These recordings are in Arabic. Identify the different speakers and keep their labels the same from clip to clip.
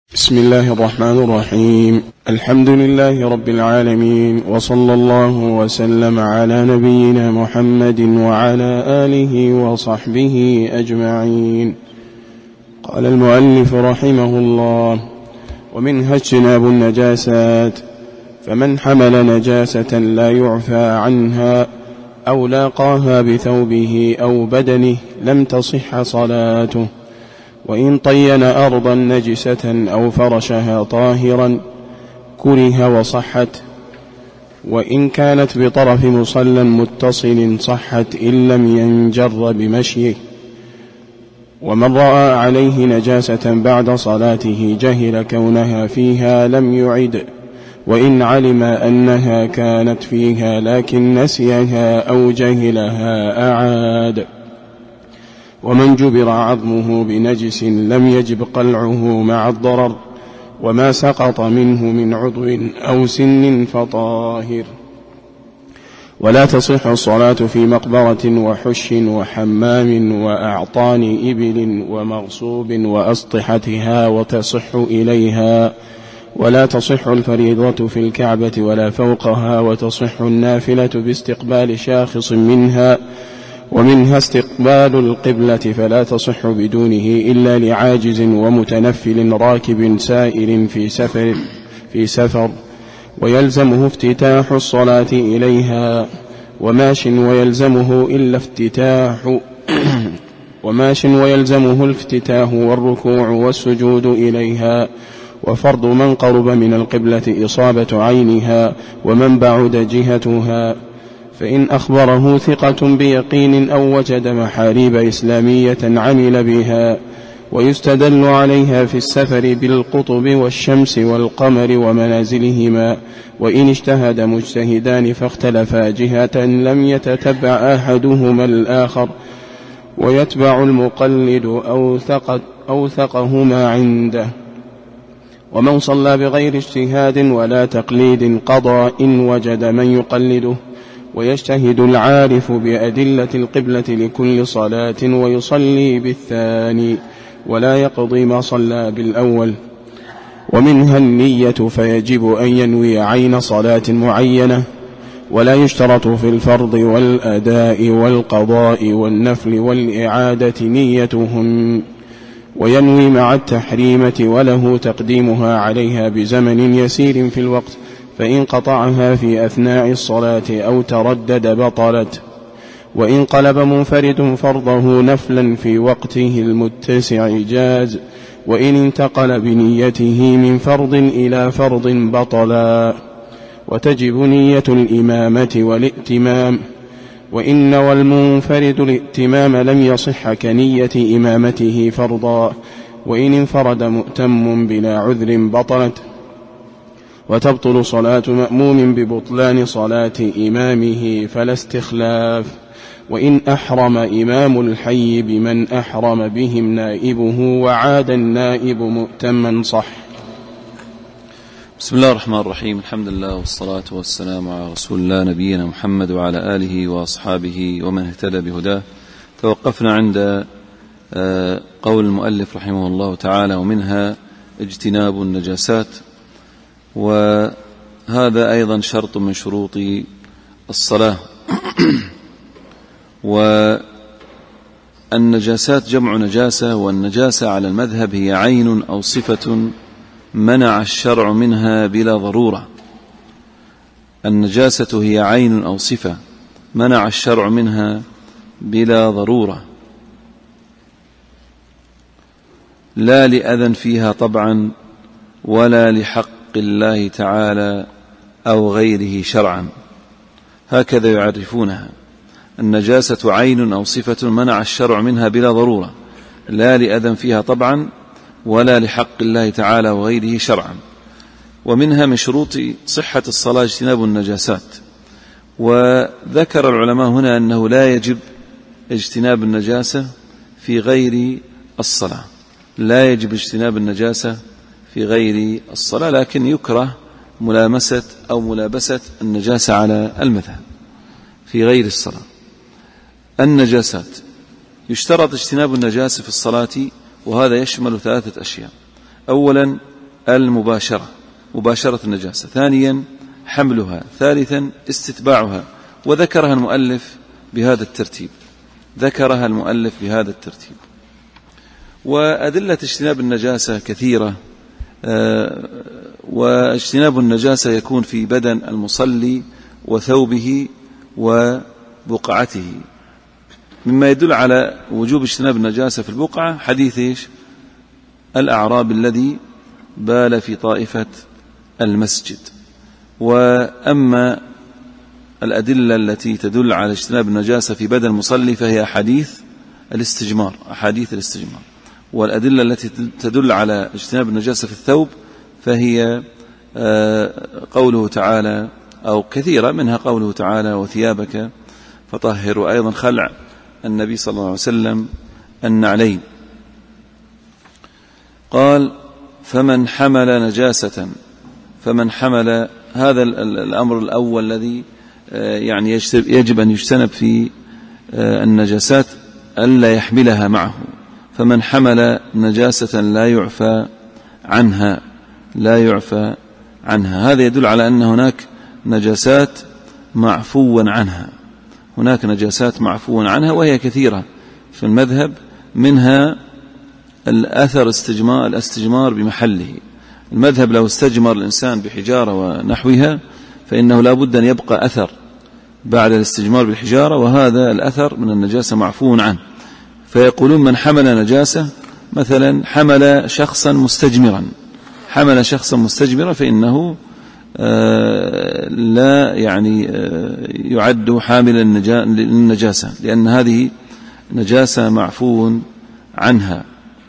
Speaker 1: بسم الله الرحمن الرحيم. الحمد لله رب العالمين، وصلى الله وسلم على نبينا محمد وعلى آله وصحبه أجمعين. قال المؤلف رحمه الله: ومنها اجتناب النجاسات، فمن حمل نجاسة لا يعفى عنها أو لاقاها بثوبه أو بدنه لم تصح صلاته، وإن طين أرضا نجسة أو فرشها طاهرا كره وصحت، وإن كانت بطرف مصلى متصل صحت إن لم ينجر بمشيه. ومن رأى عليه نجاسة بعد صلاته جهل كونها فيها لم يعد، وإن علم أنها كانت فيها لكن نسيها أو جهلها أعاد. ومن جبر عظمه بنجس لم يجب قلعه مع الضرر، وما سقط منه من عضو أو سن فطاهر. ولا تصح الصلاة في مقبرة وحش وحمام وأعطان إبل ومغصوب وأسطحتها وتصح إليها. ولا تصح الفريضة في الكعبة ولا فوقها، وتصح النافلة باستقبال شاخص منها، ومنها استقبال القبلة فلا تصح بدونه إلا لعاجز ومتنفل راكب سائر في سفر ويلزمه افتتاح الصلاة إليها، وماش ويلزمه الافتتاح والركوع والسجود إليها. وفرض من قرب من القبلة إصابة عينها ومن بعد جهتها، فإن أخبره ثقة بيقين أو وجد محاريب إسلامية عمل بها. ويستدل عليها في السفر بالقطب والشمس والقمر ومنازلهما، وإن اجتهد مجتهدان فاختلفا جهة لم يتتبع أحدهما الآخر ويتبع المقلد أوثقهما عنده. ومن صلى بغير اجتهاد ولا تقليد قضى إن وجد من يقلده، ويجتهد العارف بأدلة القبلة لكل صلاة ويصلي بالثاني ولا يقضي ما صلى بالأول. ومنها النية، فيجب أن ينوي عين صلاة معينة، ولا يشترط في الفرض والأداء والقضاء والنفل والإعادة نيتهم، وينوي مع التحريمة وله تقديمها عليها بزمن يسير في الوقت، فإن قطعها في أثناء الصلاة أو تردد بطلت. وإن قلب منفرد فرضه نفلا في وقته المتسع جاز، وإن انتقل بنيته من فرض إلى فرض بطلا. وتجب نية الإمامة والائتمام، وإن والمنفرد الائتمام لم يصح كنية إمامته فرضا، وإن انفرد مؤتم بلا عذر بطلت. وتبطل صلاة مأموم ببطلان صلاة إمامه فلا استخلاف. وإن أحرم إمام الحي بمن أحرم بهم نائبه وعاد النائب مؤتما صح.
Speaker 2: بسم الله الرحمن الرحيم. الحمد لله والصلاة والسلام على رسول الله نبينا محمد وعلى آله وأصحابه ومن اهتدى بهداه. توقفنا عند قول المؤلف رحمه الله تعالى: ومنها اجتناب النجاسات. وهذا أيضا شرط من شروط الصلاة. والنجاسات جمع نجاسة، والنجاسة على المذهب هي عين أو صفة منع الشرع منها بلا ضرورة. النجاسة هي عين أو صفة منع الشرع منها بلا ضرورة، لا لأذى فيها طبعا ولا لحق الله تعالى أو غيره شرعا، هكذا يعرفونها: النجاسة عين أو صفة منع الشرع منها بلا ضرورة، لا لأذى فيها طبعا ولا لحق الله تعالى وغيره شرعا. ومنها من شروط صحة الصلاة اجتناب النجاسات. وذكر العلماء هنا أنه لا يجب اجتناب النجاسة في غير الصلاة، لا يجب اجتناب النجاسة في غير الصلاة، لكن يكره ملامسة أو ملابسة النجاسة على المذهب في غير الصلاة. النجاسات يشترط اجتناب النجاسة في الصلاة، وهذا يشمل 3 أشياء. أولا المباشرة، مباشرة النجاسة. ثانيا حملها. ثالثا استتباعها. وذكرها المؤلف بهذا الترتيب، ذكرها المؤلف بهذا الترتيب. وأدلة اجتناب النجاسة كثيرة، واجتناب النجاسة يكون في بدن المصلي وثوبه وبقعته. مما يدل على وجوب اجتناب النجاسة في البقعة حديث الأعرابي الذي بال في طائفة المسجد. وأما الأدلة التي تدل على اجتناب النجاسة في بدن المصلي فهي أحاديث الاستجمار، والأدلة التي تدل على اجتناب النجاسة في الثوب فهي قوله تعالى، أو كثيرة منها قوله تعالى وثيابك فطهر، وأيضا خلع النبي صلى الله عليه وسلم النعلين. قال فمن حمل نجاسة، فمن حمل، هذا الأمر الأول الذي يعني يجب أن يجتنب في النجاسات ألا يحملها معه. فمن حمل نجاسة لا يعفى عنها، لا يعفى عنها، هذا يدل على أن هناك نجاسات معفوا عنها، هناك نجاسات معفوا عنها وهي كثيرة في المذهب، منها الأثر الاستجمار بمحله. المذهب لو استجمر الإنسان بحجارة ونحوها فإنه لا بد أن يبقى أثر بعد الاستجمار بالحجارة، وهذا الأثر من النجاسة معفو عنه. فيقولون من حمل نجاسة، مثلا حمل شخصا مستجمرا فإنه لا يعني يعد حاملا للنجاسة، لأن هذه نجاسة معفو عنها.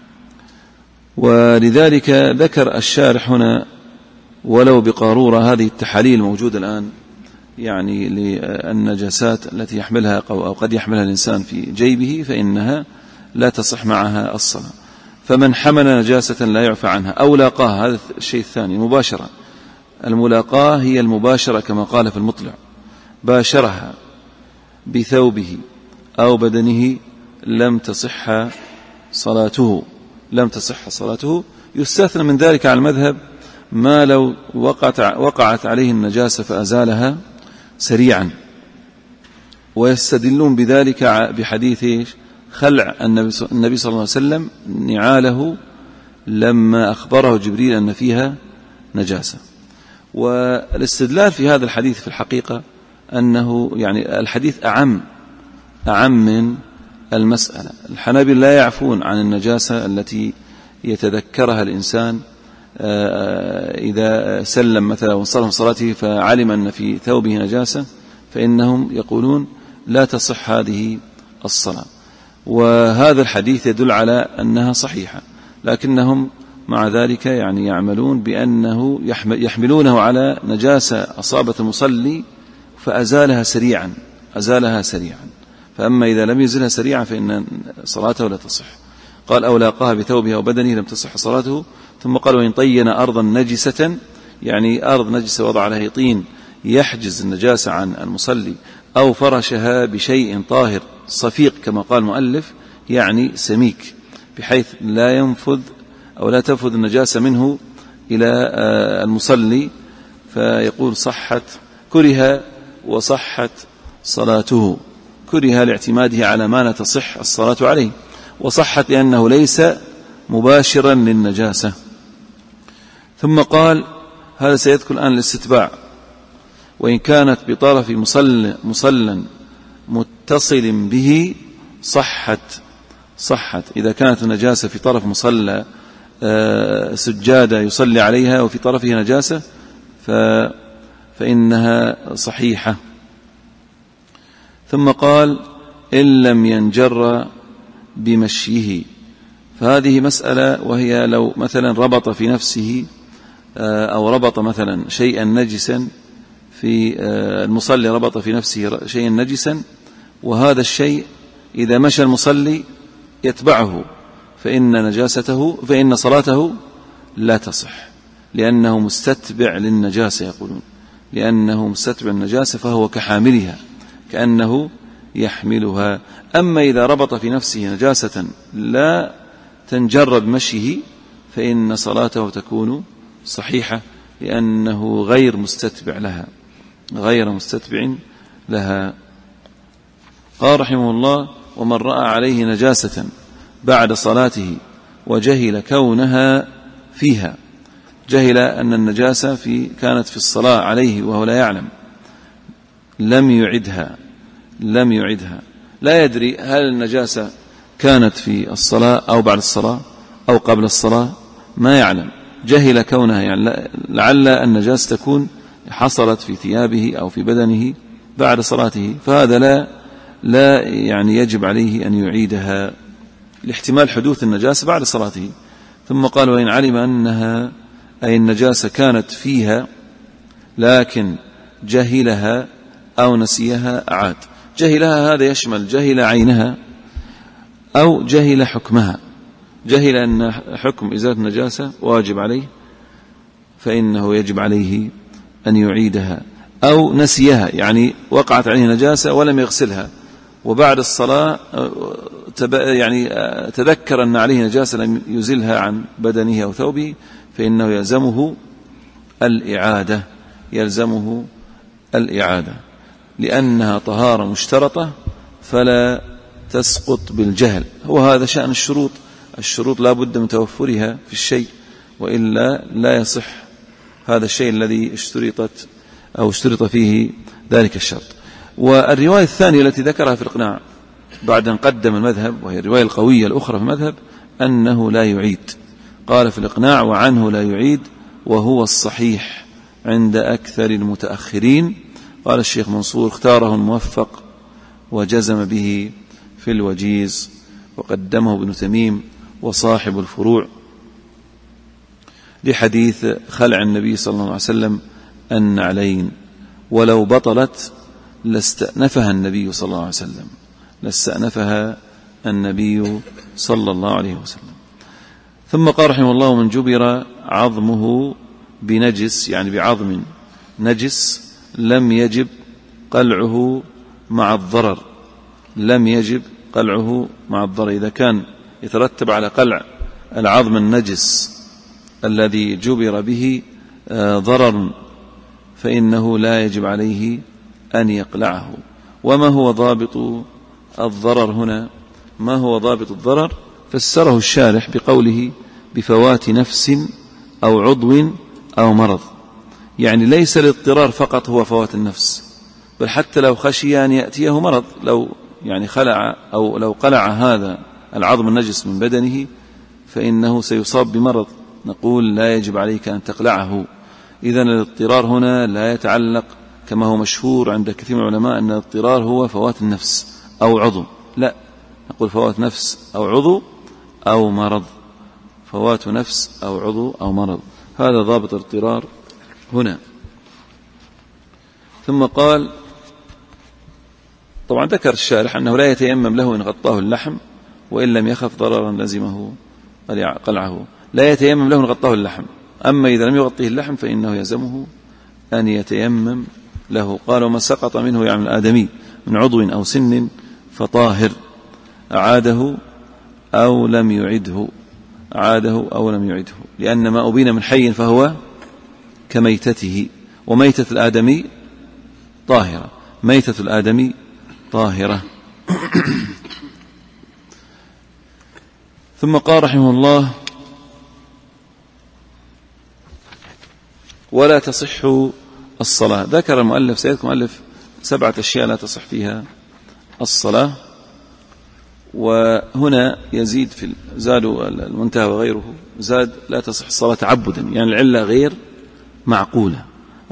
Speaker 2: ولذلك ذكر الشارح هنا ولو بقارورة هذه التحاليل الموجودة الآن يعني للنجاسات التي يحملها أو قد يحملها الإنسان في جيبه، فإنها لا تصح معها الصلاة. فمن حمل نجاسة لا يعفى عنها أو لاقاها، هذا الشيء الثاني مباشرة. الملاقاة هي المباشرة كما قال في المطلع، باشرها بثوبه أو بدنه لم تصح صلاته، لم تصح صلاته. يستثنى من ذلك على المذهب ما لو وقعت عليه النجاسة فأزالها سريعا، ويستدلون بذلك بحديث خلع النبي صلى الله عليه وسلم نعاله لما أخبره جبريل أن فيها نجاسة. والاستدلال في هذا الحديث في الحقيقة أنه يعني الحديث أعم من المسألة. الحنابلة لا يعفون عن النجاسة التي يتذكرها الإنسان إذا سلم مثلا وانصرف من صلاته فعلم أن في ثوبه نجاسة، فإنهم يقولون لا تصح هذه الصلاة. وهذا الحديث يدل على أنها صحيحة، لكنهم مع ذلك يعني يعملون بأنه يحملونه على نجاسة أصابت المصلي فأزالها سريعا، فأما إذا لم يزلها سريعا فإن صلاته لا تصح. قال أو لاقاها بثوبه أو بدنه لم تصح صلاته. ثم قال وإن طين أرضا نجسة، يعني أرض نجسة وضع عليها طين يحجز النجاسة عن المصلي، أو فرشها بشيء طاهر صفيق كما قال المؤلف، يعني سميك بحيث لا ينفذ أو لا تنفذ النجاسة منه إلى المصلي، فيقول كره وصحت صلاته، كره لاعتماده على ما لا تصح الصلاة عليه، وصحت لأنه ليس مباشرا للنجاسة. ثم قال هذا سيذكر الآن الاستتباع، وإن كانت بطرف مصلى متصل به صحت إذا كانت النجاسة في طرف مصلى سجادة يصلي عليها وفي طرفه نجاسة فإنها صحيحة. ثم قال إن لم ينجر بمشيه، فهذه مسألة، وهي لو مثلا ربط في نفسه أو ربط مثلا شيئا نجسا في المصلي، ربط في نفسه شيئا نجسا، وهذا الشيء إذا مشى المصلي يتبعه فإن صلاته لا تصح، لأنه مستتبع للنجاسة، يقولون لأنه مستتبع النجاسة فهو كحاملها كأنه يحملها. أما إذا ربط في نفسه نجاسة لا تنجر بمشيه فإن صلاته تكون صحيحة، لأنه غير مستتبع لها. قال رحمه الله: ومن رأى عليه نجاسة بعد صلاته وجهل كونها فيها، جهل أن النجاسة كانت في الصلاة عليه وهو لا يعلم، لم يعدها، لا يدري هل النجاسة كانت في الصلاة أو بعد الصلاة أو قبل الصلاة، ما يعلم، جهل كونها، يعني لعل النجاسة تكون حصلت في ثيابه أو في بدنه بعد صلاته، فهذا لا يعني يجب عليه أن يعيدها لاحتمال حدوث النجاسة بعد صلاته. ثم قال: وإن علم أنها أي النجاسة كانت فيها لكن جهلها أو نسيها أعاد. جهلها هذا يشمل جهل عينها أو جهل حكمها، جهل أن حكم إزالة النجاسة واجب عليه فإنه يجب عليه أن يعيدها، أو نسيها يعني وقعت عليه نجاسة ولم يغسلها وبعد الصلاة يعني تذكر أن عليه نجاسة لم يزلها عن بدنه أو ثوبه، فإنه يلزمه الإعادة لأنها طهارة مشترطة فلا تسقط بالجهل. هو هذا شأن الشروط لا بد من توفرها في الشيء، وإلا لا يصح هذا الشيء الذي اشترط فيه ذلك الشرط. والرواية الثانية التي ذكرها في الإقناع بعد أن قدم المذهب، وهي الرواية القوية الأخرى في المذهب، أنه لا يعيد. قال في الإقناع: وعنه لا يعيد، وهو الصحيح عند أكثر المتأخرين. قال الشيخ منصور: اختاره الموفق وجزم به في الوجيز، وقدمه ابن تميم وصاحب الفروع لحديث خلع النبي صلى الله عليه وسلم النعلين، ولو بطلت لاستأنفها النبي صلى الله عليه وسلم. ثم قال رحمه الله: من جبر عظمه بنجس، يعني بعظم نجس، لم يجب قلعه مع الضرر. إذا كان يترتب على قلع العظم النجس الذي جبر به ضرر، فإنه لا يجب عليه أن يقلعه. وما هو ضابط الضرر هنا؟ ما هو ضابط الضرر؟ فسره الشارح بقوله: بفوات نفس أو عضو أو مرض. يعني ليس الاضطرار فقط هو فوات النفس، بل حتى لو خشي أن يأتيه مرض، لو يعني خلع أو لو قلع هذا العظم النجس من بدنه فإنه سيصاب بمرض، نقول لا يجب عليك أن تقلعه. إذن الاضطرار هنا لا يتعلق كما هو مشهور عند كثير من العلماء أن الاضطرار هو فوات النفس أو عضو، لا، نقول فوات نفس أو عضو أو مرض، فوات نفس أو عضو أو مرض، هذا ضابط الاضطرار هنا. ثم قال: طبعا ذكر الشارح أنه لا يتيمم له إن غطاه اللحم وإن لم يخف ضررا لزمه قلعه، لا يتيمم له إن غطاه اللحم، أما إذا لم يغطيه اللحم فإنه يلزمه أن يتيمم له. قال: وما سقط منه يعني الآدمي من عضو أو سن فطاهر، عاده أو لم يعده، لأن ما أبين من حي فهو كميتته، وميتة الآدمي طاهرة. ثم قال رحمه الله: ولا تصح الصلاة. ذكر المؤلف، سيذكر المؤلف 7 أشياء لا تصح فيها الصلاة، وهنا يزيد في زاد المنتهى وغيره، زاد لا تصح الصلاة تعبدا، يعني العلة غير معقولة،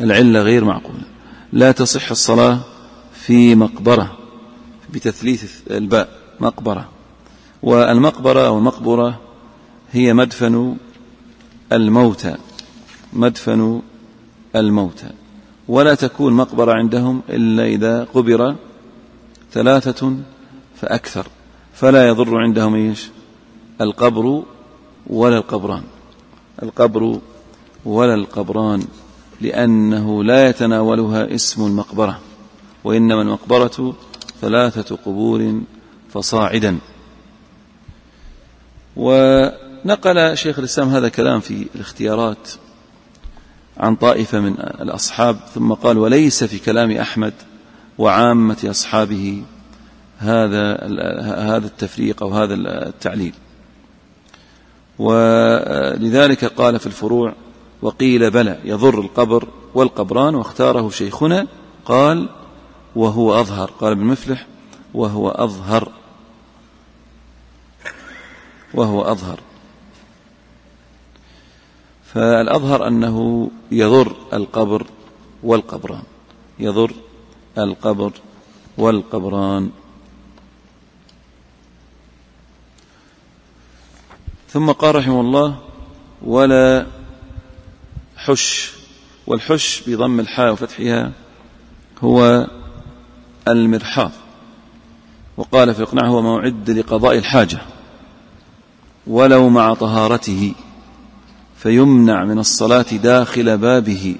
Speaker 2: لا تصح الصلاة في مقبرة بتثليث الباء، مقبرة. والمقبرة أو المقبرة هي مدفن الموتى، ولا تكون مقبرة عندهم إلا إذا قبر 3 فأكثر، فلا يضر عندهم القبر ولا القبران، لأنه لا يتناولها اسم المقبرة، وإنما المقبرة 3 قبور فصاعدا. ونقل شيخ الإسلام هذا كلام في الاختيارات عن طائفة من الأصحاب، ثم قال: وليس في كلام أحمد وعامة أصحابه هذا التفريق أو هذا التعليل. ولذلك قال في الفروع: وقيل بلى يضر القبر والقبران، واختاره شيخنا قال: وهو أظهر. قال ابن مفلح: وهو أظهر. فالأظهر أنه يضر القبر والقبران. ثم قال رحمه الله: ولا حش. والحش بضم الحاء وفتحها هو المرحاض. وقال في الإقناع: هو موعد لقضاء الحاجة ولو مع طهارته، فيمنع من الصلاة داخل بابه.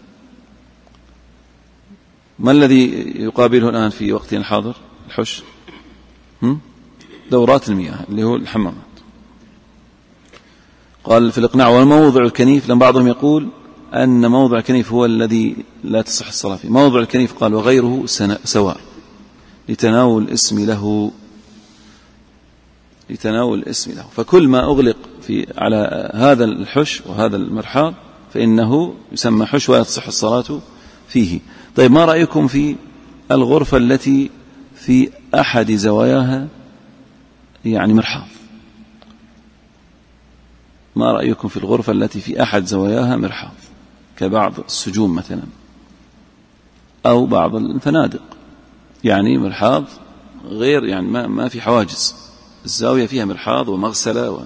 Speaker 2: ما الذي يقابله الآن في وقتنا الحاضر؟ الحش، دورات المياه اللي هو الحمامات. قال في الإقناع: والموضع الكنيف، لأن بعضهم يقول أن موضع الكنيف هو الذي لا تصح الصلاة فيه. موضع الكنيف قال: وغيره سواء لتناول الاسم له. فكل ما أغلق على هذا الحش وهذا المرحاض فإنه يسمى حش ولا تصح الصلاة فيه. طيب، ما رأيكم في الغرفة التي في أحد زواياها يعني مرحاض؟ ما رأيكم في الغرفة التي في أحد زواياها مرحاض، كبعض السجون مثلا أو بعض الفنادق؟ يعني مرحاض غير، يعني ما في حواجز، الزاوية فيها مرحاض ومغسلة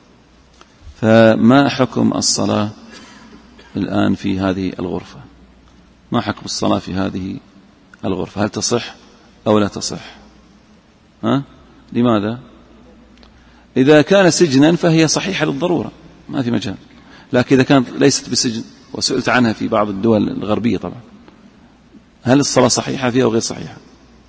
Speaker 2: فما حكم الصلاة الآن في هذه الغرفة؟ ما حكم الصلاة في هذه الغرفة؟ هل تصح أو لا تصح؟ لماذا؟ إذا كان سجنا فهي صحيحة للضرورة، ما في مجال. لكن إذا كانت ليست بسجن وسئلت عنها في بعض الدول الغربية طبعا، هل الصلاة صحيحة فيها أو غير صحيحة؟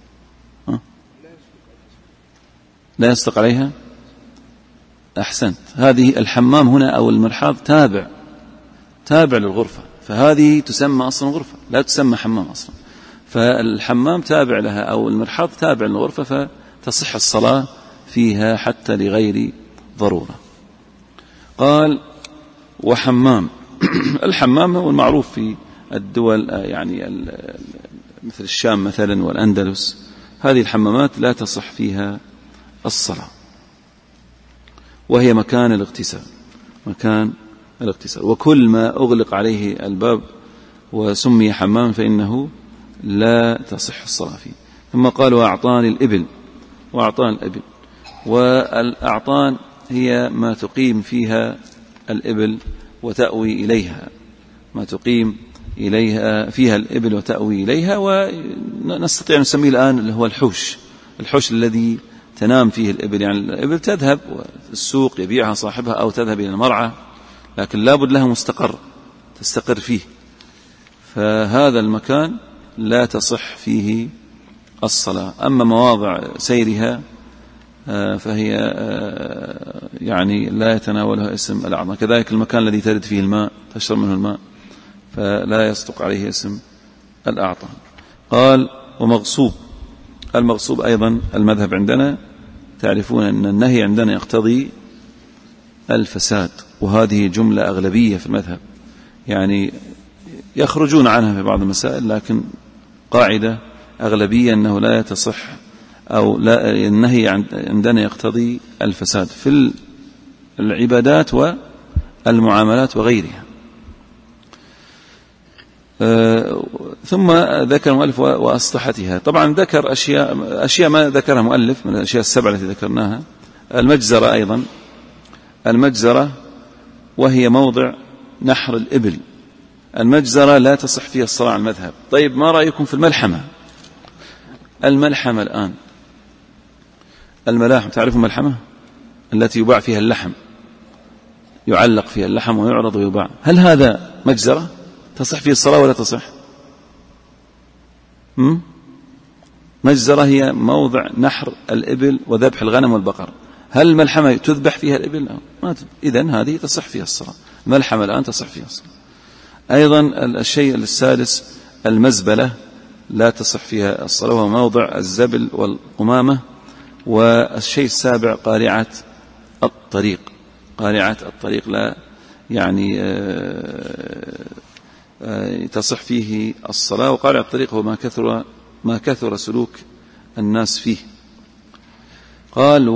Speaker 2: لا يصدق عليها. أحسنت. هذه الحمام هنا أو المرحاض تابع للغرفة، فهذه تسمى أصلا غرفة، لا تسمى حمام أصلا. فالحمام تابع لها أو المرحاض تابع للغرفة، فتصح الصلاة فيها حتى لغير ضرورة. قال: وحمام. الحمام هو المعروف في الدول يعني مثل الشام مثلا والأندلس، هذه الحمامات لا تصح فيها الصلاة، وهي مكان الاغتسال. وكل ما أغلق عليه الباب وسمي حمام فإنه لا تصح الصلاة فيه. ثم قال: وأعطان الإبل. والأعطان هي ما تقيم فيها الإبل وتأوي إليها، فيها الإبل وتأوي إليها. ونستطيع نسميه الآن اللي هو الحوش الذي تنام فيه الإبل. يعني الإبل تذهب السوق يبيعها صاحبها أو تذهب إلى المرعى، لكن لابد لها مستقر تستقر فيه، فهذا المكان لا تصح فيه الصلاة. أما مواضع سيرها فهي يعني لا يتناولها اسم الأعضاء. كذلك المكان الذي ترد فيه الماء تشرب منه الماء فلا يصدق عليه اسم الأعضاء. قال: ومغصوب. المغصوب أيضا المذهب عندنا تعرفون أن النهي عندنا يقتضي الفساد، وهذه جملة أغلبية في المذهب، يعني يخرجون عنها في بعض المسائل، لكن قاعدة أغلبية أنه لا يتصح أو لا، النهي عندنا يقتضي الفساد في العبادات والمعاملات وغيرها. ثم ذكر المؤلف وأسطحتها. طبعا ذكر أشياء ما ذكرها مؤلف من الأشياء السبعة التي ذكرناها. المجزرة أيضا، المجزرة وهي موضع نحر الإبل، المجزرة لا تصح فيها الصلاة على المذهب. طيب، ما رأيكم في الملحمة الآن؟ الملاحم، تعرفوا الملحمة التي يباع فيها اللحم، يعلق فيها اللحم ويعرض ويباع، هل هذا مجزرة تصح فيه الصلاة ولا تصح؟ مجزرة هي موضع نحر الإبل وذبح الغنم والبقر. هل الملحمة تذبح فيها الإبل؟ ما إذن هذه تصح فيها الصلاة. الملحمة الآن تصح فيها الصلاة. أيضا الشيء السادس المزبلة لا تصح فيها الصلاة، وهو موضع الزبل والقمامة. والشيء السابع قارعة الطريق. قارعة الطريق لا يعني تصح فيه الصلاة. وقارعة الطريق هو ما كثر سلوك الناس فيه. قال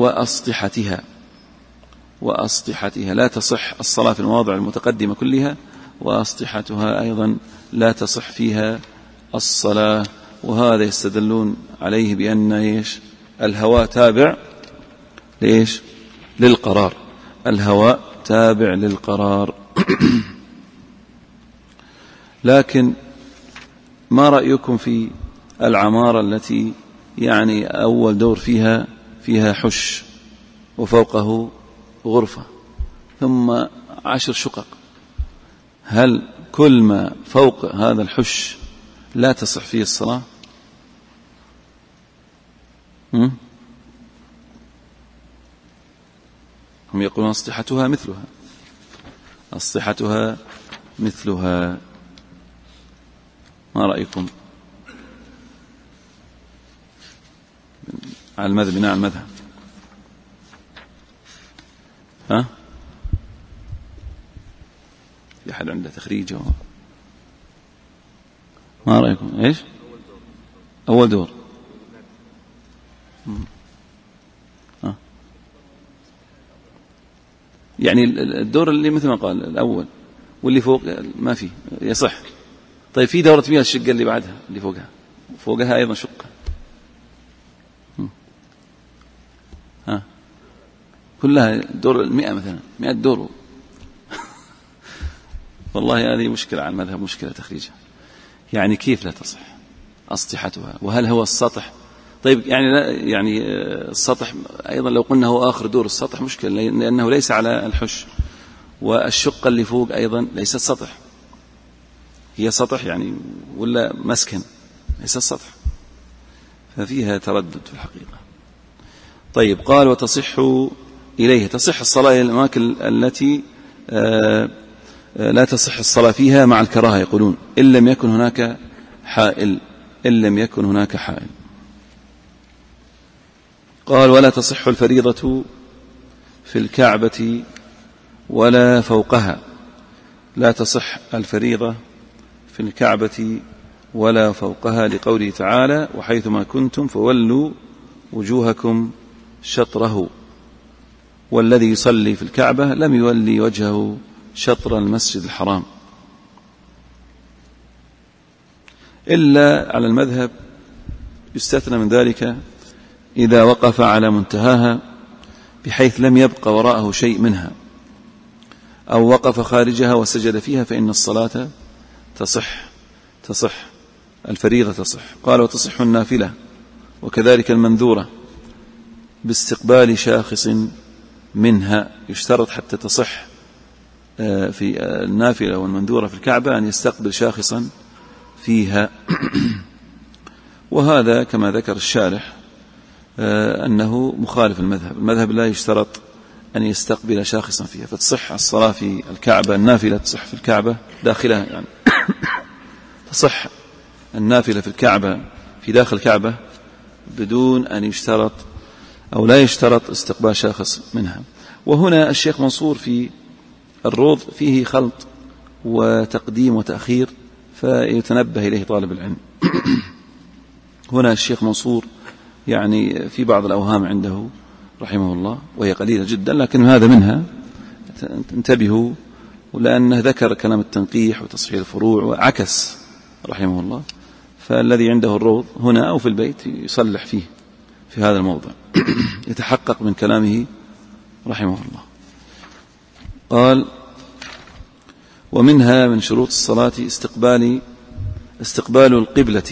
Speaker 2: وأسطحتها لا تصح الصلاة في المواضع المتقدمة كلها، وأسطحتها أيضا لا تصح فيها الصلاة. وهذا يستدلون عليه بأن الهواء تابع للقرار. الهواء تابع للقرار. لكن ما رأيكم في العمارة التي يعني أول دور فيها حش وفوقه غرفة ثم 10 شقق؟ هل كل ما فوق هذا الحش لا تصح فيه الصلاة؟ هم يقولون أسطحتها مثلها. ما رأيكم على المذهب؟ بناء على المذهب في أحد عنده تخريج؟ ما رأيكم إيش؟ أول دور يعني الدور اللي مثل ما قال الأول واللي فوق ما فيه يصح. طيب في دورة فيها الشقة اللي بعدها اللي فوقها أيضا شقة كلها دور 100 مثلا 100 دور. والله هذه مشكلة على المذهب، مشكلة تخريجها. يعني كيف لا تصح أسطحتها؟ وهل هو السطح؟ طيب يعني السطح أيضا لو قلنا هو آخر دور السطح مشكلة، لأنه ليس على الحش. والشقة اللي فوق أيضا ليست سطح، هي سطح يعني ولا مسكن، ليست سطح. ففيها تردد في الحقيقة. طيب قال وتصح إليه، تصح الصلاة إلى الأماكن التي لا تصح الصلاة فيها مع الكراهة، يقولون إن لم يكن هناك حائل. قال ولا تصح الفريضة في الكعبة ولا فوقها. لا تصح الفريضة في الكعبة ولا فوقها لقوله تعالى وحيثما كنتم فولوا وجوهكم شطره، والذي يصلي في الكعبة لم يولي وجهه شطر المسجد الحرام. إلا على المذهب يستثنى من ذلك إذا وقف على منتهاها بحيث لم يبق وراءه شيء منها، أو وقف خارجها وسجد فيها، فإن الصلاة تصح الفريضة تصح. قال وتصح النافلة وكذلك المنذورة باستقبال شاخص منها. يشترط حتى تصح في النافلة والمنذورة في الكعبة أن يستقبل شاخصا فيها. وهذا كما ذكر الشارح أنه مخالف المذهب لا يشترط أن يستقبل شاخصا فيها، فتصح الصلاة في الكعبة. النافلة تصح في الكعبة داخلها، يعني تصح النافلة في الكعبة في داخل الكعبة بدون أن يشترط أو لا يشترط استقبال شاخص منها. وهنا الشيخ منصور في الروض فيه خلط وتقديم وتأخير، فيتنبه إليه طالب العلم. هنا الشيخ منصور يعني في بعض الأوهام عنده رحمه الله، وهي قليلة جدا، لكن هذا منها انتبهوا، ولأنه ذكر كلام التنقيح وتصحيح الفروع وعكس رحمه الله. فالذي عنده الروض هنا أو في البيت يصلح فيه في هذا الموضع يتحقق من كلامه رحمه الله. قال ومنها من شروط الصلاة استقبال القبلة.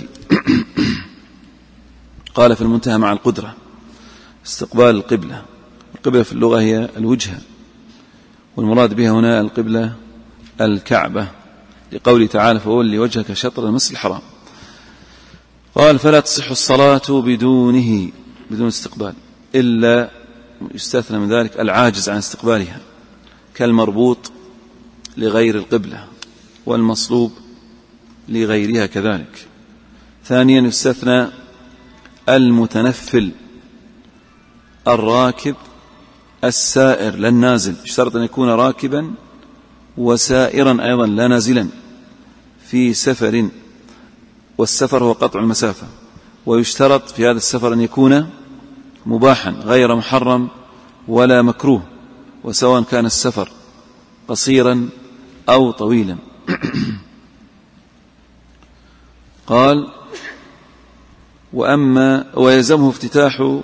Speaker 2: قال في المنتهى مع القدرة استقبال القبلة. القبلة في اللغة هي الوجهة، والمراد بها هنا القبلة الكعبة، لقوله تعالى فولي وجهك شطر المسجد الحرام. قال فلا تصح الصلاة بدون استقبال، إلا يستثنى من ذلك العاجز عن استقبالها كالمربوط لغير القبلة والمصلوب لغيرها كذلك. ثانيا يستثنى المتنفل، الراكب السائر لا النازل، اشترط أن يكون راكبا وسائرا أيضا لا نازلا في سفر، والسفر هو قطع المسافة، ويشترط في هذا السفر أن يكون مباحا غير محرم ولا مكروه، وسواء كان السفر قصيرا أو طويلا. قال ويلزمه افتتاح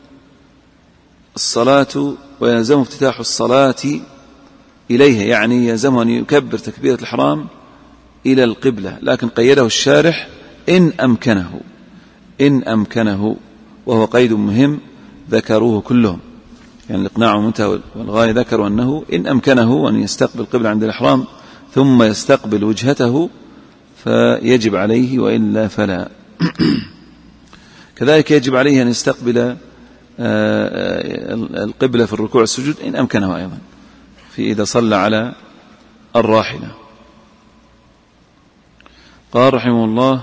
Speaker 2: الصلاة إليها، يعني يلزمه أن يكبر تكبيرة الإحرام إلى القبلة، لكن قيده الشارح إن أمكنه، وهو قيد مهم ذكروه كلهم، يعني الإقناع منتهى والغاية ذكروا أنه إن أمكنه أن يستقبل القبلة عند الإحرام ثم يستقبل وجهته فيجب عليه، وإلا فلا. كذلك يجب عليه أن يستقبل القبلة في الركوع والسجود إن أمكنه أيضا إذا صلى على الراحلة. قال رحمه الله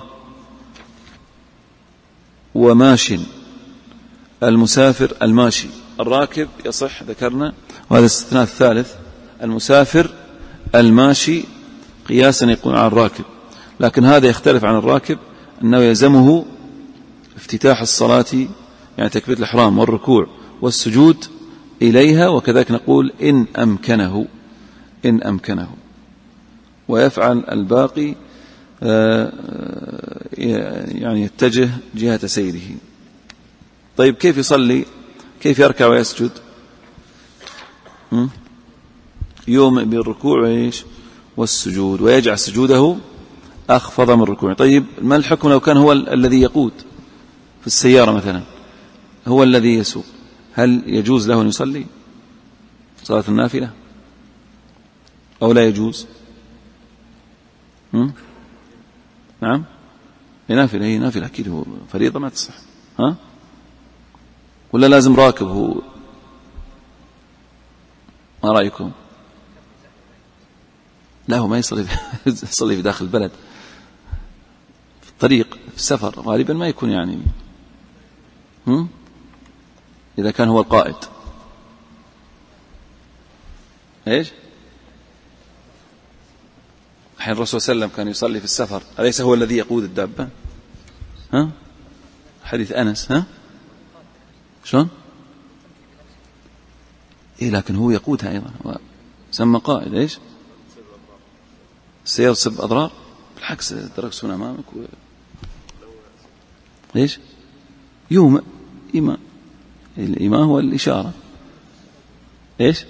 Speaker 2: وماش، المسافر الماشي، الراكب يصح ذكرنا، وهذا الاستثناء الثالث، المسافر الماشي قياسا يكون على الراكب، لكن هذا يختلف عن الراكب أنه يلزمه افتتاح الصلاة، يعني تكبيرة الإحرام والركوع والسجود إليها، وكذلك نقول إن أمكنه، ويفعل الباقي يعني يتجه جهة سيره. طيب كيف يصلي؟ كيف يركع ويسجد؟ يوم بالركوع والسجود، ويجعل سجوده أخفض من الركوع. طيب ما الحكم لو كان هو الذي يقود في السيارة مثلا، هو الذي يسوق، هل يجوز له أن يصلي صلاة النافلة أو لا يجوز؟ نعم نافلة، هي نافلة أكيد، هو فريضة ما تصح، ولا لازم راكب هو؟ ما رأيكم؟ لا، هو ما يصلي في داخل البلد، في الطريق في السفر غالبا ما يكون، يعني إذا كان هو القائد. إيش؟ حين الرسول صلى الله عليه وسلم كان يصلي في السفر، أليس هو الذي يقود الدابة؟ حديث أنس، شلون؟ لكن هو يقودها أيضا، سمى قائد. إيش؟ السيارة تسبب أضرار؟ بالعكس، دركسون أمامك إيش؟ يوم إمام، الإمام هو الإشارة. إيش؟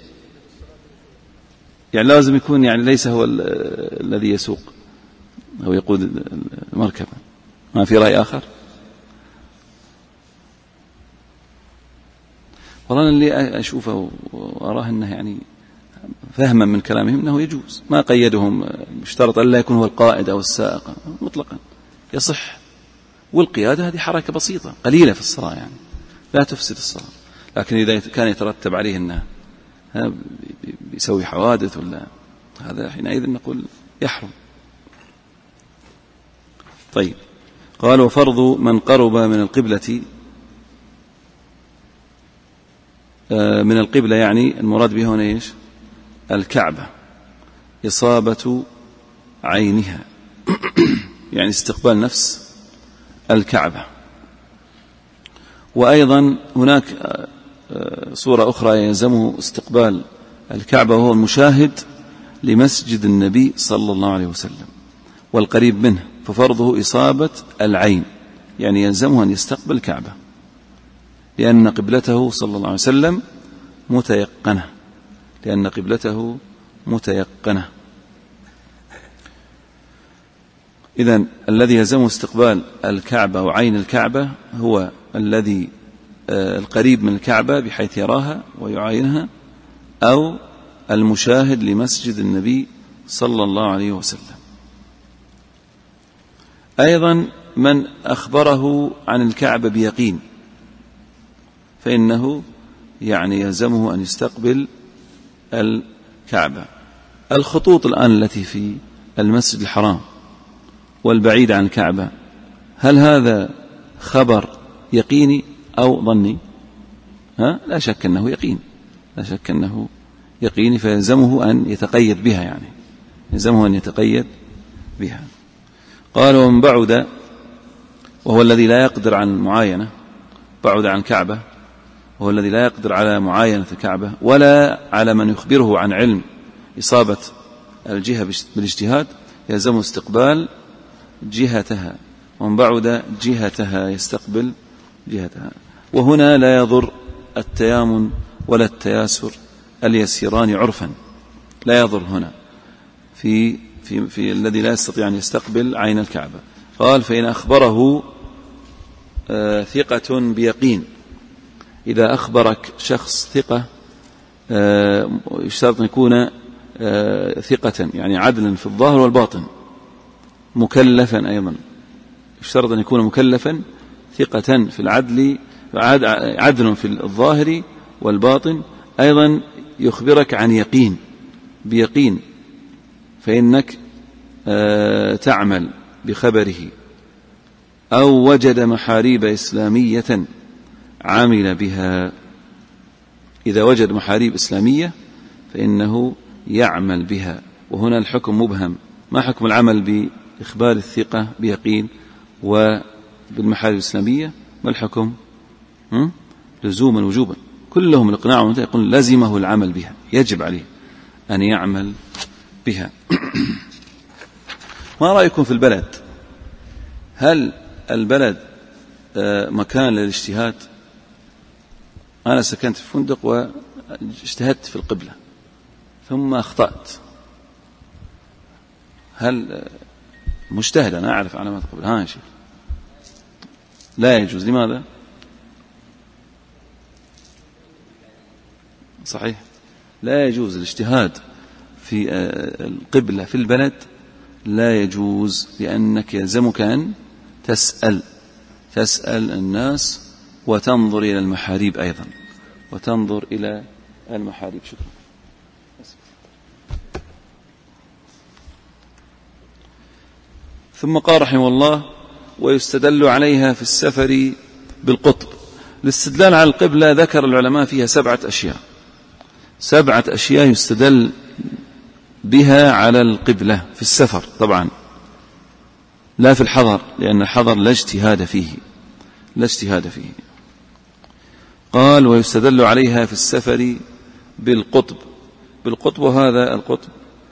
Speaker 2: يعني لازم يكون، يعني ليس هو الذي يسوق أو يقود المركبة. ما في رأي آخر؟ والله اللي أشوفه وأراه أنه يعني فهما من كلامهم أنه يجوز، ما قيدهم مشترط أن لا يكون هو القائد أو السائق، مطلقا يصح. والقيادة هذه حركة بسيطة قليلة في الصلاة، يعني لا تفسد الصلاة، لكن إذا كان يترتب عليه أنه بيسوي حوادث ولا هذا، حينئذ نقول يحرم. طيب قال وفرض من قرب من القبلة يعني المراد به هنا إيش؟ الكعبة، إصابة عينها يعني استقبال نفس الكعبة. وأيضا هناك صورة أخرى يلزمه استقبال الكعبة، وهو المشاهد لمسجد النبي صلى الله عليه وسلم والقريب منه، ففرضه إصابة العين، يعني يلزمه أن يستقبل الكعبة لأن قبلته صلى الله عليه وسلم متيقنة، إذن الذي يلزمه استقبال الكعبة وعين الكعبة هو الذي القريب من الكعبة بحيث يراها ويعاينها، أو المشاهد لمسجد النبي صلى الله عليه وسلم. أيضا من أخبره عن الكعبة بيقين فإنه يعني يلزمه أن يستقبل الكعبة. الخطوط الآن التي في المسجد الحرام والبعيد عن الكعبة، هل هذا خبر يقيني أو ظني؟ لا شك أنه يقين، لا شك أنه يقيني، فيلزمه أن يتقيد بها، يعني يلزمه أن يتقيد بها. قال: ومن بعد، وهو الذي لا يقدر عن معاينة، بعد عن الكعبة وهو الذي لا يقدر على معاينة الكعبة ولا على من يخبره عن علم إصابة الجهة بالاجتهاد، يلزم استقبال جهتها، ومن بعد جهتها يستقبل جهتها. وهنا لا يضر التيامن ولا التياسر اليسيران عرفا، لا يضر هنا في الذي لا يستطيع أن يستقبل عين الكعبة. قال: فإن أخبره ثقة بيقين، إذا أخبرك شخص ثقة، يشترط أن يكون ثقة يعني عدلا في الظاهر والباطن، مكلفا أيضا، يشترط أن يكون مكلفا ثقة في العدل، عدل في الظاهر والباطن، أيضا يخبرك عن يقين بيقين، فإنك تعمل بخبره، أو وجد محاريب إسلامية عمل بها. إذا وجد محاريب إسلامية فإنه يعمل بها. وهنا الحكم مبهم، ما حكم العمل بإخبار الثقة بيقين وبالمحاريب الإسلامية؟ ما الحكم؟ لزوما وجوبا، كلهم الإقناع يقول لزمه العمل بها، يجب عليه أن يعمل بها. ما رأيكم في البلد؟ هل البلد مكان للاجتهاد؟ أنا سكنت في فندق واجتهدت في القبلة ثم أخطأت، هل مجتهد أنا أعرف علامات القبلة؟ يا شيخ لا يجوز. لماذا؟ صحيح، لا يجوز الاجتهاد في القبلة في البلد، لا يجوز، لأنك يلزمك أن تسأل الناس وتنظر إلى المحاريب أيضا، وتنظر إلى المحاريب. شكرا. ثم قال رحمه الله: ويستدل عليها في السفر بالقطب. الاستدلال على القبلة ذكر العلماء فيها 7 أشياء، 7 أشياء يستدل بها على القبلة في السفر، طبعا لا في الحضر، لأن الحضر لا اجتهاد فيه، لا اجتهاد فيه. قال: ويستدل عليها في السفر بالقطب. بالقطب، وهذا القطب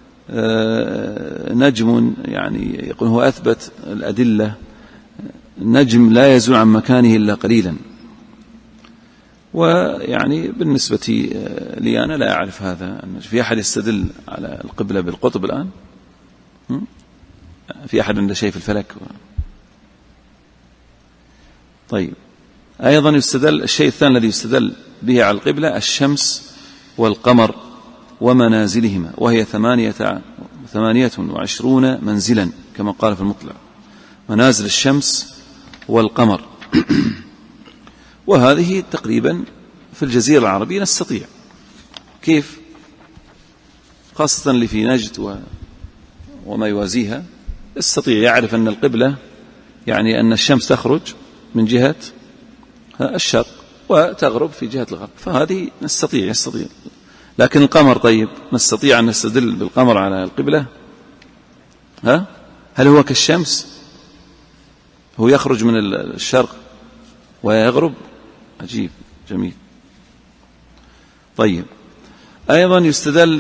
Speaker 2: نجم، يعني يقول هو أثبت الأدلة، نجم لا يزول عن مكانه إلا قليلا. ويعني بالنسبة لي أنا لا أعرف هذا، في أحد يستدل على القبلة بالقطب الآن؟ في أحد عنده شيء في الفلك؟ طيب، أيضا يستدل الشيء الثاني الذي يستدل به على القبلة الشمس والقمر ومنازلهما، وهي 28 منزلا كما قال في المطلع، منازل الشمس والقمر. وهذه تقريبا في الجزيرة العربية نستطيع. كيف؟ خاصة اللي في نجد وما يوازيها، يستطيع يعرف أن القبلة يعني أن الشمس تخرج من جهة الشرق وتغرب في جهة الغرب، فهذه يستطيع. لكن القمر، طيب نستطيع أن نستدل بالقمر على القبلة؟ هل هو كالشمس؟ هو يخرج من الشرق ويغرب؟ عجيب، جميل. طيب، أيضا يستدل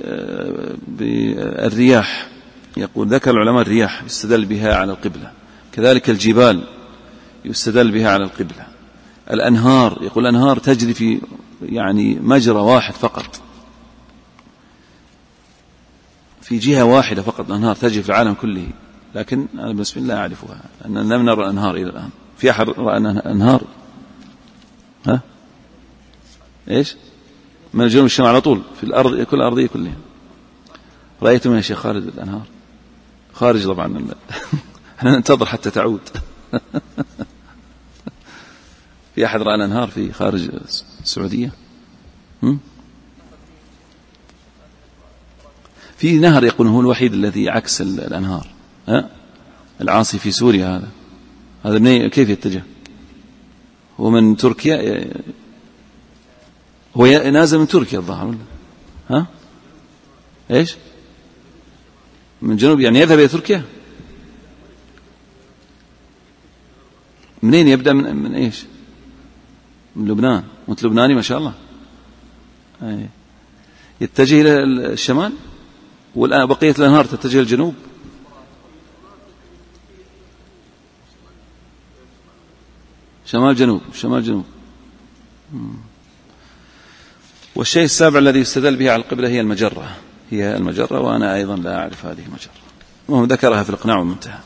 Speaker 2: بالرياح، يقول ذكر العلماء الرياح يستدل بها على القبلة، كذلك الجبال يستدل بها على القبلة، الأنهار، يقول الأنهار تجري في يعني مجرى واحد فقط، في جهة واحدة فقط، الأنهار تجري في العالم كله، لكن أنا بالنسبة لي لا أعرفها، أننا لم نرى الأنهار إلى الآن. في أحد رأى أنهار؟ إيش؟ من الجنوب الشمال على طول في الأرض، كل الأرضية كلها. رأيتم يا شيخ خالد الأنهار؟ خارج طبعا، احنا ننتظر حتى تعود. في أحد رأى الأنهار في خارج السعودية؟ في نهر يقول هو الوحيد الذي عكس الأنهار، العاصي في سوريا، هذا منين كيف يتجه؟ هو من تركيا، هو نازل من تركيا الظاهر، ها ايش من جنوب، يعني يذهب إلى تركيا. منين يبدأ؟ من ايش؟ من لبنان، وانت لبناني ما شاء الله. يتجه إلى الشمال، والآن بقية الأنهار تتجه الجنوب. شمال جنوب، شمال جنوب. والشيء السابع الذي يستدل به على القبلة هي المجرة، هي المجرة، وأنا أيضا لا أعرف هذه المجرة، وهم ذكرها في الإقناع والمنتهى.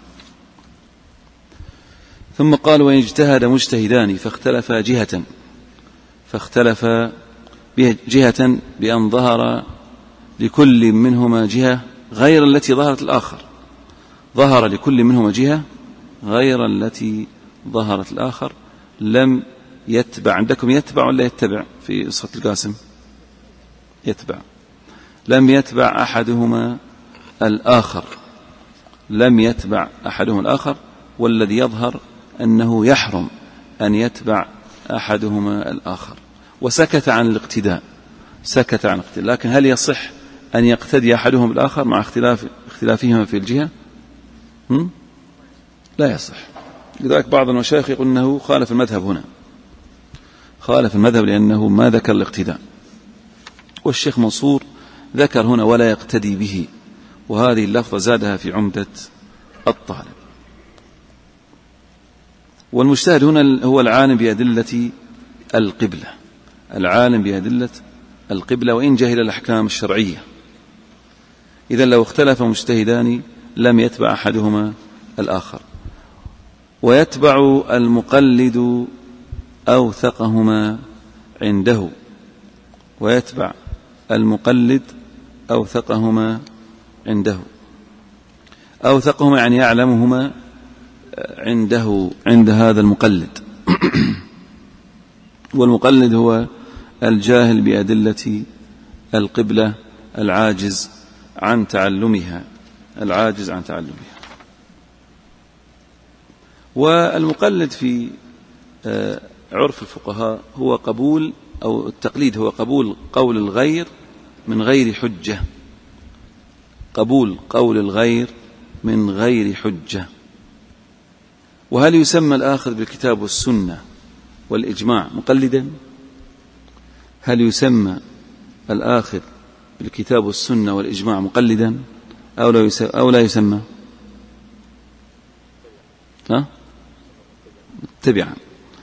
Speaker 2: ثم قال: وإن اجتهد مجتهدان فاختلف جهة بأن ظهر لكل منهما جهة غير التي ظهرت الآخر، ظهر لكل منهما جهة غير التي ظهرت الآخر، لم يتبع. عندكم يتبع ولا يتبع في نسخة القاسم؟ يتبع. لم يتبع أحدهما الآخر، لم يتبع أحدهما الآخر، والذي يظهر أنه يحرم أن يتبع أحدهما الآخر. وسكت عن الاقتداء، سكت عن الاقتداء. لكن هل يصح أن يقتدي أحدهم بالآخر مع اختلافهما في الجهة؟ لا يصح. لذلك بعض المشايخ يقول أنه خالف المذهب هنا، خالف المذهب لأنه ما ذكر الاقتداء. والشيخ منصور ذكر هنا ولا يقتدي به، وهذه اللفظة زادها في عمدة الطالب. والمجتهد هنا هو العالم بأدلة القبلة، العالم بأدلة القبلة، وإن جهل الأحكام الشرعية. إذن لو اختلف مجتهدان لم يتبع أحدهما الآخر. ويتبع المقلد أوثقهما عنده، ويتبع المقلد أوثقهما عنده. أوثقهما يعني يعلمهما عنده، عند هذا المقلد. والمقلد هو الجاهل بأدلة القبلة العاجز عن تعلمها، العاجز عن تعلمها. والمقلد في عرف الفقهاء هو قبول، أو التقليد هو قبول قول الغير من غير حجة، قبول قول الغير من غير حجة. وهل يسمى الآخذ بالكتاب والسنة والإجماع مقلدا؟ هل يسمى الآخذ بالكتاب والسنة والإجماع مقلدا أو لا يسمى؟ متبعا.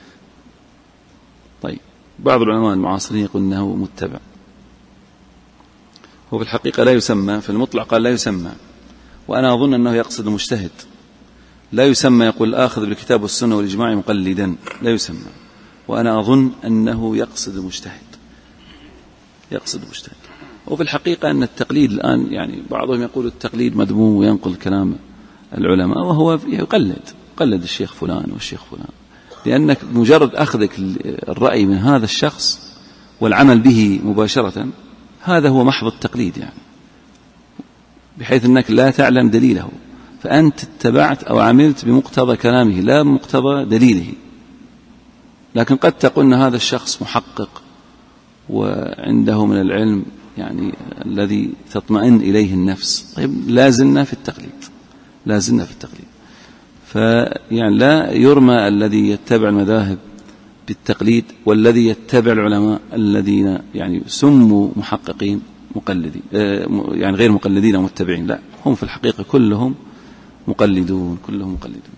Speaker 2: طيب، بعض العلماء المعاصرين يقول أنه متبع، هو في الحقيقة لا يسمى، في المطلق قال لا يسمى، وأنا أظن أنه يقصد مجتهد. لا يسمى، يقول الآخذ بالكتاب والسنة والإجماع مقلدا، لا يسمى، وأنا أظن أنه يقصد مجتهد، يقصد مجتهد. وفي الحقيقة أن التقليد الآن، يعني بعضهم يقول التقليد مذموم وينقل كلام العلماء، وهو يقلد الشيخ فلان والشيخ فلان، لأنك مجرد أخذك الرأي من هذا الشخص والعمل به مباشرة، هذا هو محض التقليد، يعني بحيث أنك لا تعلم دليله، فأنت اتبعت أو عملت بمقتضى كلامه لا بمقتضى دليله. لكن قد تقول أن هذا الشخص محقق وعنده من العلم يعني الذي تطمئن إليه النفس. طيب، لازلنا في التقليد، لازلنا في التقليد. فيعني لا يرمى الذي يتبع المذاهب بالتقليد، والذي يتبع العلماء الذين يعني سموا محققين مقلدين، يعني غير مقلدين أو متبعين، لا، هم في الحقيقة كلهم مقلدون، كلهم مقلدون.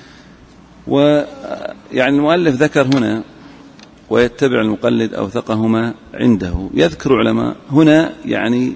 Speaker 2: ويعني المؤلف ذكر هنا ويتبع المقلد أوثقهما عنده. يذكر علماء هنا يعني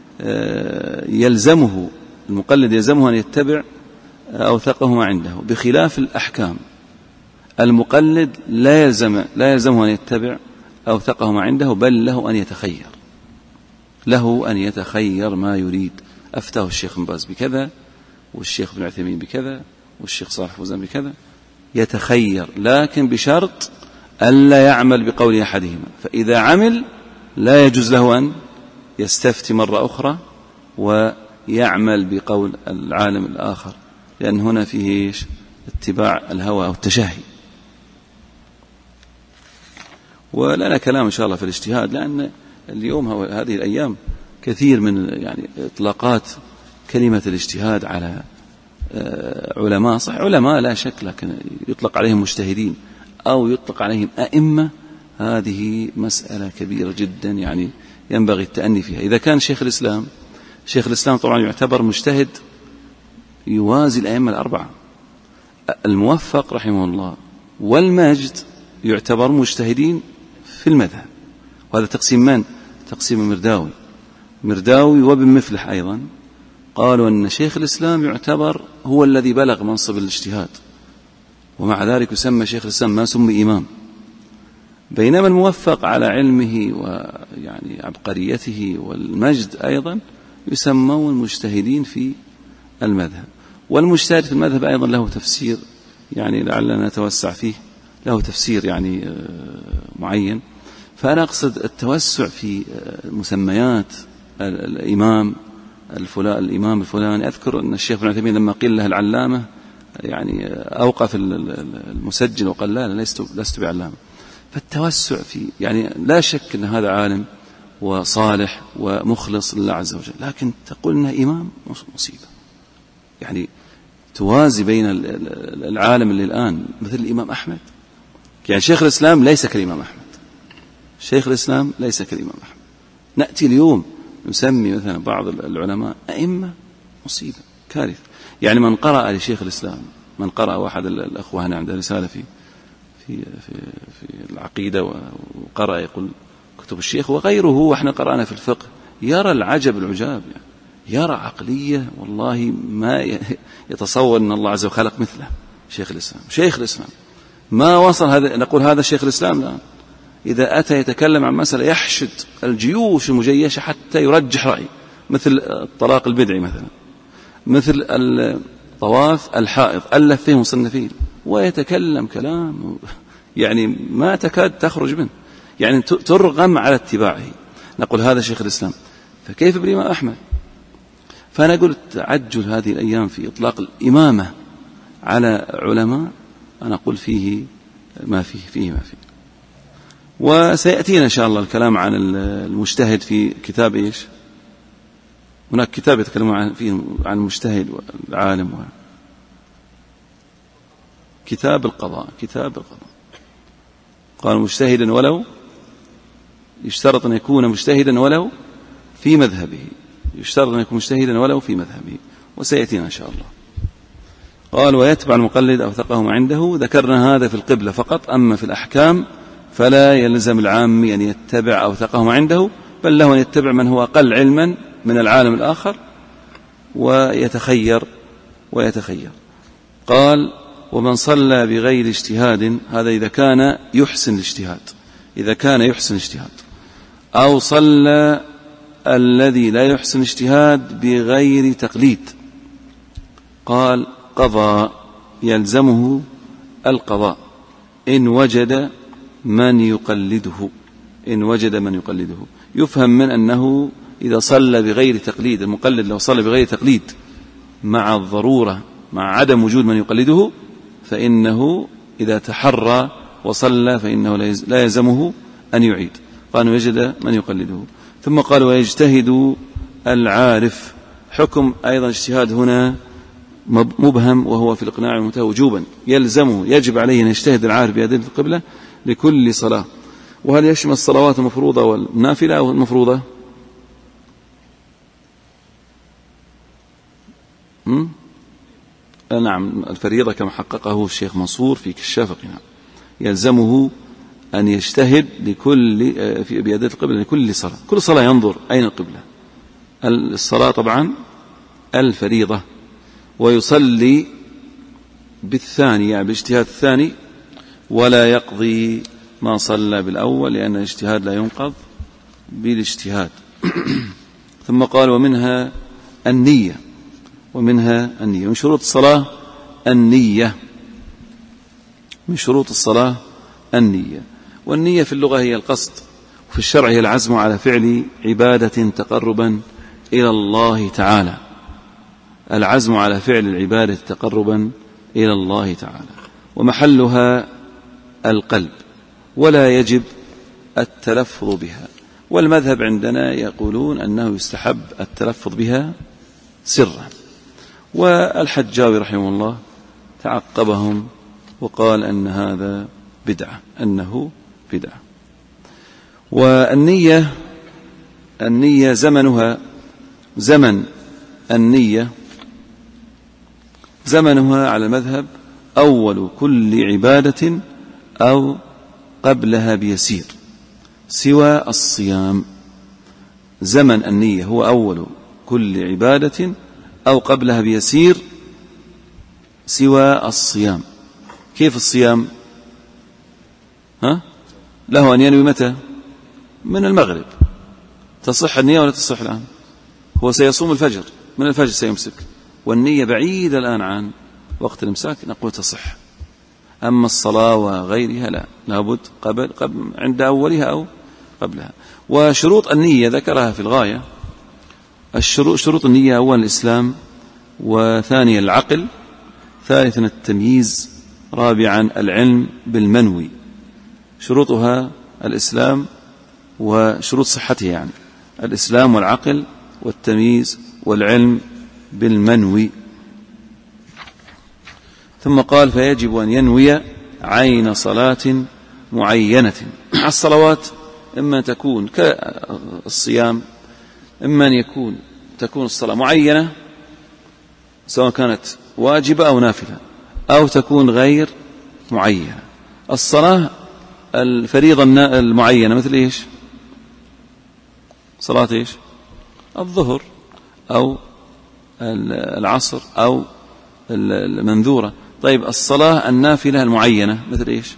Speaker 2: يلزمه المقلد، يلزمه أن يتبع أوثقهما عنده، بخلاف الأحكام. المقلد لا يلزمه أن يتبع أوثقهما عنده، بل له أن يتخير، له أن يتخير ما يريد. أفتاه الشيخ بن باز بكذا، والشيخ ابن عثيمين بكذا، والشيخ صالح فوزان بكذا، يتخير، لكن بشرط ألا يعمل بقول أحدهما. فإذا عمل لا يجوز له أن يستفتي مرة أخرى ويعمل بقول العالم الآخر، لأن هنا فيه اتباع الهوى أو التشهي. ولنا كلام إن شاء الله في الاجتهاد، لأن اليوم هذه الأيام كثير من يعني إطلاقات كلمة الاجتهاد على علماء، صح علماء لا شك، لكن يطلق عليهم مجتهدين أو يطلق عليهم أئمة. هذه مسألة كبيرة جدا يعني ينبغي التأني فيها. إذا كان شيخ الإسلام طبعا يعتبر مجتهد يوازي الأئمة الأربعة، الموفق رحمه الله والماجد يعتبر مجتهدين في المذهب. وهذا تقسيم من؟ تقسيم مرداوي وابن مفلح أيضا قالوا أن شيخ الإسلام يعتبر هو الذي بلغ منصب الاجتهاد، ومع ذلك يسمى شيخ الإسلام ما سمي إمام، بينما الموفق على علمه ويعني عبقريته والمجد أيضا يسمون مجتهدين في المذهب. والمجتهد في المذهب أيضا له تفسير، يعني لعلنا نتوسع فيه، له تفسير يعني معين. فأنا أقصد التوسع في مسميات الإمام الفلاني. أذكر أن الشيخ ابن عثيمين لما قيل له العلامة يعني أوقف المسجل وقال لا لست بعلامة. فالتوسع في يعني لا شك أن هذا عالم وصالح ومخلص لله عز وجل، لكن تقول أنه إمام مصيبة، يعني توازي بين العالم اللي الآن مثل الإمام أحمد. يعني شيخ الإسلام ليس كالإمام أحمد، نأتي اليوم نسمي مثلا بعض العلماء أئمة، مصيبة كارثة. يعني من قرأ لشيخ الإسلام، من قرأ واحد الأخوة هنا عنده رسالة في العقيدة وقرأ يقول كتب الشيخ وغيره، وإحنا قرأنا في الفقه، يرى العجب العجاب، يعني يرى عقلية والله ما يتصور أن الله عز وجل خلق مثله. شيخ الإسلام ما وصل هذا، نقول هذا شيخ الإسلام لا، إذا أتى يتكلم عن مسألة يحشد الجيوش المجيشة حتى يرجح رأي، مثل الطلاق البدعي مثلا، مثل الطواف الحائض، ألف فيه مصنفين ويتكلم كلام يعني ما تكاد تخرج منه، يعني ترغم على اتباعه. نقول هذا شيخ الإسلام، فكيف بالإمام أحمد؟ فأنا قلت تعجل هذه الأيام في إطلاق الإمامة على علماء، أنا أقول فيه ما فيه. وسيأتينا إن شاء الله الكلام عن المجتهد في كتاب إيش؟ هناك كتاب يتكلم عن المجتهد والعالم كتاب القضاء. قال مجتهدا ولو، يشترط أن يكون مجتهدا ولو في مذهبه، وسيأتينا إن شاء الله. قال ويتبع المقلد أوثقه ما عنده. ذكرنا هذا في القبلة فقط، أما في الأحكام فلا يلزم العامي أن يتبع أوثقه ما عنده، بل له أن يتبع من هو أقل علما من العالم الآخر ويتخير. قال ومن صلى بغير اجتهاد، هذا إذا كان يحسن الاجتهاد، أو صلى الذي لا يحسن اجتهاد بغير تقليد، قال قضى، يلزمه القضاء إن وجد من يقلده. يفهم من أنه إذا صلى بغير تقليد، المقلد لو صلى بغير تقليد مع الضرورة، مع عدم وجود من يقلده، فإنه إذا تحرى وصلى فإنه لا يلزمه أن يعيد. قال وجد من يقلده. ثم قال ويجتهد العارف. حكم أيضا اجتهاد هنا مبهم، وهو في الإقناع المنتهى وجوبا، يجب عليه أن يجتهد العارف بأدلة القبلة لكل صلاة. وهل يشمل الصلوات المفروضة والنافلة أو المفروضة؟ نعم، الفريضة كما حققه الشيخ منصور في كشاف القناع، يلزمه أن يجتهد بأدلة القبلة لكل صلاة. كل صلاة ينظر أين القبلة، الصلاة طبعا الفريضة، ويصلي بالثاني يعني بالاجتهاد الثاني، ولا يقضي ما صلى بالأول، لأن الاجتهاد لا ينقض بالاجتهاد. ثم قال ومنها النية. من شروط الصلاة النية. والنية في اللغة هي القصد، وفي الشرع هي العزم على فعل عبادة تقربا إلى الله تعالى، العزم على فعل العبادة تقربا إلى الله تعالى، ومحلها القلب، ولا يجب التلفظ بها. والمذهب عندنا يقولون أنه يستحب التلفظ بها سرا. والحجاوي رحمه الله تعقبهم وقال أن هذا بدعة، أنه بدعة. والنية زمنها على المذهب أول كل عبادة أو قبلها بيسير سوى الصيام. زمن النية هو أول كل عبادة أو قبلها بيسير سوى الصيام. كيف الصيام؟ له أن ينوي متى؟ من المغرب. تصح النية ولا تصح الآن؟ هو سيصوم الفجر، من الفجر سيمسك، والنية بعيدة الآن عن وقت الإمساك، نقول تصح. أما الصلاة وغيرها لا، لابد قبل عند أولها أو قبلها. وشروط النية ذكرها في الغاية. شروط النية: أولا الإسلام، وثانيا العقل، ثالثا التمييز، رابعا العلم بالمنوي. شروطها الإسلام وشروط صحتها، يعني الإسلام والعقل والتمييز والعلم بالمنوي. ثم قال: فيجب أن ينوي عين صلاة معينة. الصلوات إما أن تكون كالصيام، إما أن تكون الصلاة معينة سواء كانت واجبة أو نافلة، أو تكون غير معينة. الصلاة الفريضة المعينة مثل إيش؟ صلاة إيش؟ الظهر أو العصر أو المنذورة. طيب الصلاة النافلة المعينة مثل إيش؟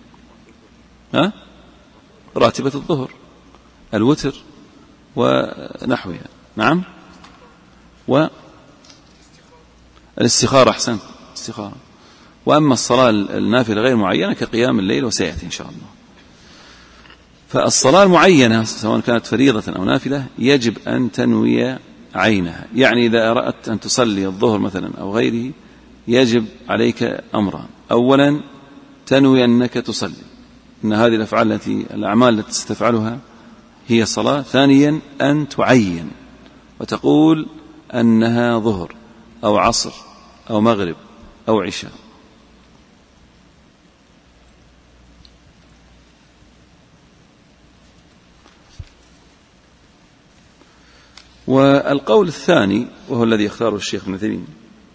Speaker 2: راتبة الظهر، الوتر ونحوها. نعم. والاستخارة، أحسن، استخارة. وأما الصلاة النافلة غير معينة كقيام الليل وسيأتي إن شاء الله. فالصلاة المعينة سواء كانت فريضة أو نافلة يجب أن تنوي عينها. يعني إذا أردت أن تصلي الظهر مثلا أو غيره يجب عليك أمران: أولا تنوي أنك تصلي، أن هذه الأعمال التي ستفعلها هي صلاة. ثانيا أن تعين وتقول أنها ظهر أو عصر أو مغرب أو عشاء. والقول الثاني وهو الذي اختاره الشيخ ابن عثيمين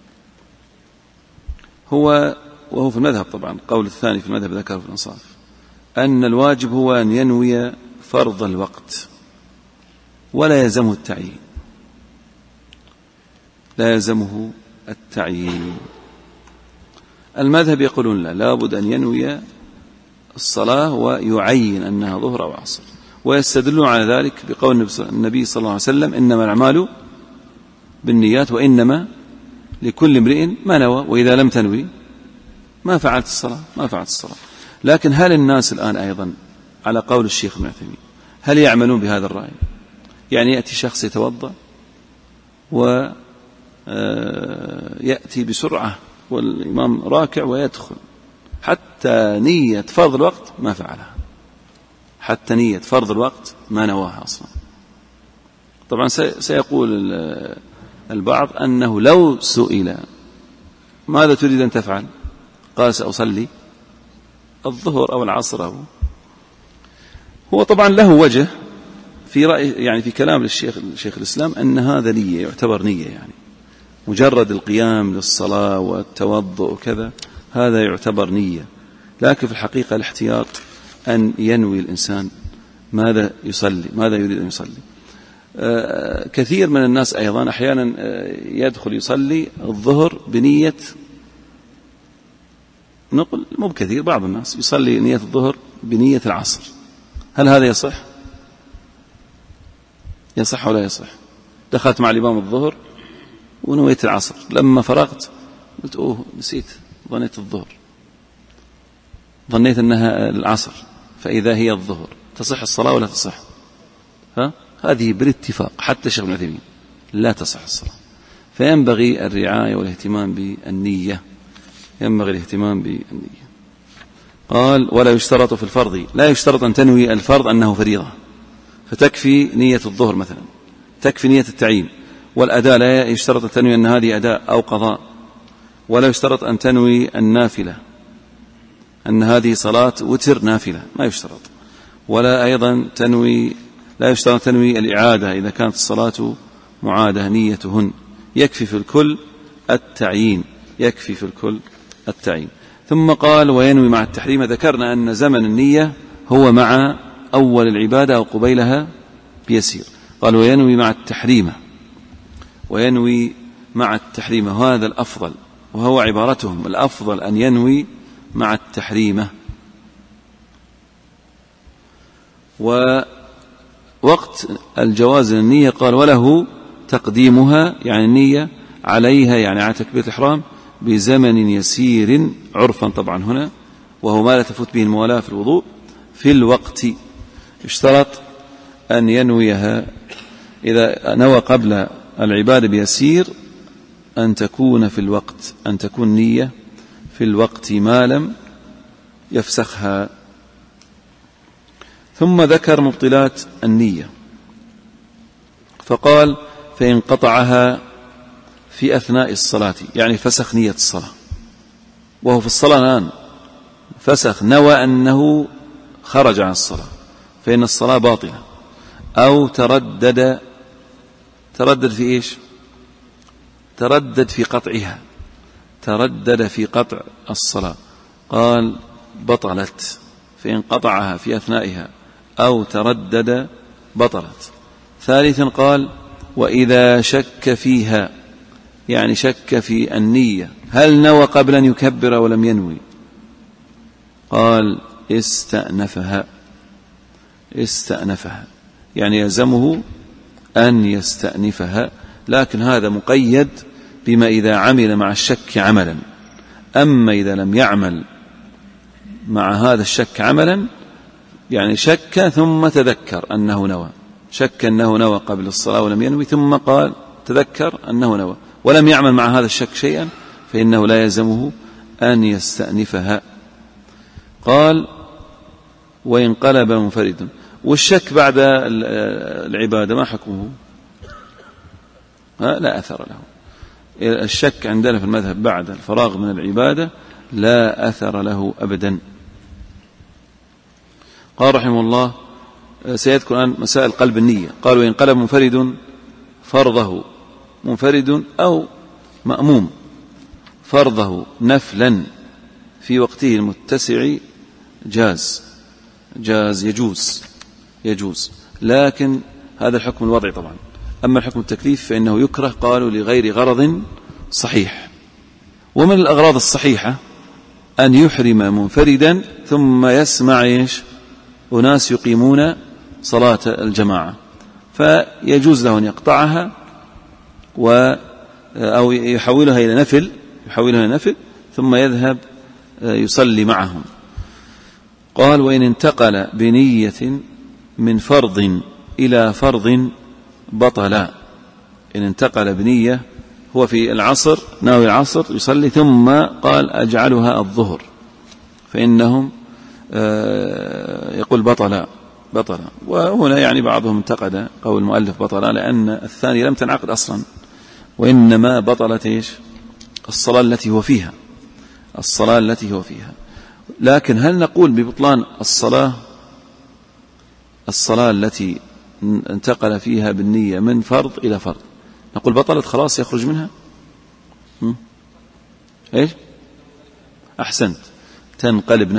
Speaker 2: وهو في المذهب طبعا، القول الثاني في المذهب ذكره في الإنصاف، أن الواجب هو أن ينوي فرض الوقت ولا يلزمه التعيين. لا يلزمه التعيين. المذهب يقولون لا بد أن ينوي الصلاة ويعين أنها ظهر أو عصر، ويستدلون على ذلك بقول النبي صلى الله عليه وسلم: إنما الأعمال بالنيات وإنما لكل امرئ ما نوى، وإذا لم تنوي ما فعلت الصلاة. لكن هل الناس الآن أيضا على قول الشيخ ابن عثيمين هل يعملون بهذا الرأي؟ يعني يأتي شخص يتوضأ ويأتي بسرعة والإمام راكع ويدخل، حتى نية فرض الوقت ما فعلها، حتى نية فرض الوقت ما نواها أصلا. طبعا سيقول البعض أنه لو سئل ماذا تريد أن تفعل؟ قال: سأصلي الظهر أو العصر. هو طبعا له وجه في رأي، يعني في كلام الشيخ الإسلام، أن هذا نية، يعتبر نية، يعني مجرد القيام للصلاة والتوضؤ وكذا هذا يعتبر نية. لكن في الحقيقة الاحتياط أن ينوي الإنسان ماذا يصلي، ماذا يريد أن يصلي. كثير من الناس أيضا أحيانا يدخل يصلي الظهر بنية، نقول مو بكثير، بعض الناس يصلي نية الظهر بنية العصر. هل هذا يصح؟ يصح ولا يصح؟ دخلت مع الإمام الظهر ونويت العصر، لما فرغت قلت نسيت، ظنيت الظهر، ظنيت أنها العصر، فإذا هي الظهر، تصح الصلاة ولا تصح؟ هذه بالاتفاق حتى الشيخ ابن عثيمين لا تصح الصلاة. فينبغي الرعاية والاهتمام بالنية، ينبغي الاهتمام بالنية. قال ولا يشترط في الفرض، لا يشترط أن تنوي الفرض أنه فريضة، فتكفي نية الظهر مثلا، تكفي نية التعيين. والأداء لا يشترط أن تنوي أن هذه أداء أو قضاء، ولا يشترط أن تنوي النافلة أن هذه صلاة وتر نافلة، ما يشترط. ولا أيضا لا يشترط تنوي الإعادة إذا كانت الصلاة معادة نيتهن، يكفي في الكل التعيين، يكفي في الكل التعيين. ثم قال وينوي مع التحريم. ذكرنا أن زمن النية هو مع أول العبادة أو قبيلها بيسير. قال وينوي مع التحريم، وينوي مع التحريم، وهذا الأفضل، وهو عبارتهم الأفضل أن ينوي مع التحريم. ووقت الجواز النية قال وله تقديمها، يعني النية عليها يعني على تكبيرة الإحرام بزمن يسير عرفا طبعا هنا، وهو ما لا تفوت به الموالاة في الوضوء في الوقت. اشترط أن ينويها إذا نوى قبل العبادة بيسير أن تكون في الوقت، أن تكون نية في الوقت ما لم يفسخها. ثم ذكر مبطلات النية فقال فإن قطعها في أثناء الصلاة، يعني فسخ نية الصلاة وهو في الصلاة الآن، فسخ نوى أنه خرج عن الصلاة، فإن الصلاة باطلة. أو تردد في إيش؟ تردد في قطعها، تردد في قطع الصلاة، قال بطلت. فإن قطعها في أثنائها أو تردد بطلت. ثالثا قال وإذا شك فيها، يعني شك في النية، هل نوى قبل أن يكبر ولم ينوي؟ قال استأنفها، يعني يلزمه أن يستأنفها، لكن هذا مقيد بما إذا عمل مع الشك عملا. أما إذا لم يعمل مع هذا الشك عملا، يعني شك ثم تذكر أنه نوى، شك أنه نوى قبل الصلاة ولم ينوي، ثم قال تذكر أنه نوى ولم يعمل مع هذا الشك شيئا، فإنه لا يلزمه أن يستأنفها. قال وينقلب منفردا. والشك بعد العبادة ما حكمه؟ لا أثر له. الشك عندنا في المذهب بعد الفراغ من العبادة لا أثر له أبدا. قال رحمه الله سيذكر الآن مسائل قلب النية. قال وينقلب منفرد فرضه، منفرد أو مأموم، فرضه نفلا في وقته المتسع جاز يجوز، لكن هذا الحكم الوضعي طبعا. أما الحكم التكليف فإنه يكره، قالوا لغير غرض صحيح. ومن الأغراض الصحيحة أن يحرم منفردا ثم يسمع أناس يقيمون صلاة الجماعة، فيجوز له أن يقطعها أو يحولها إلى نفل ثم يذهب يصلي معهم. قال وإن انتقل بنية من فرض إلى فرض بطل. إن انتقل بنية، هو في العصر ناوي العصر يصلي، ثم قال أجعلها الظهر، فإنهم يقول بطل. وهنا يعني بعضهم انتقد قول المؤلف بطل، لأن الثاني لم تنعقد أصلا، وإنما بطلت الصلاة التي هو فيها. لكن هل نقول ببطلان الصلاة التي انتقل فيها بالنية من فرض إلى فرض، نقول بطلت خلاص يخرج منها؟ إيش؟ أحسنت، ينقلب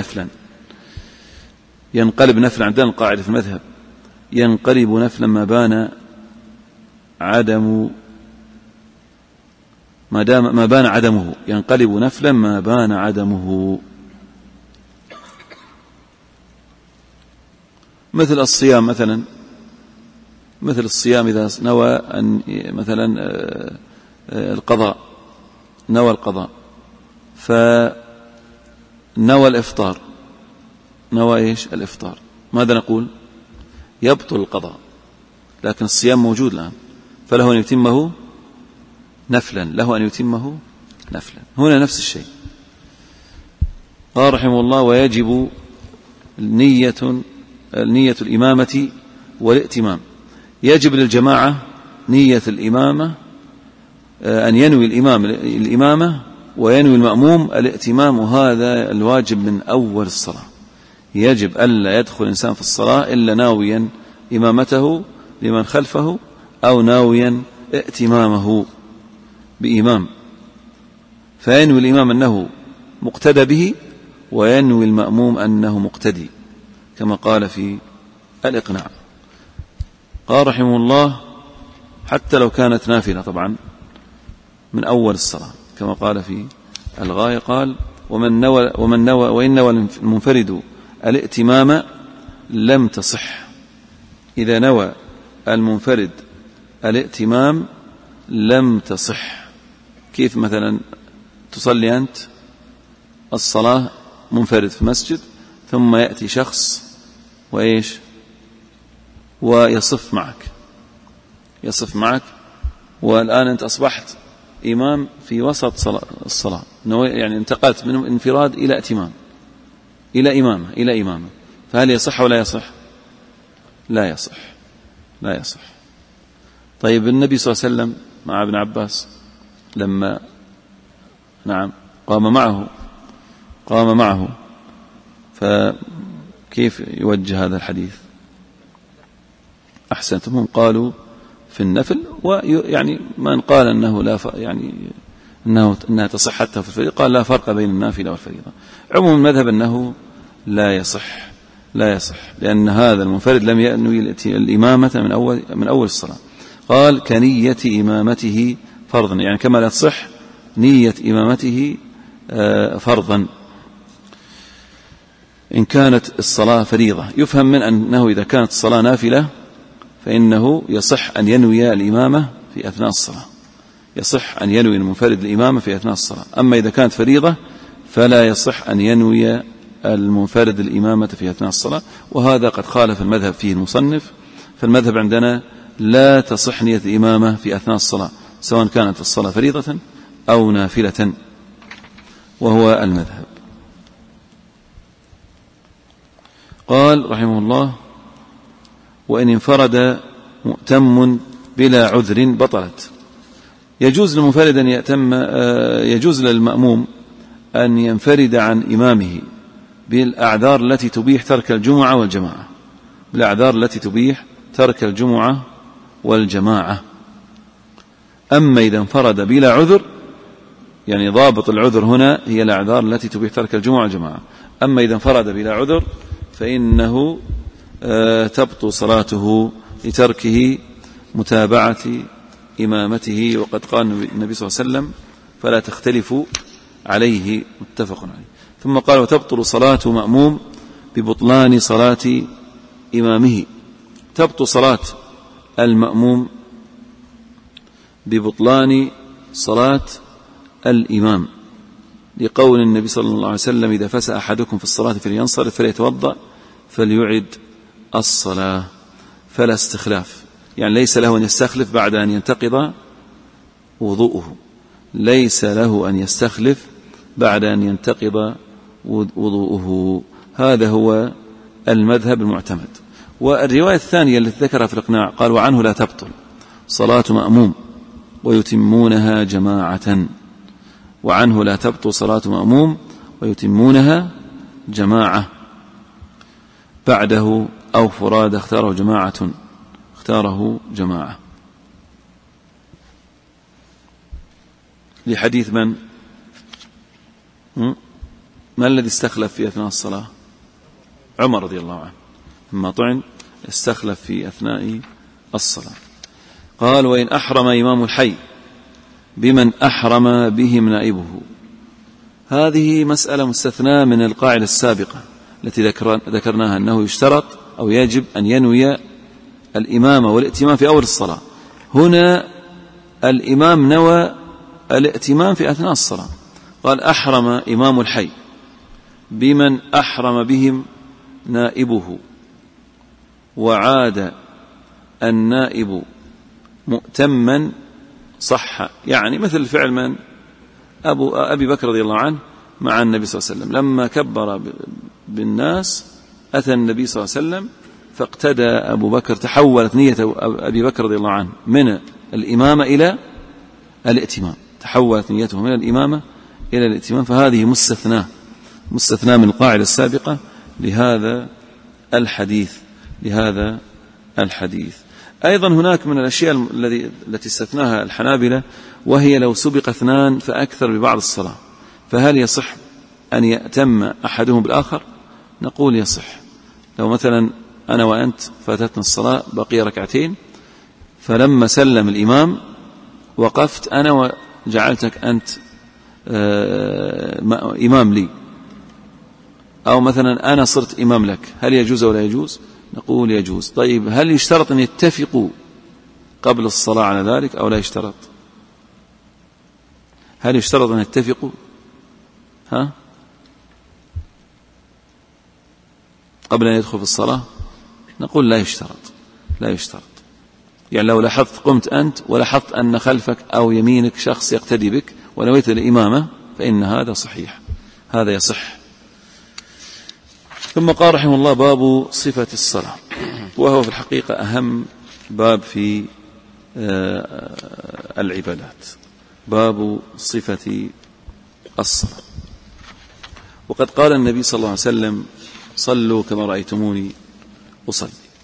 Speaker 2: نفلا. عندنا القاعدة في المذهب ينقلب نفلا ما بان عدمه، ينقلب نفلا ما بان عدمه. مثل الصيام مثلا، مثل الصيام إذا نوى أن مثلا القضاء، نوى القضاء فنوى الإفطار، نوى الإفطار، ماذا نقول؟ يبطل القضاء، لكن الصيام موجود الآن، فله أن يتمه نفلا، له أن يتمه نفلا. هنا نفس الشيء. قال رحمه الله: ويجب نية الإمامة والائتمام. يجب للجماعة نية الإمامة، أن ينوي الإمام الإمامة وينوي المأموم الائتمام، وهذا الواجب من أول الصلاة. يجب ألا يدخل الإنسان في الصلاة إلا ناويا إمامته لمن خلفه أو ناويا ائتمامه بإمام، فينوي الإمام أنه مقتدى به وينوي المأموم أنه مقتدي، كما قال في الإقناع. قال رحمه الله: حتى لو كانت نافلة طبعا من أول الصلاة، كما قال في الغاية، قال: وإن نوى المنفرد الائتمام لم تصح. إذا نوى المنفرد الائتمام لم تصح. كيف مثلا تصلي أنت الصلاة منفرد في مسجد، ثم يأتي شخص ويصف معك، والآن أنت أصبحت إمام في وسط الصلاة، يعني انتقلت من انفراد إلى ائتمام إلى إمامة، فهل يصح ولا يصح؟ لا يصح. طيب النبي صلى الله عليه وسلم مع ابن عباس لما قام معه فكيف يوجه هذا الحديث؟ أحسنتم، هم قالوا في النفل، ويعني من قال أنه لا أنها تصح حتى في الفريضة قال لا فرق بين النافلة والفريضة. عموم المذهب أنه لا يصح، لأن هذا المنفرد لم ينوي الإمامة من أول الصلاة. قال: كنية إمامته فرضا، يعني كما لا تصح نية إمامته فرضا إن كانت الصلاة فريضة. يفهم من أنه إذا كانت الصلاة نافلة فإنه يصح أن ينوي الإمامة في أثناء الصلاة، يصح أن ينوي المنفرد الإمامة في أثناء الصلاة. أما إذا كانت فريضة فلا يصح أن ينوي المنفرد الإمامة في أثناء الصلاة، وهذا قد خالف المذهب فيه المصنف. فالمذهب عندنا لا تصح نية الإمامة في أثناء الصلاة، سواء كانت الصلاة فريضة أو نافلة، وهو المذهب. قال رحمه الله: وإن انفرد مؤتم بلا عذر بطلت. يجوز للمنفرد أن يجوز للمأموم أن ينفرد عن إمامه بالأعذار التي تبيح ترك الجمعة والجماعة. أما إذا انفرد بلا عذر، يعني ضابط العذر هنا هي الأعذار التي تبيح ترك الجمعة والجماعة. أما إذا انفرد بلا عذر فإنه تبطل صلاته لتركه متابعة إمامته، وقد قال النبي صلى الله عليه وسلم: فلا تختلفوا عليه، متفق عليه. ثم قال: وتبطل صلاة مأموم ببطلان صلاة إمامه. تبطل صلاة المأموم ببطلان صلاة الإمام، لقول النبي صلى الله عليه وسلم: إذا فسأ أحدكم في الصلاة فلينصرف فليتوضأ فليعد الصلاة. فلا استخلاف، يعني ليس له أن يستخلف بعد أن ينتقض وضوءه، هذا هو المذهب المعتمد. والرواية الثانية التي ذكرها في الإقناع قال: وعنه لا تبطل صلاة مأموم ويتمونها جماعة، بعده أو فراد اختاره جماعة. لحديث من الذي استخلف في أثناء الصلاة؟ عمر رضي الله عنه، لما طعن استخلف في أثناء الصلاة. قال: وإن أحرم إمام الحي بمن أحرم بهم نائبه. هذه مسألة مستثناة من القاعدة السابقة التي ذكرناها، أنه يشترط أو يجب أن ينوي الإمامة والائتمام في أول الصلاة. هنا الإمام نوى الائتمام في أثناء الصلاة. قال: أحرم إمام الحي بمن أحرم بهم نائبه، وعاد النائب مؤتما صح. يعني مثل فعل من؟ أبي بكر رضي الله عنه مع النبي صلى الله عليه وسلم، لما كبر بالناس أتى النبي صلى الله عليه وسلم فاقتدى أبو بكر، تحولت نية أبي بكر رضي الله عنه من الإمامة إلى الائتمام، تحولت نيته من الإمامة إلى الائتمام، فهذه مستثناة من القاعدة السابقة لهذا الحديث. أيضا هناك من الأشياء التي استثناها الحنابلة، وهي لو سبق اثنان فأكثر ببعض الصلاة، فهل يصح أن يأتم أحدهم بالآخر؟ نقول يصح. لو مثلا أنا وأنت فاتتنا الصلاة بقي ركعتين، فلما سلم الإمام وقفت أنا وجعلتك أنت إمام لي، أو مثلا أنا صرت إمام لك، هل يجوز ولا يجوز؟ نقول يجوز. طيب هل يشترط أن يتفقوا قبل الصلاة على ذلك أو لا يشترط؟ هل يشترط أن يتفقوا قبل أن يدخل في الصلاة؟ نقول لا يشترط. يعني لو لاحظت قمت أنت ولاحظت أن خلفك أو يمينك شخص يقتدي بك ونويت الإمامة فإن هذا صحيح، هذا يصح. ثم قال رحمه الله: باب صفة الصلاة، وهو في الحقيقة أهم باب في العبادات، باب صفة الصلاة. وقد قال النبي صلى الله عليه وسلم: صلوا كما رأيتموني أصلي.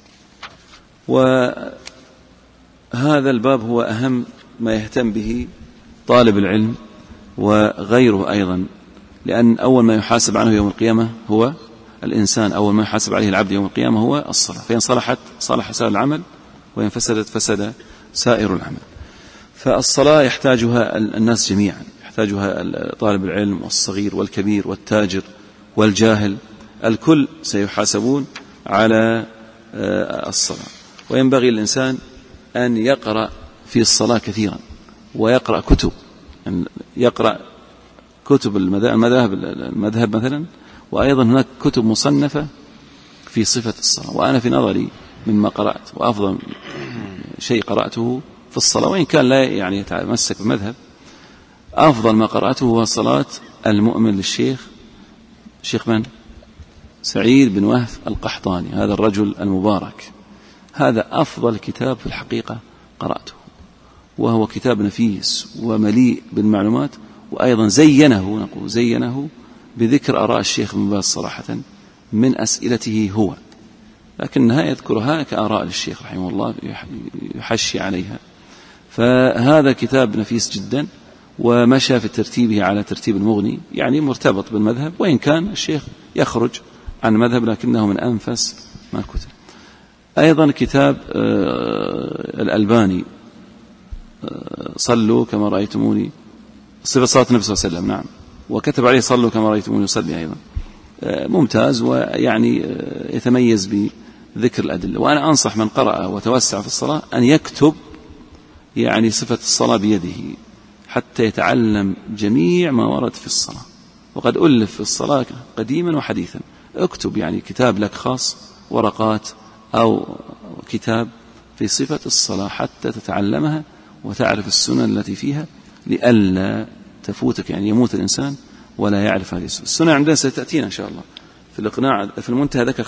Speaker 2: وهذا الباب هو أهم ما يهتم به طالب العلم وغيره أيضا، لأن أول ما يحاسب عنه يوم القيامة هو الإنسان، أول ما يحاسب عليه العبد يوم القيامة هو الصلاة، فإن صلحت صلح سائر العمل، وإن فسدت فسد سائر العمل. فالصلاة يحتاجها الناس جميعا، يحتاجها طالب العلم والصغير والكبير والتاجر والجاهل، الكل سيحاسبون على الصلاة. وينبغي الإنسان أن يقرأ في الصلاة كثيرا، ويقرأ كتب، يقرأ كتب المذهب مثلا، وأيضا هناك كتب مصنفة في صفة الصلاة. وأنا في نظري مما قرأت، وأفضل شيء قرأته في الصلاة، وإن كان لا يعني يتمسك بمذهب، أفضل ما قرأته هو صلاة المؤمن للشيخ من؟ سعيد بن وهف القحطاني، هذا الرجل المبارك. هذا أفضل كتاب في الحقيقة قرأته، وهو كتاب نفيس ومليء بالمعلومات، وأيضا زينه بذكر آراء الشيخ ابن باز صراحة من أسئلته هو، لكنها يذكرها كآراء للشيخ رحمه الله يحشي عليها. فهذا كتاب نفيس جدا، ومشى في ترتيبه على ترتيب المغني، يعني مرتبط بالمذهب، وإن كان الشيخ يخرج عن المذهب لكنه من أنفس ما كتب. أيضا كتاب الألباني صلوا كما رأيتموني، صفة صلاة النبي صلى الله عليه وسلم، نعم، وكتب عليه صلوا كما رأيتموني يصلي أيضا، ممتاز، ويعني يتميز بذكر الأدلة. وأنا أنصح من قرأ وتوسع في الصلاة أن يكتب يعني صفة الصلاة بيده حتى يتعلم جميع ما ورد في الصلاة. وقد ألف في الصلاة قديما وحديثا، اكتب يعني كتاب لك خاص، ورقات أو كتاب في صفة الصلاة حتى تتعلمها وتعرف السنن التي فيها، لئلا تفوتك، يعني يموت الإنسان ولا يعرف هذه السنة. السنة عندنا ستأتينا إن شاء الله في الإقناع، في المنتهى ذكر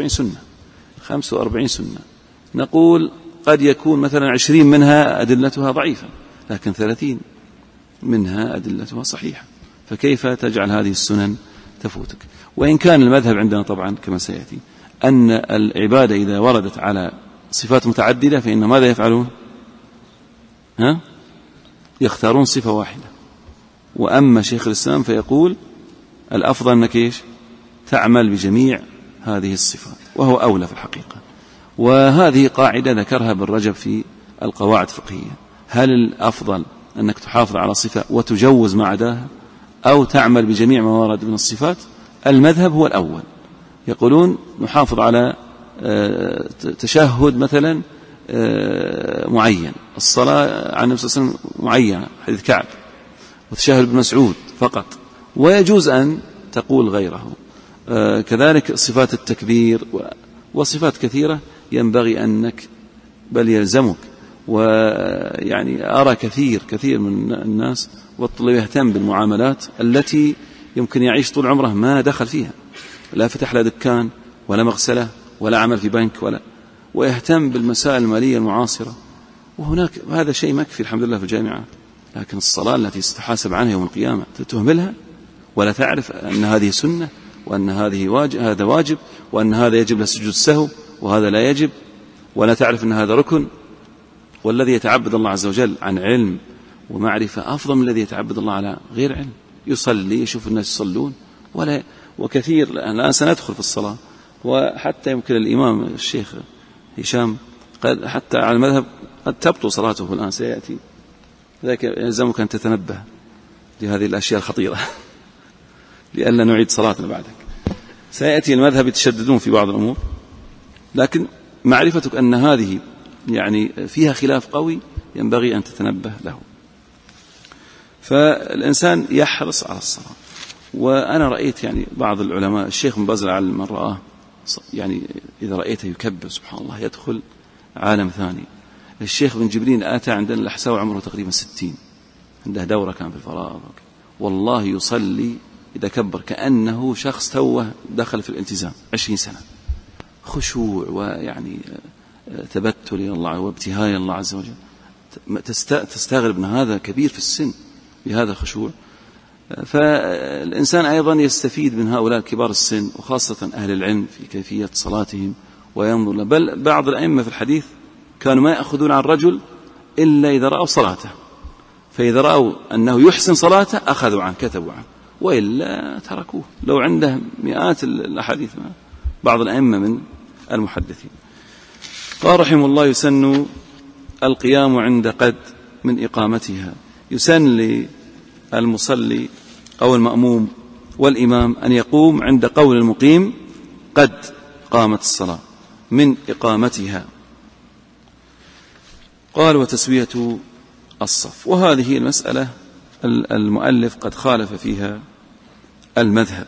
Speaker 2: 45 سنة، نقول قد يكون مثلا 20 منها أدلتها ضعيفة، لكن 30 منها أدلتها صحيحة، فكيف تجعل هذه السنن تفوتك؟ وإن كان المذهب عندنا طبعا كما سيأتي أن العبادة إذا وردت على صفات متعددة فإن ماذا يفعلون؟ يختارون صفة واحدة. وأما شيخ الإسلام فيقول الأفضل أنك تعمل بجميع هذه الصفات، وهو أولى في الحقيقة. وهذه قاعدة ذكرها ابن رجب في القواعد الفقهية: هل الأفضل أنك تحافظ على صفة وتجوز ما عداها، أو تعمل بجميع ما ورد من الصفات؟ المذهب هو الأول، يقولون نحافظ على تشهد مثلا معين، الصلاة عن النبي صلى الله عليه وسلم معينة، حديث كعب، وتشهد ابن مسعود فقط، ويجوز أن تقول غيره. كذلك صفات التكبير وصفات كثيرة ينبغي أنك بل يلزمك ويعني أرى كثير من الناس والطلاب يهتم بالمعاملات التي يمكن يعيش طول عمره ما دخل فيها، لا فتح لا دكان ولا مغسلة ولا عمل في بنك ويهتم بالمسائل المالية المعاصرة. وهناك هذا شيء مكفي الحمد لله في الجامعة، لكن الصلاة التي ستحاسب عنها يوم القيامة تهملها ولا تعرف أن هذه سنة وأن هذا واجب وأن هذا يجب لسجود السهو وهذا لا يجب، ولا تعرف أن هذا ركن. والذي يتعبد الله عز وجل عن علم ومعرفة أفضل من الذي يتعبد الله على غير علم. يصلي يشوف الناس يصلون وكثير الآن سندخل في الصلاة، وحتى يمكن الإمام الشيخ هشام قال حتى على المذهب قد تبطل صلاته الآن سيأتي، ذلك يلزمك أن تتنبه لهذه الأشياء الخطيرة لئلا نعيد صلاتنا بعدك. سيأتي المذهب يتشددون في بعض الأمور، لكن معرفتك أن هذه يعني فيها خلاف قوي ينبغي أن تتنبه له. فالإنسان يحرص على الصلاة. وأنا رأيت يعني بعض العلماء، الشيخ بن باز على من رآه يعني إذا رأيته يكبر سبحان الله يدخل عالم ثاني. الشيخ بن جبرين أتى عندنا الأحساء عمره تقريبا 60، عنده دورة كان في الفراغ، والله يصلي إذا كبر كأنه شخص توه دخل في الالتزام 20 سنة، خشوع ويعني تبتل إلى الله وابتهاء الله عز وجل. تستغرب أن هذا كبير في السن بهذا الخشوع. فالإنسان أيضا يستفيد من هؤلاء كبار السن وخاصة أهل العلم في كيفية صلاتهم وينظر. بل بعض الأئمة في الحديث كانوا ما يأخذون عن الرجل إلا إذا رأوا صلاته، فإذا رأوا أنه يحسن صلاته أخذوا عنه كتبوا عنه، وإلا تركوه لو عنده مئات الأحاديث. بعض الأئمة من المحدثين قال رحمه الله: يسن القيام عند قد من إقامتها. يسن للمصلي أو المأموم والإمام أن يقوم عند قول المقيم قد قامت الصلاة من إقامتها. قال: وتسوية الصف. وهذه المسألة المؤلف قد خالف فيها المذهب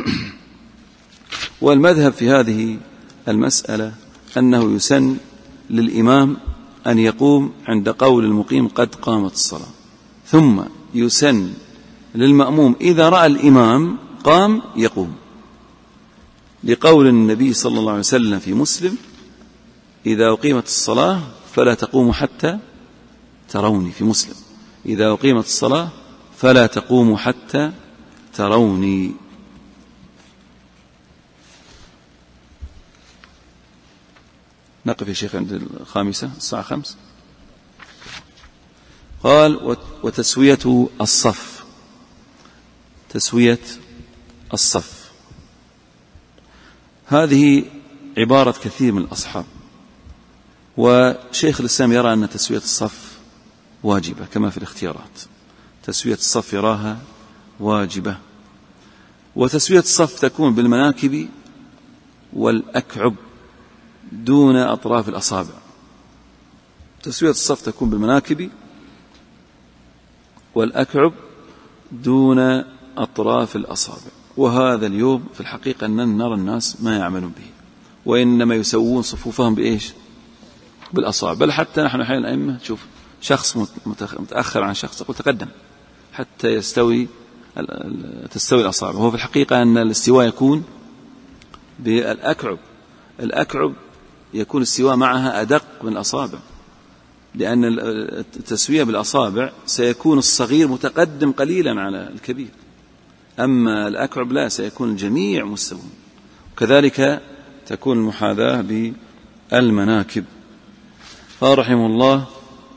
Speaker 2: والمذهب في هذه المسألة أنه يسن للإمام أن يقوم عند قول المقيم قد قامت الصلاة، ثم يسن للمأموم إذا رأى الإمام قام يقوم، لقول النبي صلى الله عليه وسلم في مسلم: إذا أقيمت الصلاة فلا تقوموا حتى تروني. في مسلم: إذا أقيمت الصلاة فلا تقوموا حتى تروني. نقف يا شيخ عند 5 الساعة 5. قال: وتسوية الصف. تسوية الصف هذه عبارة كثير من الأصحاب، وشيخ الإسلام يرى أن تسوية الصف واجبة كما في الاختيارات. تسوية الصف يراها واجبة. وتسوية الصف تكون بالمناكب والأكعب دون أطراف الأصابع. تسوية الصف تكون بالمناكب والأكعب دون أطراف الأصابع. وهذا اليوم في الحقيقة أننا نرى الناس ما يعملون به، وإنما يسوون صفوفهم بإيش؟ بالأصابع. بل حتى نحن أحيانا الأئمة تشوف شخص متأخر عن شخص يقول تقدم حتى تستوي الأصابع. وهو في الحقيقة أن الاستواء يكون بالأكعب. الأكعب يكون الاستواء معها أدق من الأصابع، لأن التسوية بالأصابع سيكون الصغير متقدم قليلا على الكبير، أما الأكعب لا، سيكون الجميع مستوون. وكذلك تكون المحاذاة بالمناكب. قال رحمه الله: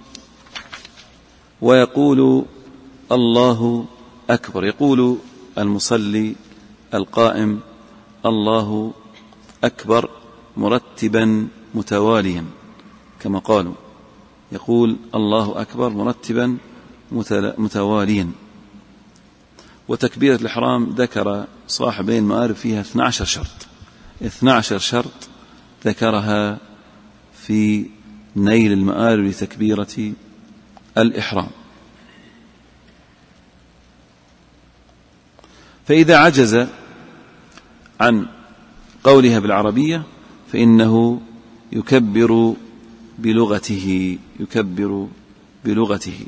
Speaker 2: ويقول الله أكبر. يقول المصلي القائم الله أكبر مرتبا متواليا كما قالوا، يقول الله أكبر مرتبا متواليا. وتكبيرة الإحرام ذكر صاحبين المآرب فيها 12 شرط، 12 شرط ذكرها في نيل المآرب لتكبيرة الإحرام. فإذا عجز عن قولها بالعربية فإنه يكبر بلغته، يكبر بلغته.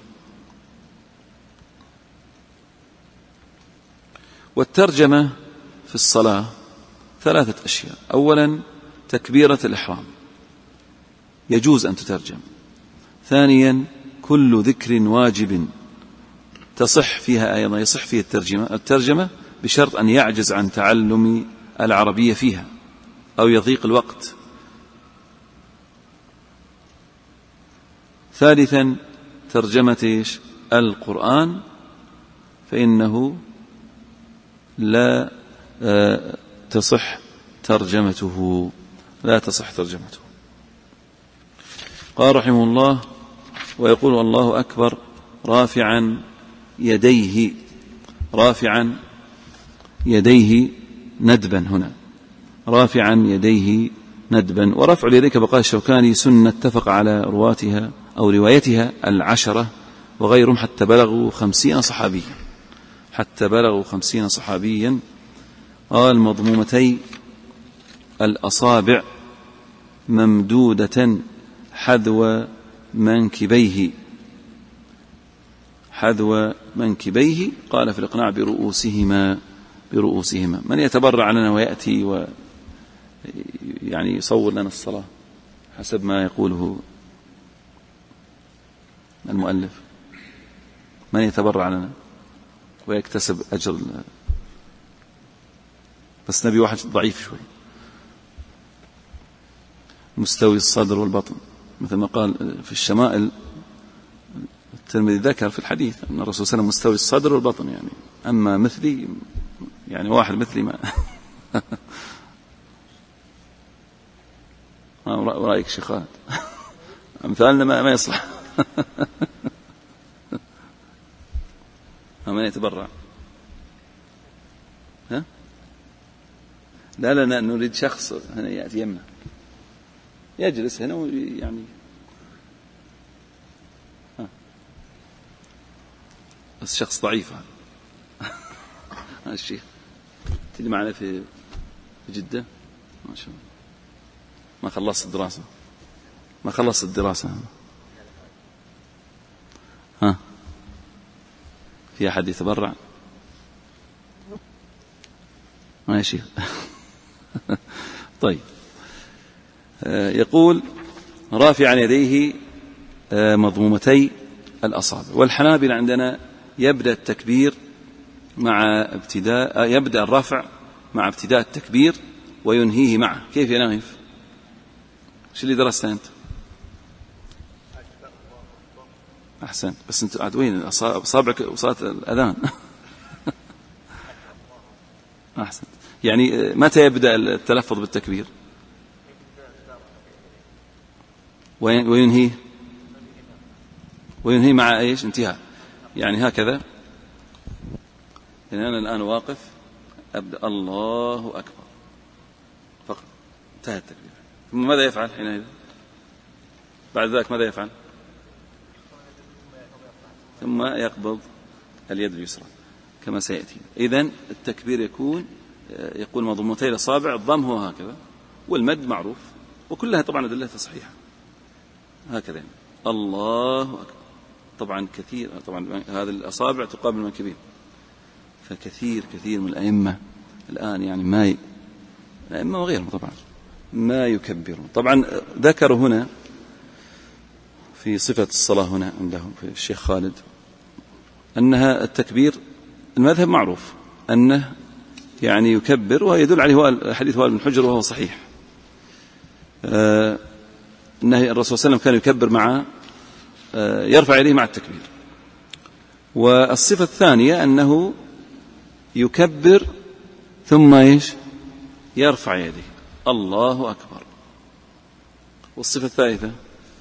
Speaker 2: والترجمة في الصلاة 3 أشياء. أولا تكبيرة الإحرام يجوز أن تترجم. ثانيا كل ذكر واجب تصح فيها أيضا يصح فيها الترجمة بشرط أن يعجز عن تعلم العربية فيها أو يضيق الوقت. ثالثا ترجمة القرآن فإنه لا تصح ترجمته. قال رحمه الله: ويقول الله أكبر رافعا يديه ندبا. هنا رافعا يديه ندبا. ورفع اليدين كما قال الشوكاني سنة اتفق على رواتها أو روايتها 10 وغيرهم حتى بلغوا 50 صحابيا. قال: مضمومتي الأصابع ممدودة حذو منكبيه. قال في الإقناع برؤوسهما. من يتبرع لنا ويأتي يعني يصور لنا الصلاة حسب ما يقوله المؤلف؟ من يتبرع لنا ويكتسب أجر؟ بس نبي واحد ضعيف شوي، مستوي الصدر والبطن، مثل ما قال في الشمائل الترمذي ذكر في الحديث أن الرسول صلى الله عليه وسلم مستوي الصدر والبطن، يعني أما مثلي يعني واحد مثلي ما رأيك شيخ خالد؟ أمثالنا ما يصلح. من يتبرع؟ ها؟ لا نريد شخص هنا يأتي يمنا يجلس هنا يعني بس شخص ضعيف هذا. الشيخ تيجي معنا في جدة ما شاء الله، ما خلصت الدراسة. ها في أحد يتبرع؟ ماشي. طيب، يقول رافعا يديه مضمومتي الأصابع. والحنابلة عندنا يبدأ التكبير مع يبدأ الرفع مع ابتداء التكبير وينهيه معه. كيف يا نايف؟ شو اللي درسته أنت؟ أحسن، بس أنت قاعد وين أصابعك وصلت الأذان؟ أحسن. يعني متى يبدأ التلفظ بالتكبير وينهيه مع إيش؟ انتهاء. يعني هكذا، يعني أنا الآن واقف أبدأ الله أكبر فقط، انتهى التكبير. ثم ماذا يفعل حينئذ؟ بعد ذلك ماذا يفعل؟ ثم يقبض اليد اليسرى كما سيأتي. إذن التكبير يقول مضمومتي الأصابع، الضم هو هكذا، والمد معروف، وكلها طبعا أدلتها صحيحة هكذا يعني. الله أكبر. طبعا كثير، طبعا هذه الأصابع تقابل المنكبين، فكثير من الأئمة الآن يعني الأئمة وغيرهم طبعا ما يكبرون. طبعا ذكروا هنا في صفة الصلاة هنا عندهم في الشيخ خالد أنها التكبير المذهب معروف أنه يعني يكبر، ويدل عليه هو حديث وائل بن حجر وهو صحيح، أنه الرسول صلى الله عليه وسلم كان يكبر يرفع يديه مع التكبير. والصفة الثانية أنه يكبر ثم يرفع يديه، الله أكبر. والصفة الثالثة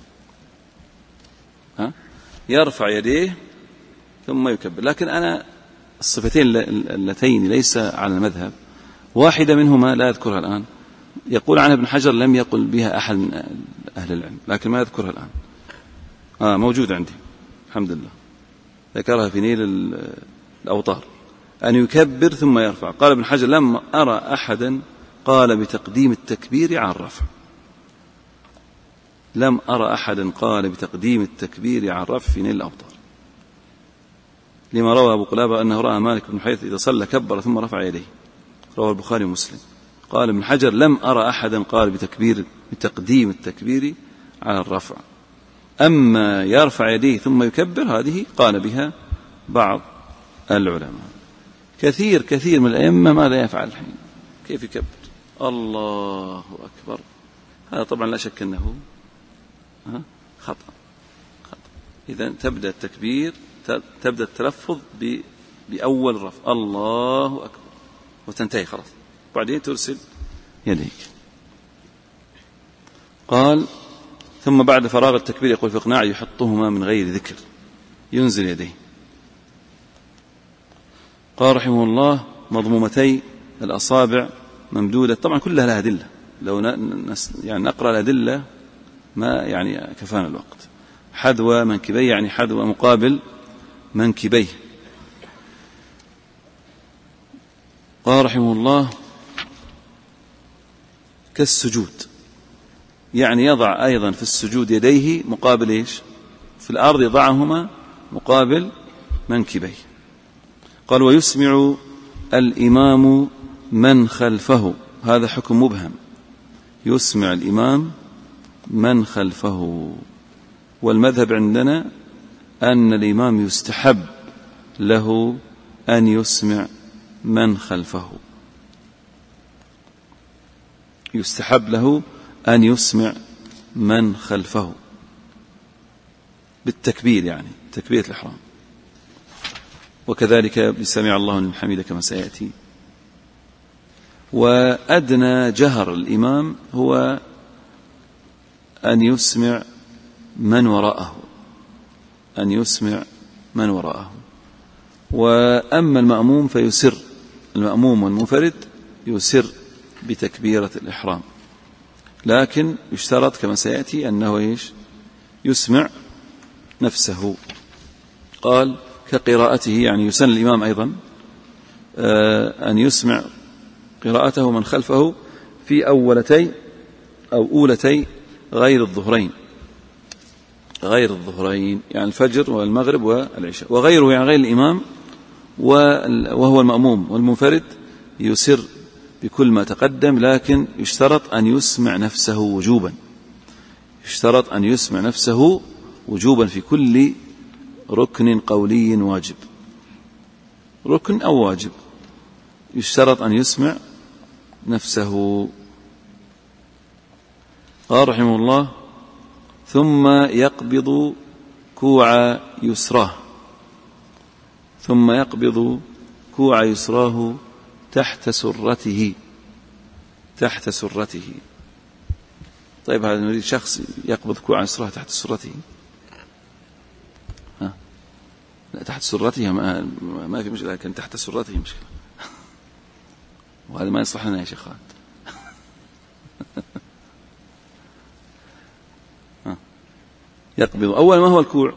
Speaker 2: يرفع يديه ثم يكبر. لكن أنا الصفتين اللتين ليس على المذهب، واحدة منهما لا أذكرها الآن، يقول عنها ابن حجر لم يقل بها أحد من أهل العلم، لكن ما أذكرها الآن. موجود عندي الحمد لله، ذكرها في نيل الأوطار، أن يكبر ثم يرفع. قال ابن حجر لم أرى أحدا قال بتقديم التكبير على الرفع. لم أرى أحدا قال بتقديم التكبير عن رفع في نيل الأوطار، لما روى أبو قلابة أنه رأى مالك بن حيث إذا صلى كبر ثم رفع يديه، رواه البخاري ومسلم. قال ابن حجر لم أرى أحدا قال بتقديم التكبير على الرفع، أما يرفع يديه ثم يكبر هذه قال بها بعض العلماء. كثير من الأئمة ماذا يفعل الحين؟ كيف يكبر؟ الله أكبر. هذا طبعا لا شك أنه خطأ. إذا تبدأ التكبير، تبدأ التلفظ بأول رفع الله أكبر وتنتهي خلاص، بعدين ترسل يديك. قال ثم بعد فراغ التكبير يقول في إقناع يحطهما من غير ذكر، ينزل يديه. قال رحمه الله مضمومتي الأصابع ممدودة، طبعا كلها لها أدلة، لو يعني نقرأ الأدلة ما يعني كفانا الوقت. حذو منكبيه يعني حذو مقابل منكبيه. قال رحمه الله كالسجود، يعني يضع أيضا في السجود يديه مقابل إيش؟ في الأرض يضعهما مقابل منكبيه. قال ويسمع الإمام من خلفه، هذا حكم مبهم، يسمع الإمام من خلفه. والمذهب عندنا أن الإمام يستحب له أن يسمع من خلفه، يستحب له أن يسمع من خلفه بالتكبير، يعني تكبيرة الإحرام، وكذلك بسمع الله لمن حمده كما سيأتي. وأدنى جهر الإمام هو أن يسمع من وراءه، أن يسمع من وراءه. وأما المأموم فيسر، المأموم والمنفرد يسر بتكبيرة الإحرام، لكن يشترط كما سيأتي أنه إيش؟ يسمع نفسه. قال كقراءته، يعني يسن الإمام أيضا أن يسمع قراءته من خلفه في أولتي أو أولتي غير الظهرين، غير الظهرين يعني الفجر والمغرب والعشاء، وغيره يعني غير الإمام وهو المأموم والمنفرد يسر بكل ما تقدم، لكن يشترط أن يسمع نفسه وجوبا، يشترط أن يسمع نفسه وجوبا في كل ركن قولي واجب، ركن أو واجب يشترط أن يسمع نفسه. قال رحمه الله ثم يقبض كوع يسراه، ثم يقبض كوع يسراه تحت سرته، تحت سرته. طيب هذا نريد شخص يقبض كوع يسراه تحت سرته، لا تحت سرته ما في مشكلة، لكن تحت سرته مشكلة، وهذا ما يصلح لنا يا شيخات. يقبض أول ما هو الكوع؟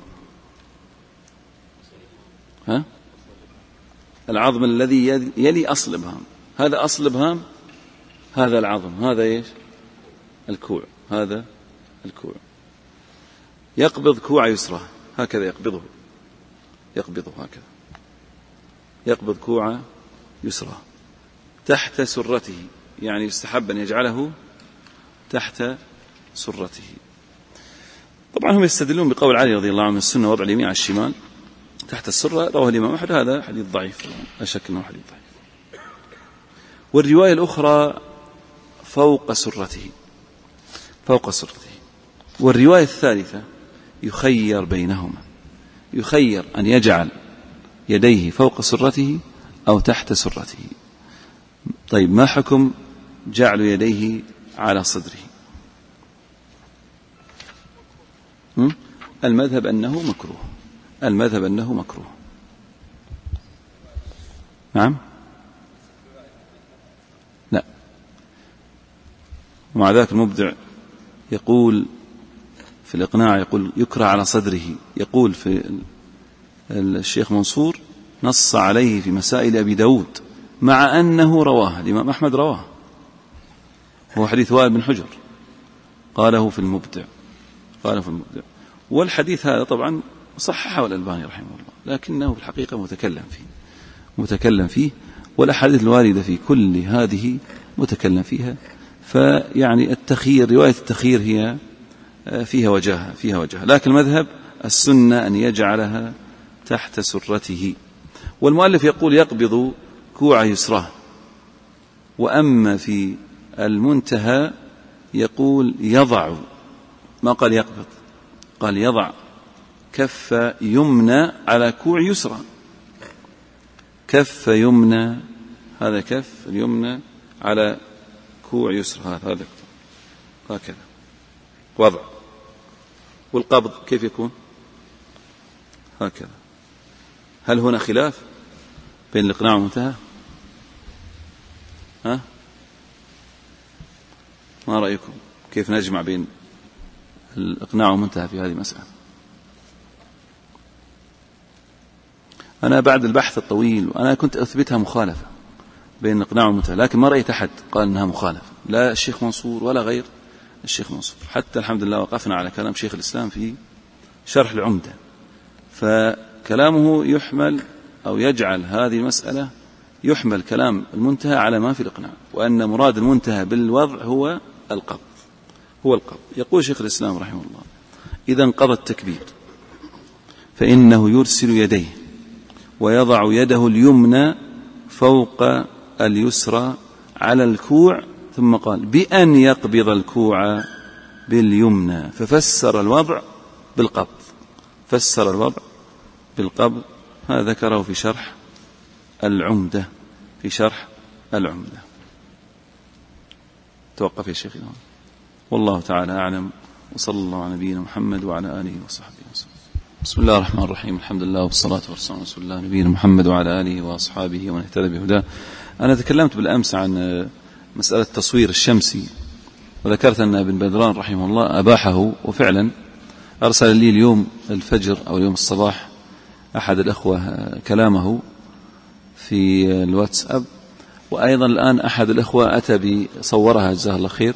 Speaker 2: العظم الذي يلي أصل الإبهام، هذا أصل الإبهام، هذا العظم، هذا إيش؟ الكوع، هذا الكوع. يقبض كوع يسرى هكذا، يقبضه هكذا، يقبض كوع يسرى تحت سرته، يعني يستحب أن يجعله تحت سرته. طبعا هم يستدلون بقول علي رضي الله عنه السنة وضع اليمين على الشمال تحت السرة، رواه الإمام أحمد، هذا حديث ضعيف لا شك أنه حديث ضعيف. والرواية الأخرى فوق سرته، فوق سرته. والرواية الثالثة يخير بينهما، يخير أن يجعل يديه فوق سرته أو تحت سرته. طيب ما حكم جعل يديه على صدره؟ المذهب أنه مكروه، المذهب أنه مكروه. نعم، لا. ومع ذلك المبدع يقول في الإقناع، يقول يكره على صدره، يقول في الشيخ منصور نص عليه في مسائل أبي داود، مع أنه رواه الإمام أحمد، رواه، هو حديث وائل بن حجر، قاله في المبدع. والحديث هذا طبعا صححه الألباني رحمه الله، لكنه في الحقيقة متكلم فيه، والأحاديث الواردة في كل هذه متكلم فيها. فيعني التخيير، رواية التخيير هي فيها وجاهة، لكن المذهب السنة أن يجعلها تحت سرته. والمؤلف يقول يقبض كوع يسراه، وأما في المنتهى يقول يضع، ما قال يقبض، قال يضع كف يمنى على كوع يسرى، كف يمنى، هذا كف اليمنى على كوع يسرى، هذا هكذا وضع. والقبض كيف يكون؟ هكذا. هل هنا خلاف بين الإقناع والمنتهى؟ ما رأيكم؟ كيف نجمع بين الإقناع والمنتهى في هذه المسألة؟ أنا بعد البحث الطويل، وأنا كنت أثبتها مخالفة بين الإقناع والمنتهى، لكن ما رأيت أحد قال أنها مخالفة، لا الشيخ منصور ولا غير الشيخ منصور. حتى الحمد لله وقفنا على كلام شيخ الإسلام في شرح العمدة، فكلامه يحمل أو يجعل هذه المسألة يحمل كلام المنتهى على ما في الإقناع، وأن مراد المنتهى بالوضع هو القبض. يقول شيخ الإسلام رحمه الله: إذا انقضى التكبير فإنه يرسل يديه ويضع يده اليمنى فوق اليسرى على الكوع، ثم قال بأن يقبض الكوع باليمنى، ففسر الوضع بالقبض. هذا ذكره في شرح العمدة. توقف يا شيخ. والله تعالى أعلم، وصلى الله على نبينا محمد وعلى آله وصحبه وسلم. بسم الله الرحمن الرحيم، الحمد لله والصلاة والسلام على رسول الله نبينا محمد وعلى آله وأصحابه ومن اهتدى بهداه. أنا تكلمت بالأمس عن مسألة التصوير الشمسي، وذكرت أن ابن بدران رحمه الله أباحه، وفعلا أرسل لي اليوم الفجر أو اليوم الصباح أحد الأخوة كلامه في الواتساب، وأيضا الآن أحد الأخوة أتى بصورها جزاه الله خير،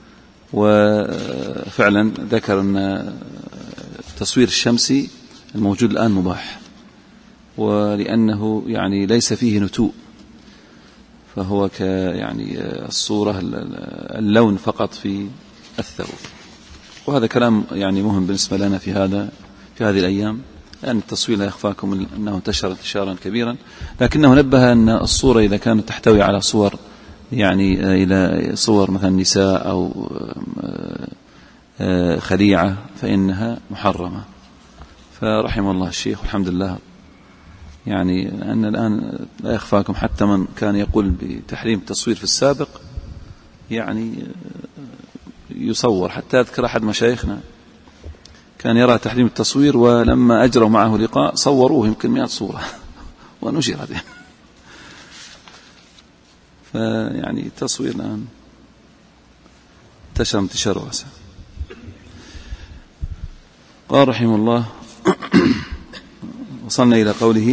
Speaker 2: وفعلا ذكر أن التصوير الشمسي الموجود الآن مباح، ولأنه يعني ليس فيه نتوء، فهو يعني الصورة اللون فقط في الثوب. وهذا كلام يعني مهم بالنسبة لنا في هذه الأيام، لأن التصوير لا يخفاكم أنه انتشر انتشارا كبيرا، لكنه نبه أن الصورة إذا كانت تحتوي على صور يعني إلى صور مثلا نساء أو خليعة فإنها محرمة. فرحم الله الشيخ، والحمد لله يعني أن الآن لا يخفاكم حتى من كان يقول بتحريم التصوير في السابق يعني يصور. حتى أذكر أحد مشايخنا كان يرى تحريم التصوير، ولما أجروا معه لقاء صوروه يمكن 100 صورة ونشرت. فيعني التصوير الآن انتشر واسع. قال رحمه الله: وصلنا إلى قوله: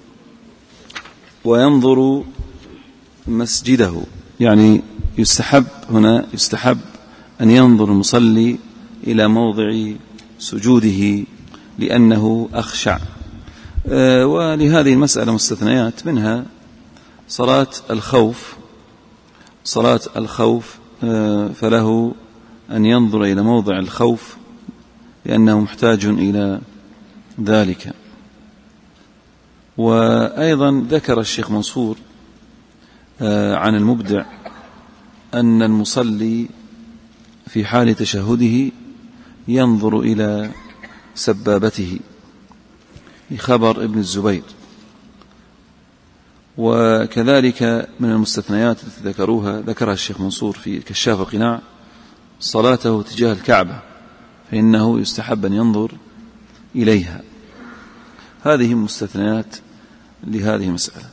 Speaker 2: وينظر مسجده، يعني يستحب أن ينظر المصلي إلى موضع سجوده لأنه أخشع. ولهذه المسألة مستثنيات، منها صلاة الخوف فله أن ينظر إلى موضع الخوف لأنه محتاج إلى ذلك. وأيضا ذكر الشيخ منصور عن المبدع أن المصلي في حال تشهده ينظر إلى سبابته لخبر ابن الزبير. وكذلك من المستثنيات التي ذكرها الشيخ منصور في كشاف القناع صلاته تجاه الكعبة، فإنه يستحب أن ينظر إليها. هذه مستثنيات لهذه المسألة.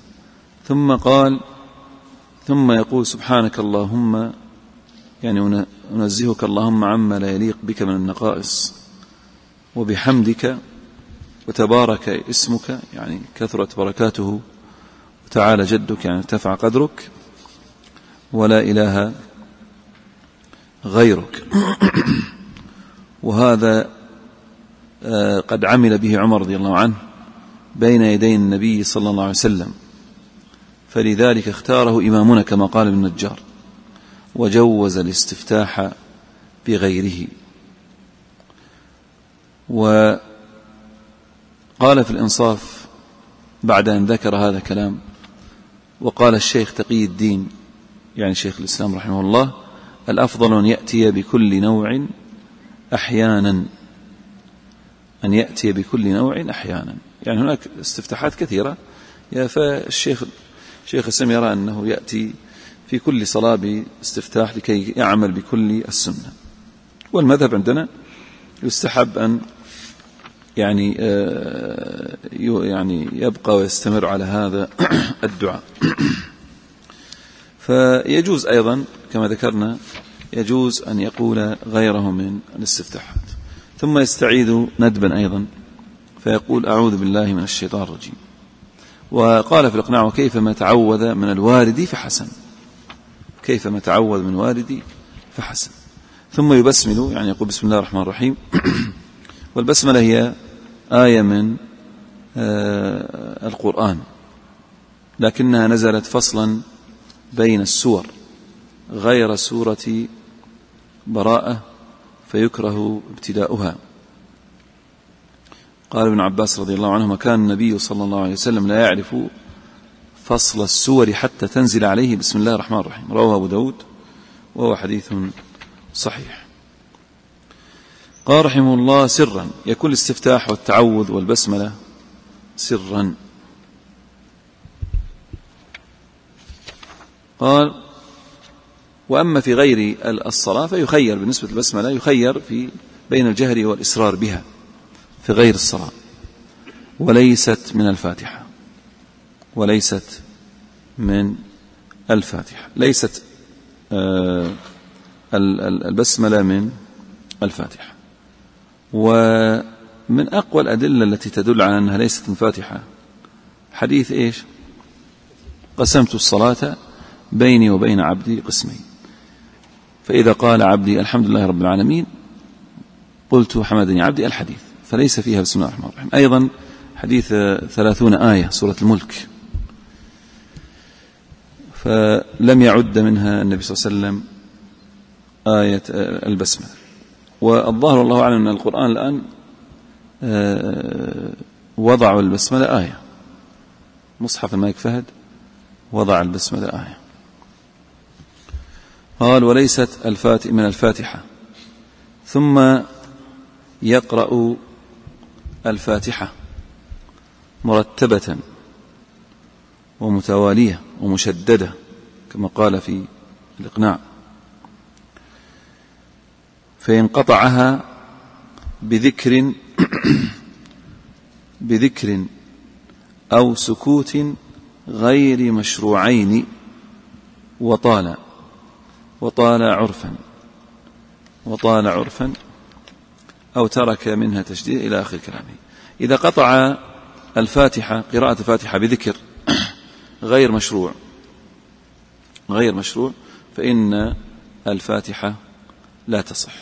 Speaker 2: ثم يقول: سبحانك اللهم، يعني أنزهك اللهم عما لا يليق بك من النقائص، وبحمدك، وتبارك اسمك، يعني كثرت بركاته، وتعالى جدك، يعني ارتفع قدرك، ولا إله غيرك. وهذا قد عمل به عمر رضي الله عنه بين يدي النبي صلى الله عليه وسلم، فلذلك اختاره إمامنا كما قال ابن النجار، وجوز الاستفتاح بغيره. وقال في الإنصاف بعد أن ذكر هذا الكلام، وقال الشيخ تقي الدين يعني شيخ الإسلام رحمه الله: الأفضل أن يأتي بكل نوع أحيانا، أن يأتي بكل نوع أحيانا. يعني هناك استفتاحات كثيرة، فالشيخ الإسلام يرى أنه يأتي في كل صلاة باستفتاح لكي يعمل بكل السنة. والمذهب عندنا يستحب أن يعني يبقى ويستمر على هذا الدعاء. فيجوز أيضا كما ذكرنا، يجوز أن يقول غيره من الاستفتاحات، ثم يستعيذ ندبا أيضا فيقول: أعوذ بالله من الشيطان الرجيم. وقال في الإقناع: وكيفما تعوذ من الوارد فحسن، كيفما تعوذ من الوارد فحسن. ثم يبسمل، يعني يقول: بسم الله الرحمن الرحيم. والبسملة هي آية من القرآن، لكنها نزلت فصلا بين السور غير سورة براءة، فيكره ابتداؤها. قال ابن عباس رضي الله عنهما: كان النبي صلى الله عليه وسلم لا يعرف فصل السور حتى تنزل عليه بسم الله الرحمن الرحيم. رواه أبو داود وهو حديث صحيح. قال رحمه الله: سرا، يكون الاستفتاح والتعوذ والبسملة سرا. قال: وأما في غير الصلاة فيخير، بالنسبة للبسملة يخير بين الجهر والإسرار بها في غير الصلاة، وليست من الفاتحة، وليست من الفاتحة، ليست البسملة من الفاتحة. ومن أقوى الأدلة التي تدل على أنها ليست من الفاتحة حديث إيش؟ قسمت الصلاة بيني وبين عبدي قسمين، فإذا قال عبدي الحمد لله رب العالمين قلت حمدني عبدي، الحديث، فليس فيها بسم الله الرحمن الرحيم. أيضا حديث 30 آية سورة الملك، فلم يعد منها النبي صلى الله عليه وسلم آية البسملة. والظاهر والله أعلم أن القرآن الآن وضع البسملة آية، مصحف الملك فهد وضع البسملة آية. قال: وليست من الفاتحة. ثم يقرأ الفاتحة مرتبة ومتوالية ومشددة كما قال في الإقناع، فإن قطعها بذكر أو سكوت غير مشروعين وطال عرفا أو ترك منها تشديد إلى آخر كلامه. إذا قطع الفاتحة، قراءة الفاتحة بذكر غير مشروع فإن الفاتحة لا تصح،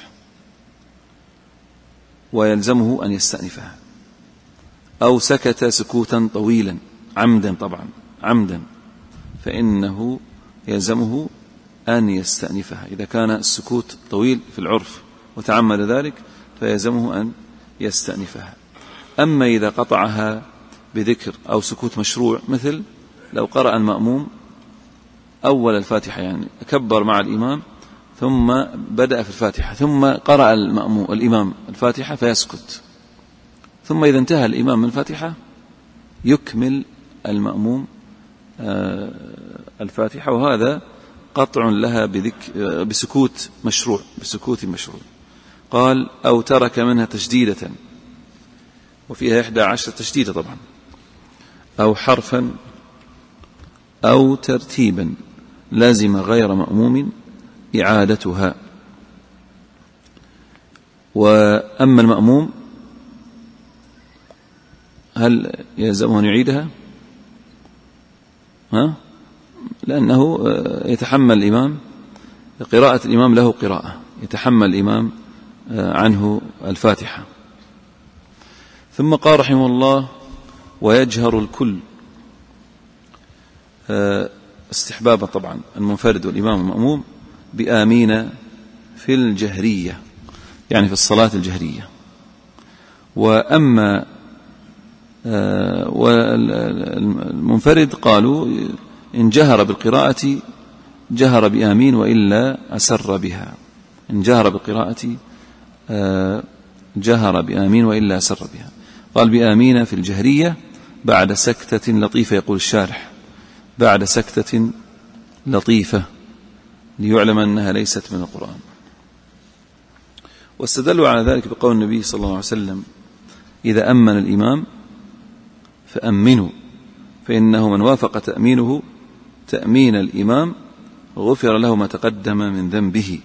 Speaker 2: ويلزمه أن يستأنفها. أو سكت سكوتا طويلا عمدا، طبعا عمدا، فإنه يلزمه أن يستأنفها. إذا كان السكوت طويل في العرف وتعمد ذلك فيلزمه أن يستأنفها. أما إذا قطعها بذكر أو سكوت مشروع، مثل لو قرأ المأموم أول الفاتحة، يعني كبر مع الإمام ثم بدأ في الفاتحة، ثم قرأ الإمام الفاتحة فيسكت، ثم إذا انتهى الإمام من الفاتحة يكمل المأموم الفاتحة، وهذا قطع لها بسكوت مشروع. قال: أو ترك منها تشديدة، وفيها 11 تشديدة طبعا، أو حرفا أو ترتيبا لازم غير مأموم إعادتها. وأما المأموم هل يلزمه أن يعيدها؟ لأنه يتحمل الإمام، قراءة الإمام له قراءة، يتحمل الإمام عنه الفاتحة. ثم قال رحمه الله: ويجهر الكل، استحبابا طبعا المنفرد والإمام المأموم بآمين في الجهرية، يعني في الصلاة الجهرية. وأما والمنفرد قالوا إن جهر بالقراءة جهر بآمين وإلا أسر بها، إن جهر بالقراءة جهر بآمين وإلا أسر بها. قال بآمين في الجهرية بعد سكتة لطيفة، يقول الشارح بعد سكتة لطيفة ليعلم أنها ليست من القرآن. واستدلوا على ذلك بقول النبي صلى الله عليه وسلم: إذا أمن الإمام فأمنوا، فإنه من وافق تأمينه تأمين الإمام غفر له ما تقدم من ذنبه.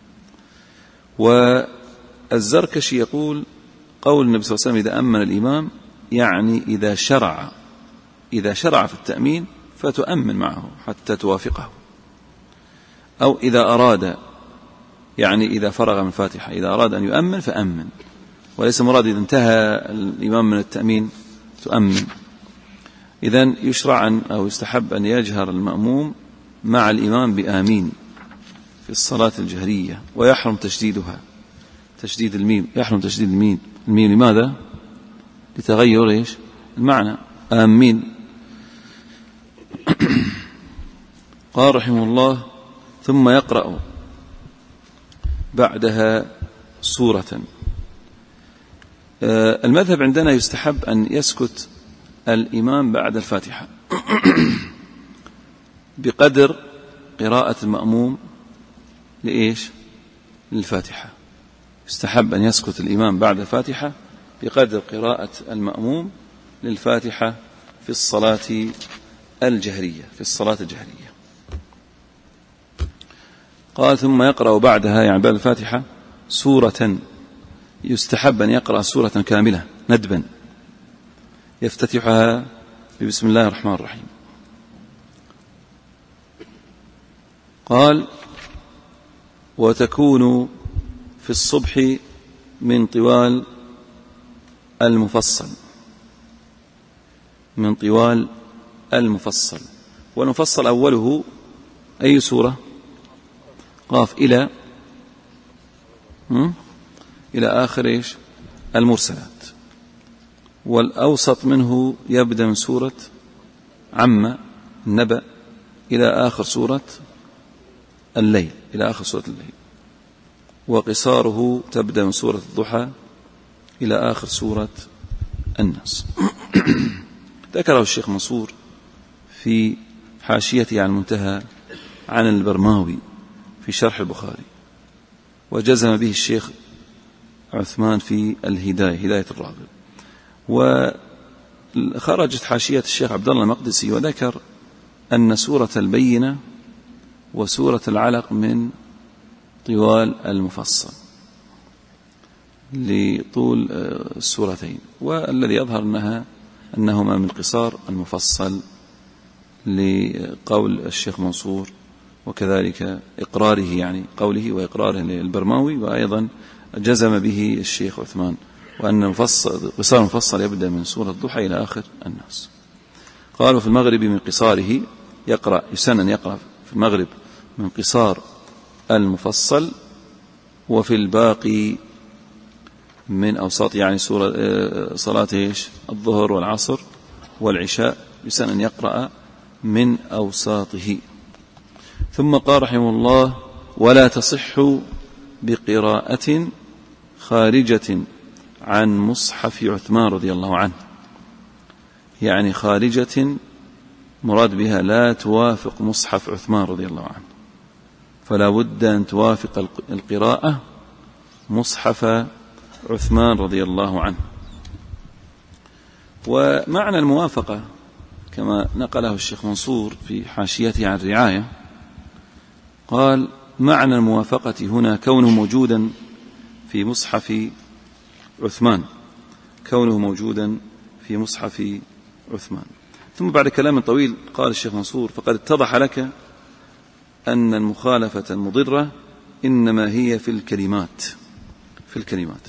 Speaker 2: والزركشي يقول: قول النبي صلى الله عليه وسلم إذا أمن الإمام يعني إذا شرع في التأمين فتؤمن معه حتى توافقه، أو إذا أراد، يعني إذا فرغ من الفاتحة إذا أراد أن يؤمن فأمن، وليس مراد إذا انتهى الإمام من التأمين تؤمن. إذن يشرع أو يستحب أن يجهر المأموم مع الإمام بآمين في الصلاة الجهرية، ويحرم تشديدها، تشديد الميم، يحرم تشديد الميم. لماذا؟ لتغير المعنى، آمين. قال رحمه الله: ثم يقرأ بعدها سورة. المذهب عندنا يستحب أن يسكت الإمام بعد الفاتحة بقدر قراءة المأموم للفاتحة. يستحب أن يسكت الإمام بعد الفاتحة بقدر قراءة المأموم للفاتحة في الصلاة الجهرية، قال: ثم يقرأ بعدها، يعني بعد الفاتحة، سورة. يستحب أن يقرأ سورة كاملة ندبا يفتتحها ببسم الله الرحمن الرحيم. قال: وتكون في الصبح من طوال المفصل، والمفصل أوله أي سورة؟ قاف إلى آخر المرسلات، والأوسط منه يبدأ من سورة عم النبأ إلى آخر سورة الليل، وقصاره تبدأ من سورة الضحى إلى آخر سورة الناس. ذكره الشيخ منصور في حاشيته عن المنتهى عن البرماوي في شرح البخاري، وجزم به الشيخ عثمان في هداية الراغب. وخرجت حاشية الشيخ عبد الله المقدسي وذكر أن سورة البينة وسورة العلق من طوال المفصل لطول السورتين، والذي يظهر أنهما من قصار المفصل لقول الشيخ منصور، وكذلك إقراره، يعني قوله وإقراره للبرماوي، وأيضا جزم به الشيخ عثمان، وأن قصار المفصل يبدأ من سورة الضحى إلى آخر الناس. قالوا في المغرب من قصاره يسن أن يقرأ في المغرب من قصار المفصل، وفي الباقي من أوساط، يعني صلاة الظهر والعصر والعشاء يسن أن يقرأ من أوساطه. ثم قال رحمه الله: ولا تصح بقراءة خارجة عن مصحف عثمان رضي الله عنه، يعني خارجة مراد بها لا توافق مصحف عثمان رضي الله عنه، فلا بد أن توافق القراءة مصحف عثمان رضي الله عنه. ومعنى الموافقة كما نقله الشيخ منصور في حاشيته عن الرعاية، قال: معنى الموافقة هنا كونه موجودا في مصحف عثمان، ثم بعد كلام طويل قال الشيخ منصور: فقد اتضح لك أن المخالفة المضرة إنما هي في الكلمات.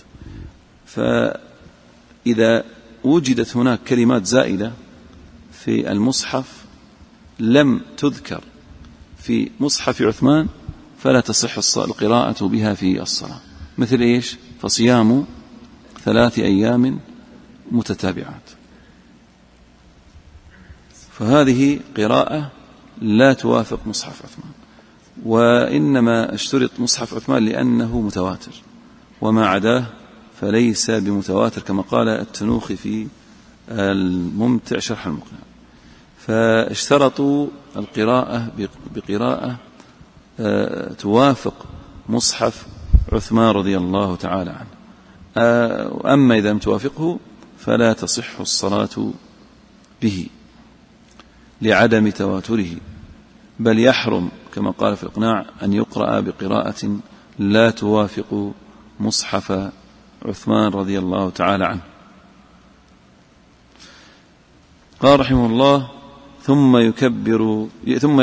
Speaker 2: فإذا وجدت هناك كلمات زائدة في المصحف لم تذكر في مصحف عثمان فلا تصح القراءة بها في الصلاة. مثل إيش؟ فصيام 3 أيام متتابعات، فهذه قراءة لا توافق مصحف عثمان، وإنما اشترط مصحف عثمان لأنه متواتر، وما عداه فليس بمتواتر كما قال التنوخي في الممتع شرح المقنع. فاشترطوا القراءة بقراءة توافق مصحف عثمان رضي الله تعالى عنه. أما إذا لم توافقه فلا تصح الصلاة به لعدم تواتره، بل يحرم كما قال في الإقناع أن يقرأ بقراءة لا توافق مصحف عثمان رضي الله تعالى عنه. قال رحمه الله: ثم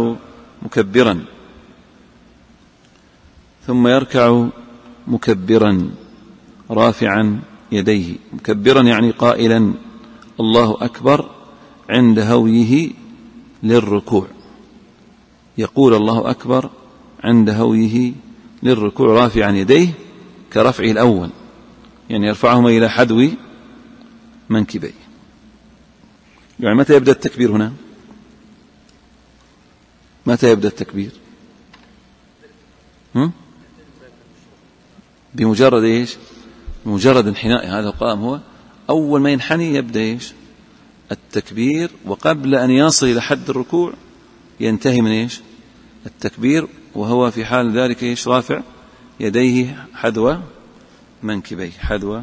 Speaker 2: يركع مكبرا رافعا يديه. مكبرا يعني قائلا الله أكبر عند هويه للركوع، يقول الله أكبر عند هويه للركوع رافعا يديه كرفعه الأول، يعني يرفعهما إلى حدو منكبيه. يعني متى يبدأ التكبير هنا؟ متى يبدأ التكبير؟ بمجرد إيش؟ بمجرد انحناء هذا القائم، هو أول ما ينحني يبدأ إيش؟ التكبير، وقبل أن يصل إلى حد الركوع ينتهي من إيش؟ التكبير، وهو في حال ذلك إيش؟ رافع يديه حذو منكبيه.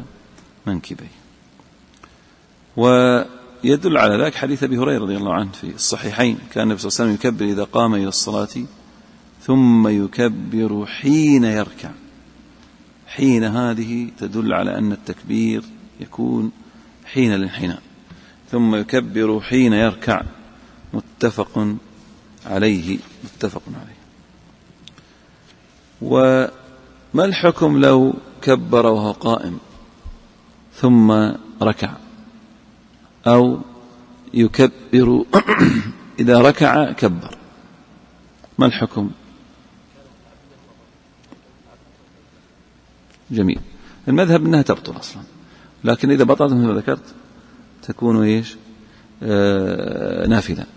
Speaker 2: ويدل على ذلك حديث أبي هريرة رضي الله عنه في الصحيحين: كان النبي صلى الله عليه وسلم يكبر إذا قام إلى الصلاة ثم يكبر حين يركع. حين هذه تدل على أن التكبير يكون حين الانحناء. ثم يكبر حين يركع. متفق عليه. وما الحكم لو كبر وهو قائم ثم ركع، أو يكبر إذا ركع كبر؟ ما الحكم؟ جميل. المذهب أنها تبطل أصلا، لكن إذا بطلت مثل ما ذكرت تكون إيش؟ نافلة.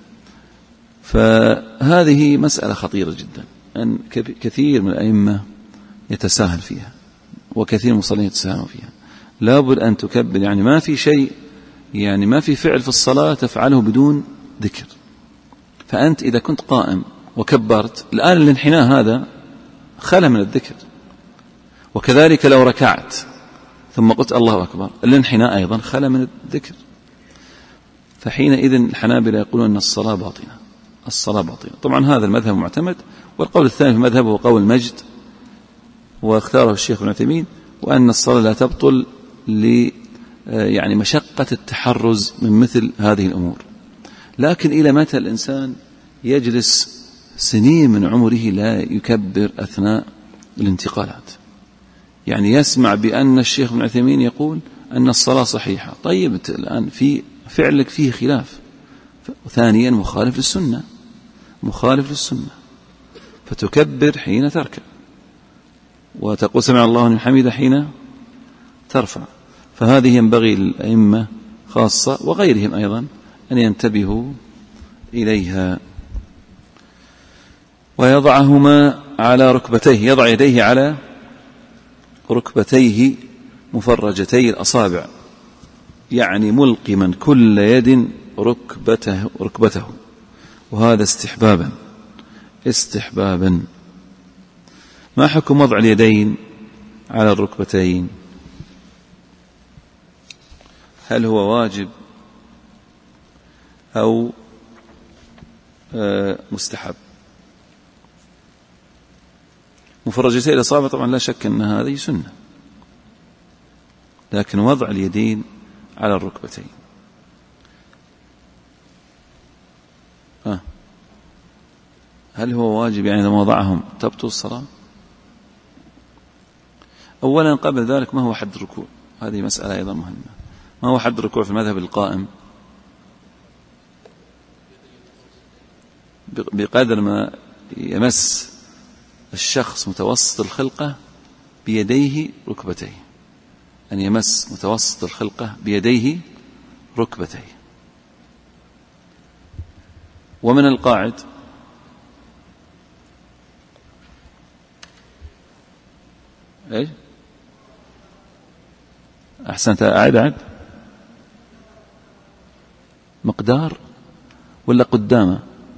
Speaker 2: فهذه مسألة خطيرة جدا، أن كثير من الأئمة يتساهل فيها، وكثير من المصلين يتساهلون فيها. لابد أن تكبر، يعني ما في شيء، يعني ما في فعل في الصلاة تفعله بدون ذكر. فأنت إذا كنت قائم وكبرت، الآن الانحناء هذا خلى من الذكر، وكذلك لو ركعت ثم قلت الله أكبر، الانحناء أيضا خلى من الذكر. فحينئذ الحنابلة يقولون أن الصلاة باطلة. طبعا هذا المذهب معتمد، والقول الثاني في المذهب هو قول مجد، واختاره الشيخ ابن عثيمين، وأن الصلاة لا تبطل يعني مشقة التحرز من مثل هذه الأمور. لكن إلى متى الإنسان يجلس سنين من عمره لا يكبر أثناء الانتقالات؟ يعني يسمع بأن الشيخ ابن عثيمين يقول أن الصلاة صحيحة. طيب الآن في فعلك فيه خلاف، وثانيا مخالف للسنة، فتكبر حين تركع، وتقول سمع الله لمن حمده حين ترفع. فهذه ينبغي للأئمة خاصة وغيرهم أيضا أن ينتبهوا إليها. ويضعهما على ركبتيه، يضع يديه على ركبتيه مفرجتي الأصابع، يعني ملقما كل يد ركبته، وهذا استحبابا. ما حكم وضع اليدين على الركبتين؟ هل هو واجب أو مستحب؟ مفرجتي الأصابع طبعا لا شك أن هذه سنة، لكن وضع اليدين على الركبتين هل هو واجب؟ يعني إذا وضعهم تبطل الصلاة؟ أولا قبل ذلك ما هو حد الركوع؟ هذه مسألة أيضا مهمة. ما هو حد الركوع في المذهب القائم؟ بقدر ما يمس الشخص متوسط الخلقة بيديه ركبتيه، أن يمس متوسط الخلقة بيديه ركبتيه. ومن القاعد إيش؟ أحسنت، أعد مقدار ولا قدام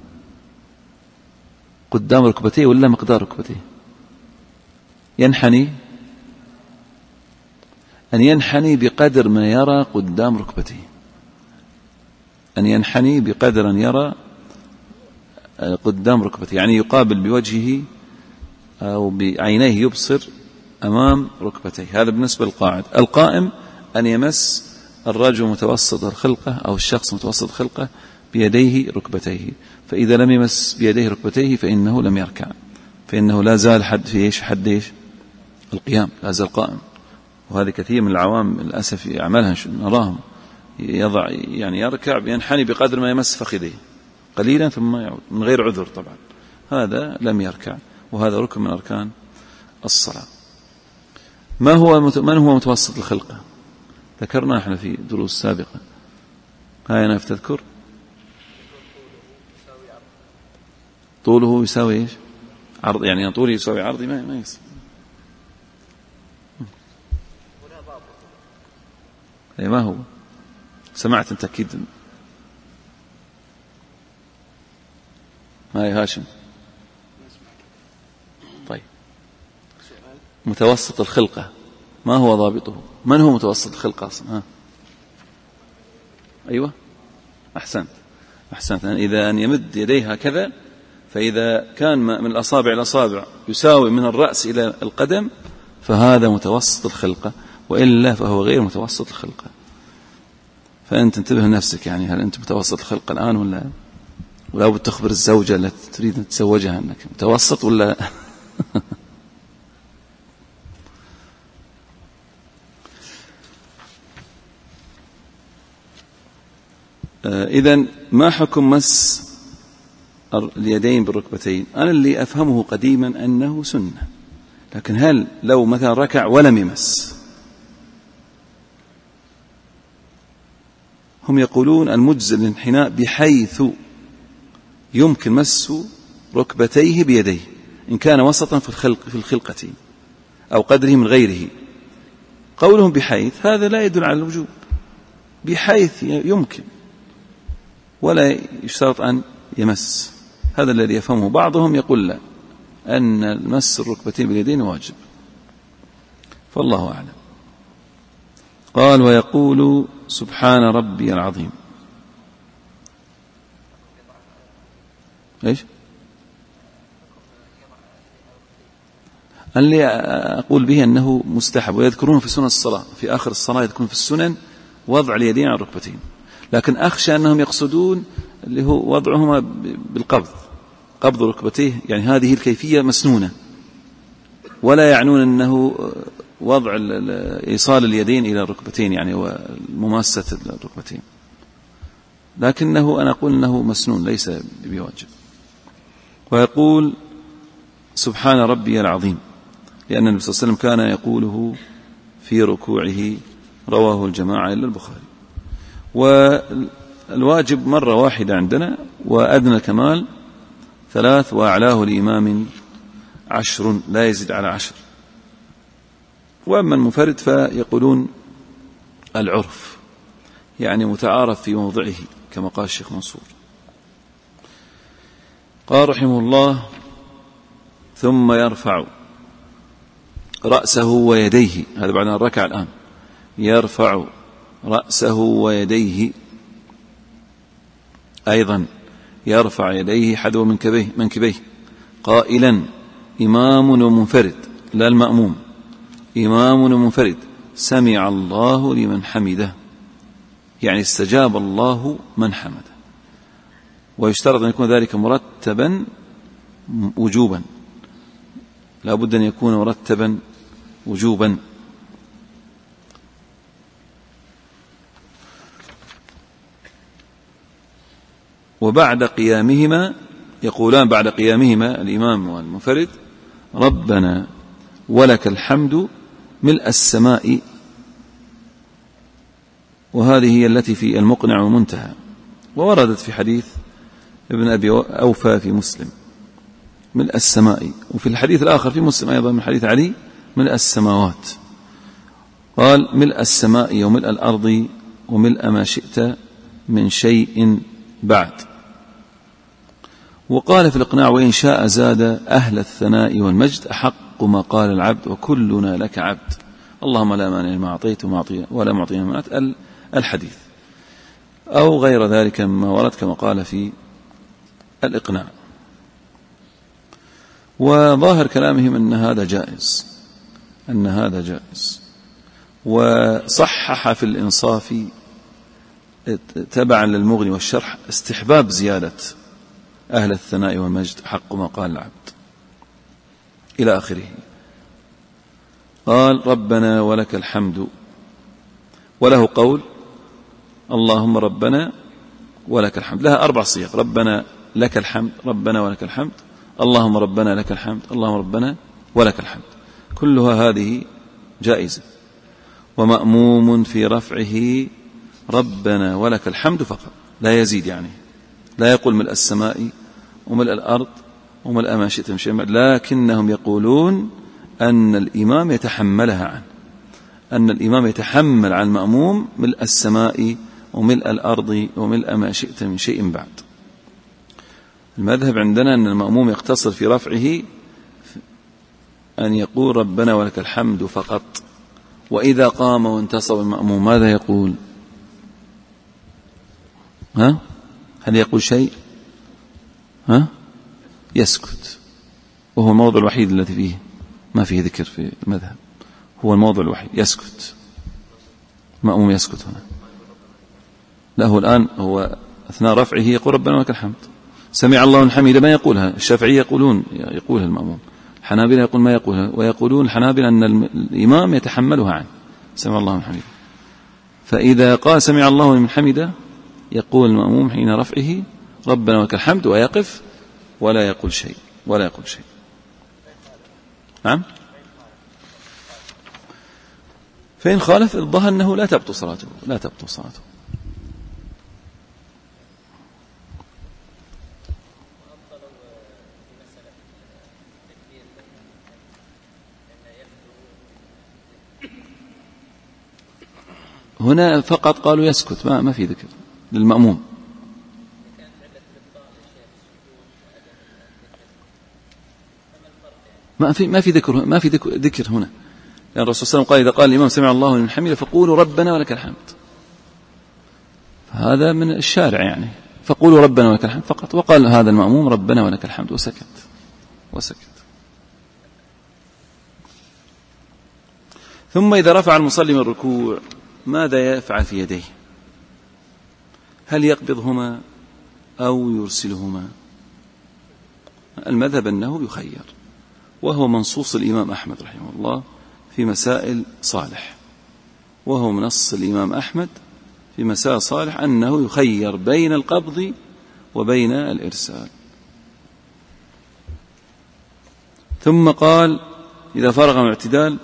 Speaker 2: ركبتيه ولا مقدار ركبتيه؟ ينحني، أن ينحني بقدر ما يرى قدام ركبتيه، أن ينحني بقدر أن يرى قدام ركبتيه، يعني يقابل بوجهه أو بعينيه يبصر أمام ركبتيه. هذا بالنسبة للقاعد. القائم أن يمس الرجل متوسط الخلقة أو الشخص متوسط الخلقة بيديه ركبتيه، فإذا لم يمس بيديه ركبتيه فإنه لم يركع، فإنه لا زال حد القيام، لا زال قائم. وهذا كثير من العوام للأسف يعملها، نراهم يضع يعني يركع ينحني بقدر ما يمس فخذيه قليلا ثم يعود من غير عذر طبعا، هذا لم يركع، وهذا ركن من أركان الصلاة. من هو متوسط الخلقة؟ ذكرنا احنا في دروس سابقة. هاي أنا أفتذكر طوله يساوي ايش؟ عرض، يعني طوله يساوي عرضي ما يصير. ما هو سمعت انت اكيد. ما يا هاشم؟ طيب، متوسط الخلقة ما هو ضابطه؟ من هو متوسط الخلقة أصلا؟ أيوة أحسنت. إذا أن يمد يديه هكذا، فإذا كان من الأصابع إلى الأصابع يساوي من الرأس إلى القدم فهذا متوسط الخلقة، وإلا فهو غير متوسط الخلقة. فأنت انتبه لنفسك، يعني هل أنت متوسط الخلقة الآن ولا بتخبر الزوجة التي تريد أن تتزوجها أنك متوسط ولا إذن ما حكم مس اليدين بالركبتين؟ أنا اللي أفهمه قديما أنه سنة، لكن هل لو مثلا ركع ولم يمس؟ هم يقولون المجزئ الانحناء بحيث يمكن مس ركبتيه بيديه إن كان وسطا في الخلقة أو قدره من غيره. قولهم بحيث هذا لا يدل على الوجوب، بحيث يمكن ولا يشترط أن يمس، هذا الذي يفهمه. بعضهم يقول لا، أن مس الركبتين باليدين واجب، فالله أعلم. قال ويقول سبحان ربي العظيم. إيش اللي أقول به أنه مستحب، ويذكرون في سنن الصلاة في آخر الصلاة يذكرون في السنن وضع اليدين على الركبتين، لكن أخشى أنهم يقصدون اللي هو وضعهما بالقبض، قبض ركبتيه، يعني هذه الكيفية مسنونة، ولا يعنون أنه وضع إيصال اليدين إلى الركبتين يعني ومماسة الركبتين، لكنه أنا أقول أنه مسنون ليس بواجب. ويقول سبحان ربي العظيم، لأن النبي صلى الله عليه وسلم كان يقوله في ركوعه، رواه الجماعة إلا البخاري. والواجب مرة واحدة عندنا، وأدنى كمال 3، وأعلاه لإمام 10 لا يزيد على 10. وأما المنفرد فيقولون العرف، يعني متعارف في موضعه كما قال الشيخ منصور. قال رحمه الله ثم يرفع رأسه ويديه، هذا بعد أن ركع الآن، يرفع رأسه ويديه، أيضا يرفع يديه حذو منكبيه قائلا إمام ومنفرد، لا المأموم، إمام ومنفرد سمع الله لمن حمده، يعني استجاب الله من حمده. ويشترط أن يكون ذلك مرتبا وجوبا، لا بد أن يكون مرتبا وجوبا. وبعد قيامهما يقولان بعد قيامهما الإمام والمنفرد: ربنا ولك الحمد ملء السماء. وهذه هي التي في المقنع ومنتهى، ووردت في حديث ابن أبي أوفى في مسلم ملء السماء، وفي الحديث الآخر في مسلم أيضا من حديث علي ملء السماوات. قال: ملء السماء وملء الأرض وملء ما شئت من شيء بعد. وقال في الإقناع: وإن شاء زاد: أهل الثناء والمجد أحق ما قال العبد وكلنا لك عبد، اللهم لا مانع لما أعطيت ولا معطي لما منعت، الحديث، أو غير ذلك مما ورد كما قال في الإقناع. وظاهر كلامهم أن هذا جائز، وصحح في الإنصاف تبعا للمغني والشرح استحباب زيادة أهل الثناء والمجد حق ما قال العبد إلى آخره. قال: ربنا ولك الحمد، وله قول: اللهم ربنا ولك الحمد، لها 4 صيغ: ربنا لك الحمد، ربنا ولك الحمد، اللهم ربنا لك الحمد، اللهم ربنا ولك الحمد، كلها هذه جائزة. ومأموم في رفعه ربنا ولك الحمد فقط، لا يزيد، يعني لا يقول ملء السماء وملء الأرض وملء ما شئت من شيء، لكنهم يقولون أن الإمام يتحملها عنه، أن الإمام يتحمل عن المأموم ملء السماء وملء الأرض وملء ما شئت من شيء بعد. المذهب عندنا أن المأموم يقتصر في رفعه أن يقول ربنا ولك الحمد فقط. وإذا قام وانتصب المأموم ماذا يقول؟ هل يقول شيء؟ يسكت، وهو الموضع الوحيد الذي فيه ما فيه ذكر في المذهب، هو الموضع الوحيد يسكت، المأموم يسكت هنا. لا، هو الآن هو أثناء رفعه يقول ربنا ولك الحمد، سمع الله من حمده ما يقولها، الشافعية يقولها المأموم، الحنابلة يقول ما يقولها، ويقولون الحنابلة أن الإمام يتحملها عنه، سمع الله من حمده. فإذا قال سمع الله من حمده يقول المأموم حين رفعه ربنا ولك الحمد، ويقف ولا يقول شيء. نعم. فإن خالف الظاهر أنه لا تبطل صلاته. هنا فقط قالوا يسكت، ما في ذكر للمأموم. ما في ذكر هنا، لأن الرسول صلى الله عليه وسلم قال: إذا قال الإمام سمع الله من حمده فقولوا ربنا ولك الحمد. هذا من الشارع، يعني فقولوا ربنا ولك الحمد فقط، وقال هذا المأموم ربنا ولك الحمد وسكت. ثم إذا رفع المصلي من الركوع ماذا يفعل في يديه؟ هل يقبضهما أو يرسلهما؟ المذهب أنه يخير، وهو منصوص الإمام أحمد رحمه الله في مسائل صالح، وهو منص الإمام أحمد في مسائل صالح أنه يخير بين القبض وبين الإرسال. ثم قال: إذا فرغ من الاعتدال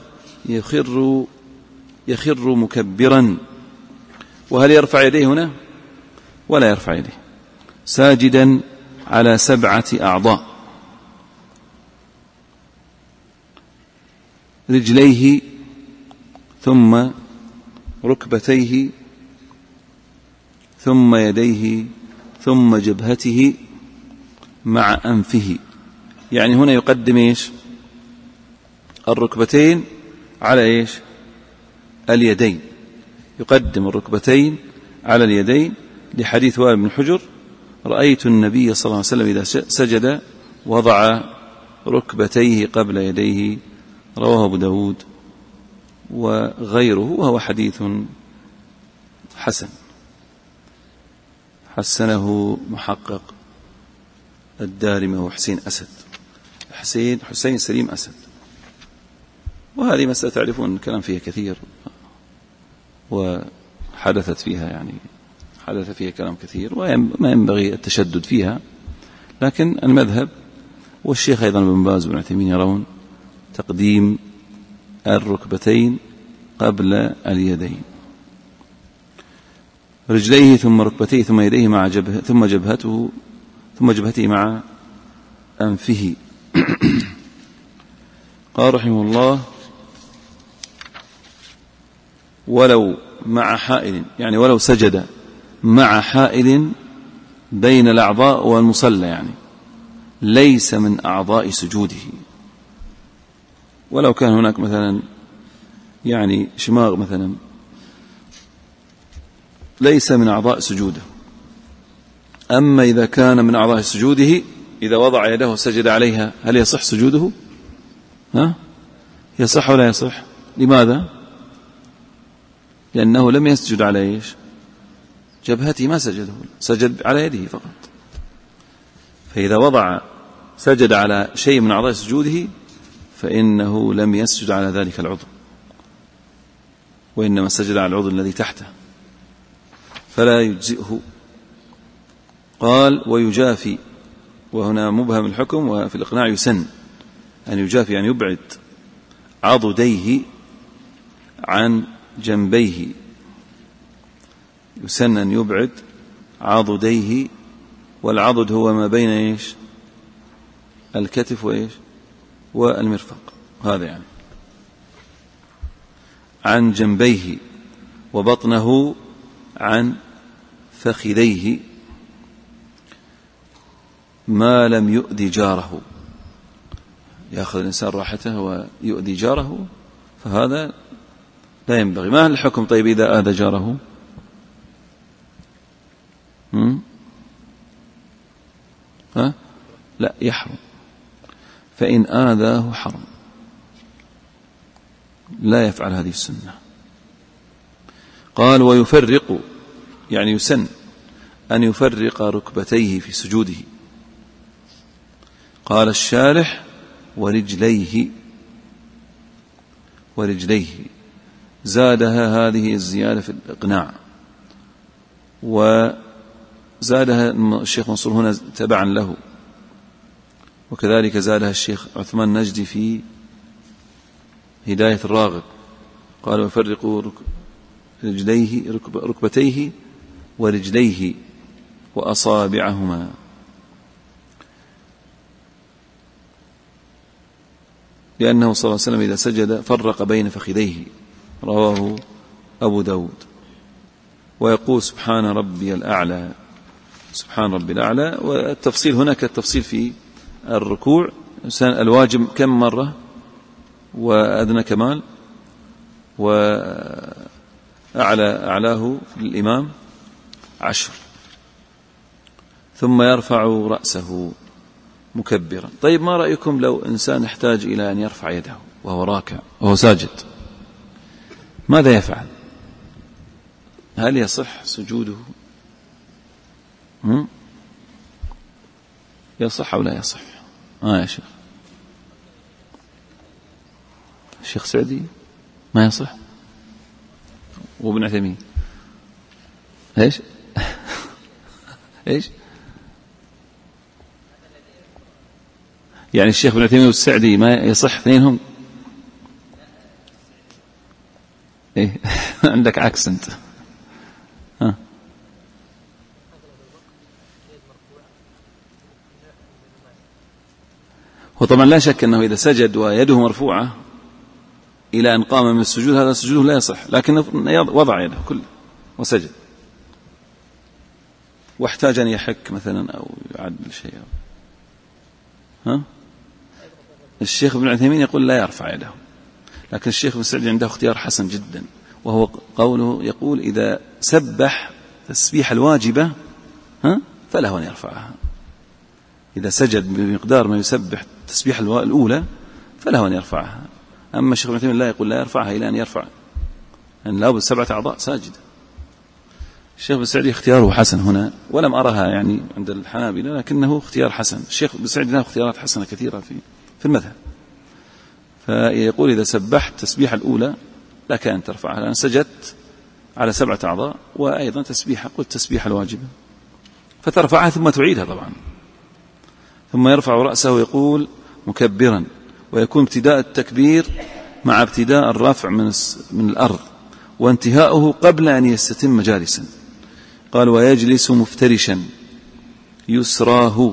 Speaker 2: يخر مكبرا. وهل يرفع يديه هنا؟ ولا يرفع يديه، ساجدا على 7 أعضاء: رجليه ثم ركبتيه ثم يديه ثم جبهته مع أنفه. يعني هنا يقدم إيش؟ الركبتين على إيش؟ اليدين، يقدم الركبتين على اليدين، لحديث وائل بن حجر: رأيت النبي صلى الله عليه وسلم إذا سجد وضع ركبتيه قبل يديه، رواه أبو داود وغيره، وهو حديث حسن، حسنه محقق الدارمي وحسين أسد، حسين سليم أسد. وهذه مسألة تعرفون الكلام فيها كثير، وحدثت فيها يعني حدث فيها كلام كثير، وما ينبغي التشدد فيها. لكن المذهب والشيخ أيضا ابن باز وابن عثيمين يرون تقديم الركبتين قبل اليدين، رجليه ثم ركبتيه ثم يديه مع جبهة ثم جبهته مع أنفه. قال رحمه الله: ولو مع حائل، يعني ولو سجد مع حائل بين الأعضاء والمصلى، يعني ليس من أعضاء سجوده. ولو كان هناك مثلا يعني شماغ مثلا، ليس من أعضاء سجوده. أما إذا كان من أعضاء سجوده، إذا وضع يده وسجد عليها، هل يصح سجوده؟ يصح ولا يصح؟ لماذا؟ لأنه لم يسجد على إيش؟ جبهته، ما سجده، سجد على يده فقط. فإذا سجد على شيء من أعضاء سجوده فإنه لم يسجد على ذلك العضو، وإنما سجد على العضو الذي تحته، فلا يجزئه. قال: ويجافي، وهنا مبهم الحكم، وفي الإقناع يسن أن يجافي، يعني يبعد عضديه عن جنبيه، يسن أن يبعد عضديه، والعضد هو ما بين إيش؟ الكتف وإيش؟ والمرفق، هذا يعني عن جنبيه، وبطنه عن فخذيه، ما لم يؤذي جاره. يأخذ الإنسان راحته ويؤذي جاره، فهذا لا ينبغي. ما الحكم طيب إذا آذى جاره؟ لا، يحرم. فإن آذاه حرم، لا يفعل هذه السنة. قال: ويفرق، يعني يسن أن يفرق ركبتيه في سجوده. قال الشارح: ورجليه، زادها هذه الزيادة في الإقناع، وزادها الشيخ منصور هنا تبعا له، وكذلك زادها الشيخ عثمان نجدي في هداية الراغب. قال: ويفرق ركبتيه ورجليه وأصابعهما. لأنه صلى الله عليه وسلم إذا سجد فرق بين فخذيه، رواه أبو داود. ويقول: سبحان ربي الأعلى، سبحان ربي الأعلى. والتفصيل هناك التفصيل في الركوع، الواجب كم مرة، وأدنى كمال، وأعلاه للإمام 10، ثم يرفع رأسه مكبرا. طيب، ما رأيكم لو إنسان يحتاج إلى أن يرفع يده وهو راكع وهو ساجد، ماذا يفعل؟ هل يصح سجوده؟ يصح أو لا يصح؟ يا شيخ، الشيخ سعدي ما يصح، وابن عثيمين ايش؟ ايش يعني؟ الشيخ ابن عثيمين والسعدي ما يصح اثنينهم؟ ايه عندك عكس انت. وطبعا لا شك أنه إذا سجد ويده مرفوعة إلى أن قام من السجود، هذا سجوده لا يصح، لكن وضع يده كله وسجد، واحتاج أن يحك مثلا أو يعدل شيء. الشيخ ابن عثيمين يقول لا يرفع يده، لكن الشيخ ابن سعدي عنده اختيار حسن جدا، وهو قوله يقول: إذا سبح تسبيح الواجبة فله أن يرفعها. إذا سجد بمقدار ما يسبح تسبيح الأولى فله أن يرفعها. أما الشيخ ابن عثيمين لا، يقول لا يرفعها إلى أن يرفع، أن لابد 7 أعضاء ساجدة. الشيخ ابن سعدي اختياره حسن هنا، ولم أرها يعني عند الحنابلة، لكنه اختيار حسن. الشيخ ابن سعدي له اختيارات حسنة كثيرة في المذهب. فيقول إذا سبحت التسبيحة الأولى لك أن ترفعها، لأن سجدت على 7 أعضاء، وأيضا تسبيحة قلت تسبيحة الواجبة، فترفعها ثم تعيدها طبعا، ثم يرفع رأسه ويقول مكبرا، ويكون ابتداء التكبير مع ابتداء الرفع من الأرض، وانتهاؤه قبل أن يستتم جالسا. قال ويجلس مفترشا يسراه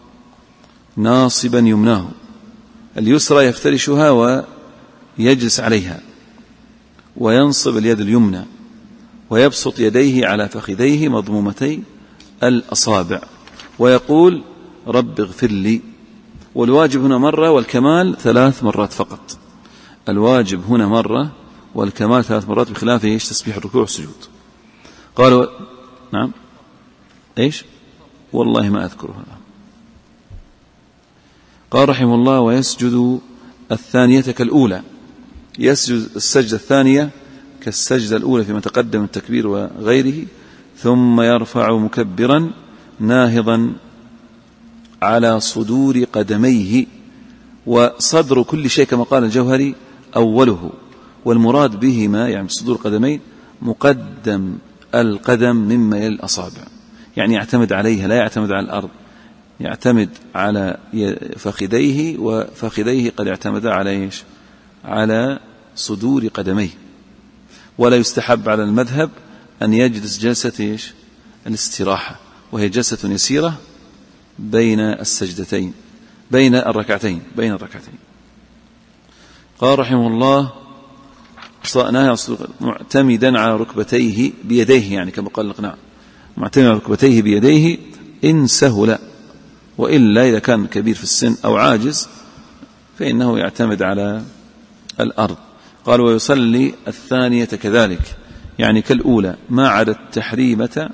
Speaker 2: ناصبا يمناه، اليسرى يفترشها ويجلس عليها، وينصب اليد اليمنى، ويبسط يديه على فخذيه مضمومتي الأصابع، ويقول رب اغفر لي. والواجب هنا مرة والكمال 3 مرات فقط، الواجب هنا مرة والكمال 3 مرات، بخلاف ايش تسبيح الركوع والسجود. قالوا نعم ايش والله ما أذكرها. قال رحمه الله ويسجد الثانية كالأولى، يسجد السجدة الثانية كالسجدة الأولى فيما تقدم التكبير وغيره، ثم يرفع مكبرا ناهضا على صدور قدميه. وصدر كل شيء كما قال الجوهري أوله، والمراد بهما يعني صدور قدمين مقدم القدم مما يلي الأصابع، يعني يعتمد عليها لا يعتمد على الأرض، يعتمد على فخذيه، وفخذيه قد اعتمد على ايش؟ على صدور قدميه. ولا يستحب على المذهب أن يجلس جلسة ايش؟ الاستراحة، وهي جلسة يسيرة بين السجدتين بين الركعتين. قال رحمه الله معتمدا على ركبتيه بيديه، يعني كما قال الإقناع معتمدا على ركبتيه بيديه إن سهل، وإلا إذا كان كبير في السن أو عاجز فإنه يعتمد على الأرض. قال ويصلي الثانية كذلك، يعني كالأولى ما عدا التحريمة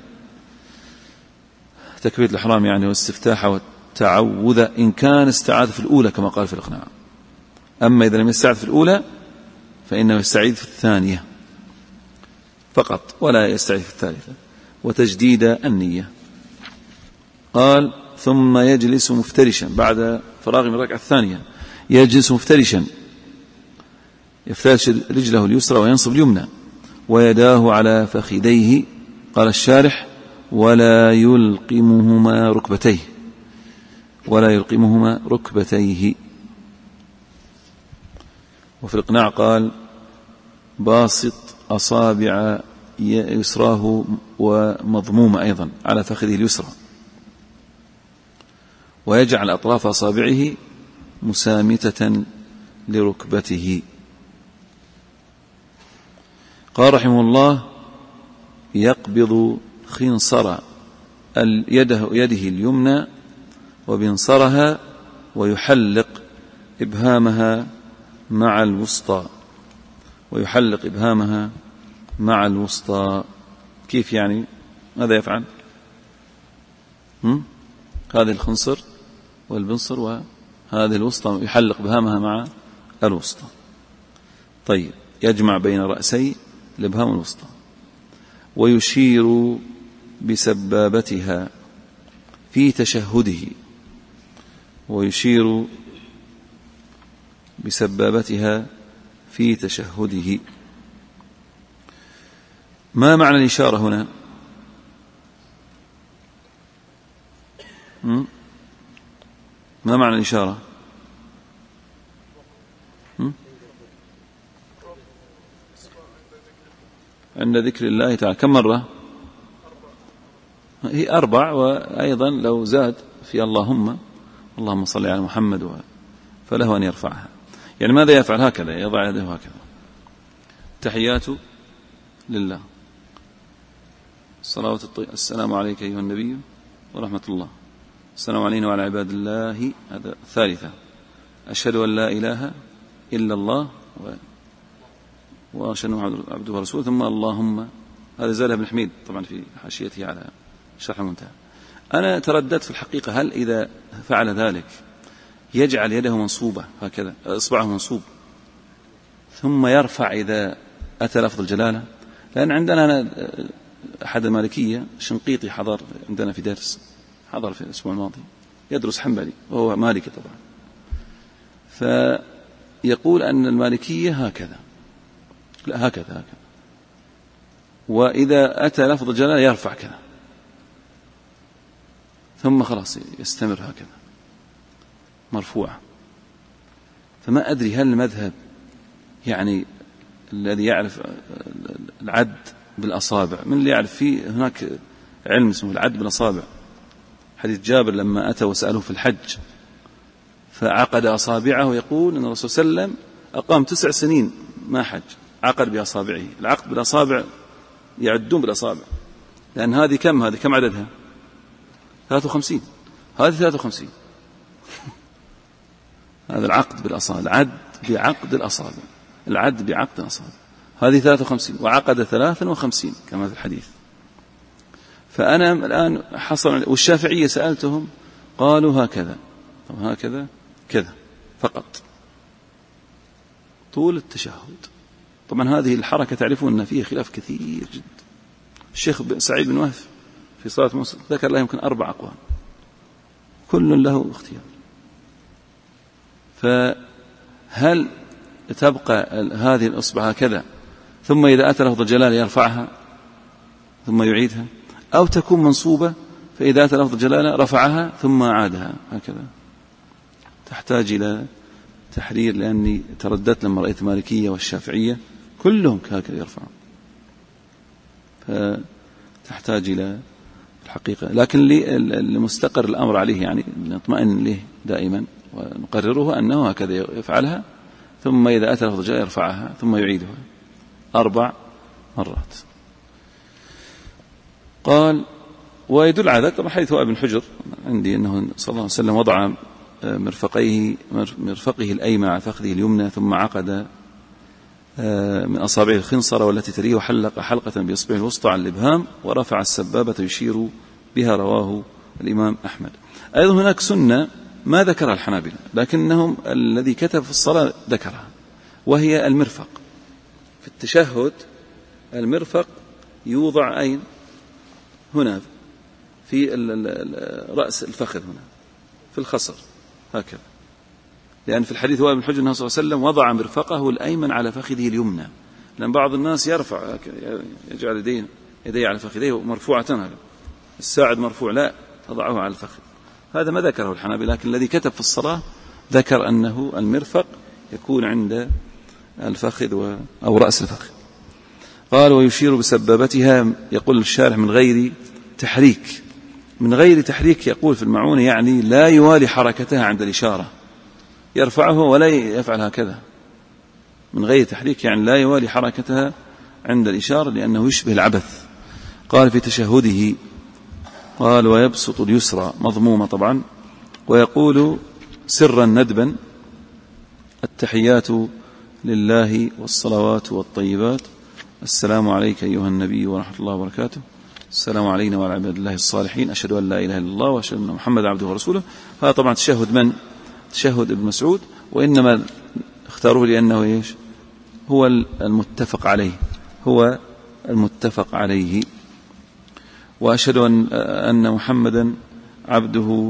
Speaker 2: تكبيرة الإحرام يعني والاستفتاح والتعوذ، إن كان استعاذ في الأولى كما قال في الإقناع. أما إذا لم يستعذ في الأولى فإنه يستعيذ في الثانية فقط، ولا يستعيذ في الثالثة، وتجديد النية. قال ثم يجلس مفترشا بعد فراغ من الركعة الثانية، يجلس مفترشا يفترش رجله اليسرى وينصب اليمنى، ويداه على فخذيه. قال الشارح ولا يلقمهما ركبتيه. وفي الإقناع قال باسط أصابع يسراه ومضمومة أيضا على فخذه اليسرى، ويجعل أطراف أصابعه مسامتة لركبته. قال رحمه الله يقبض خنصر يده اليمنى وبنصرها، ويحلق إبهامها مع الوسطى. كيف يعني؟ ماذا يفعل؟ هذه الخنصر والبنصر وهذه الوسطى، يحلق إبهامها مع الوسطى. طيب، يجمع بين رأسي الإبهام والوسطى، ويشير بسبابتها في تشهده. ما معنى الإشارة هنا؟ ما معنى الإشارة؟ عند ذكر الله تعالى كم مرة؟ هي 4، وأيضا لو زاد في اللهم صل على محمد فله أن يرفعها. يعني ماذا يفعل؟ هكذا يضع يده هكذا، تحيات لله، الصلاة السلام عليك أيها النبي ورحمة الله، السلام علينا وعلى عباد الله. هذا الثالثة، أشهد أن لا إله إلا الله وأشهد أن محمدا عبده ورسوله، ثم اللهم. هذا زادها ابن حميد طبعا في حاشيته على شرح المنتهى. أنا ترددت في الحقيقة هل إذا فعل ذلك يجعل يده منصوبة هكذا، إصبعه منصوب، ثم يرفع إذا أتى لفظ الجلالة؟ لأن عندنا أحد المالكية شنقيطي حضر عندنا في درس، حضر في الأسبوع الماضي، يدرس حنبلي وهو مالكي طبعا، يقول أن المالكية هكذا، لا هكذا، وإذا أتى لفظ الجلالة يرفع كذا ثم خلاص يستمر هكذا مرفوعة. فما أدري هل المذهب يعني الذي يعرف العد بالأصابع، من اللي يعرف فيه هناك علم اسمه العد بالأصابع. حديث جابر لما أتى وسألوه في الحج فعقد أصابعه، يقول أن الرسول صلى الله عليه وسلم أقام 9 سنين ما حج، عقد بأصابعه. العقد بالأصابع يعدون بالأصابع، لأن هذه كم عددها؟ 53. هذه 53. هذا العقد بالأصابع، العد بعقد الأصابع، العد بعقد الأصابع، هذه 53 وعقد 53 كما في الحديث. فأنا الآن حصل، والشافعية سألتهم قالوا هكذا، طب هكذا كذا فقط طول التشهد. طبعا هذه الحركة تعرفون أن فيها خلاف كثير جدا. الشيخ سعيد بن وهف في صلاة موسى ذكر له يمكن 4 أقوال كل له اختيار. فهل تبقى هذه الأصبع هكذا ثم إذا أتى لفظ الجلال يرفعها ثم يعيدها، أو تكون منصوبة فإذا أتى لفظ الجلالة رفعها ثم عادها هكذا؟ تحتاج إلى تحرير، لأني ترددت لما رأيت المالكية والشافعية كلهم هكذا يرفعون، فتحتاج إلى الحقيقة. لكن لمستقر الأمر عليه يعني نطمئن له دائما ونقرره أنه هكذا يفعلها، ثم إذا أتى لفظ الجلالة يرفعها ثم يعيدها 4 مرات. قال ويدل على ذلك طبعا حديث وائل بن حجر عندي أنه صلى الله عليه وسلم وضع مرفقه الأيمن على فخذه اليمنى ثم عقد من أصابعه الخنصرة والتي تليه وحلق حلقة بإصبعه الوسطى على الإبهام ورفع السبابة يشير بها، رواه الإمام أحمد. أيضا هناك سنة ما ذكرها الحنابلة لكنهم الذي كتب في الصلاة ذكرها، وهي المرفق في التشهد. المرفق يوضع أين؟ هنا في رأس الفخذ، هنا في الخصر هكذا، لأن في الحديث وائل بن حجر النبي صلى الله عليه وسلم وضع مرفقه الأيمن على فخذه اليمنى، لأن بعض الناس يرفع يجعل يديه على فخذيه مرفوعة هكذا، الساعد مرفوع، لا تضعه على الفخذ. هذا ما ذكره الحنابلة، لكن الذي كتب في الصلاة ذكر أنه المرفق يكون عند الفخذ أو رأس الفخذ. قال ويشير بسبابتها، يقول الشارح من غير تحريك. من غير تحريك يقول في المعونة يعني لا يوالي حركتها عند الإشارة، يرفعه ولا يفعل هكذا. من غير تحريك يعني لا يوالي حركتها عند الإشارة لأنه يشبه العبث. قال في تشهده قال ويبسط اليسرى مضمومة طبعا، ويقول سرا ندبا التحيات لله والصلوات والطيبات، السلام عليك أيها النبي ورحمة الله وبركاته، السلام علينا وعلى عباد الله الصالحين، أشهد أن لا إله إلا الله وأشهد أن محمد عبده ورسوله. هذا طبعا تشهد من؟ تشهد ابن مسعود، وإنما اختاروه لأنه إيش؟ هو المتفق عليه، هو المتفق عليه. وأشهد أن محمدا عبده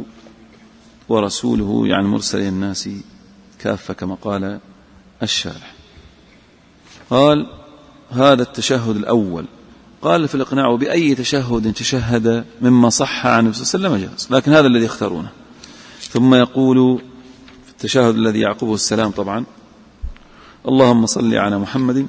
Speaker 2: ورسوله يعني مرسل الناس كافة كما قال الشارح. قال هذا التشهد الأول. قال في الإقناع وبأي تشهد تشهد مما صح عن النبي صلى الله عليه وسلم جاز، لكن هذا الذي يختارونه. ثم يقول في التشهد الذي يعقبه السلام طبعا اللهم صل على محمد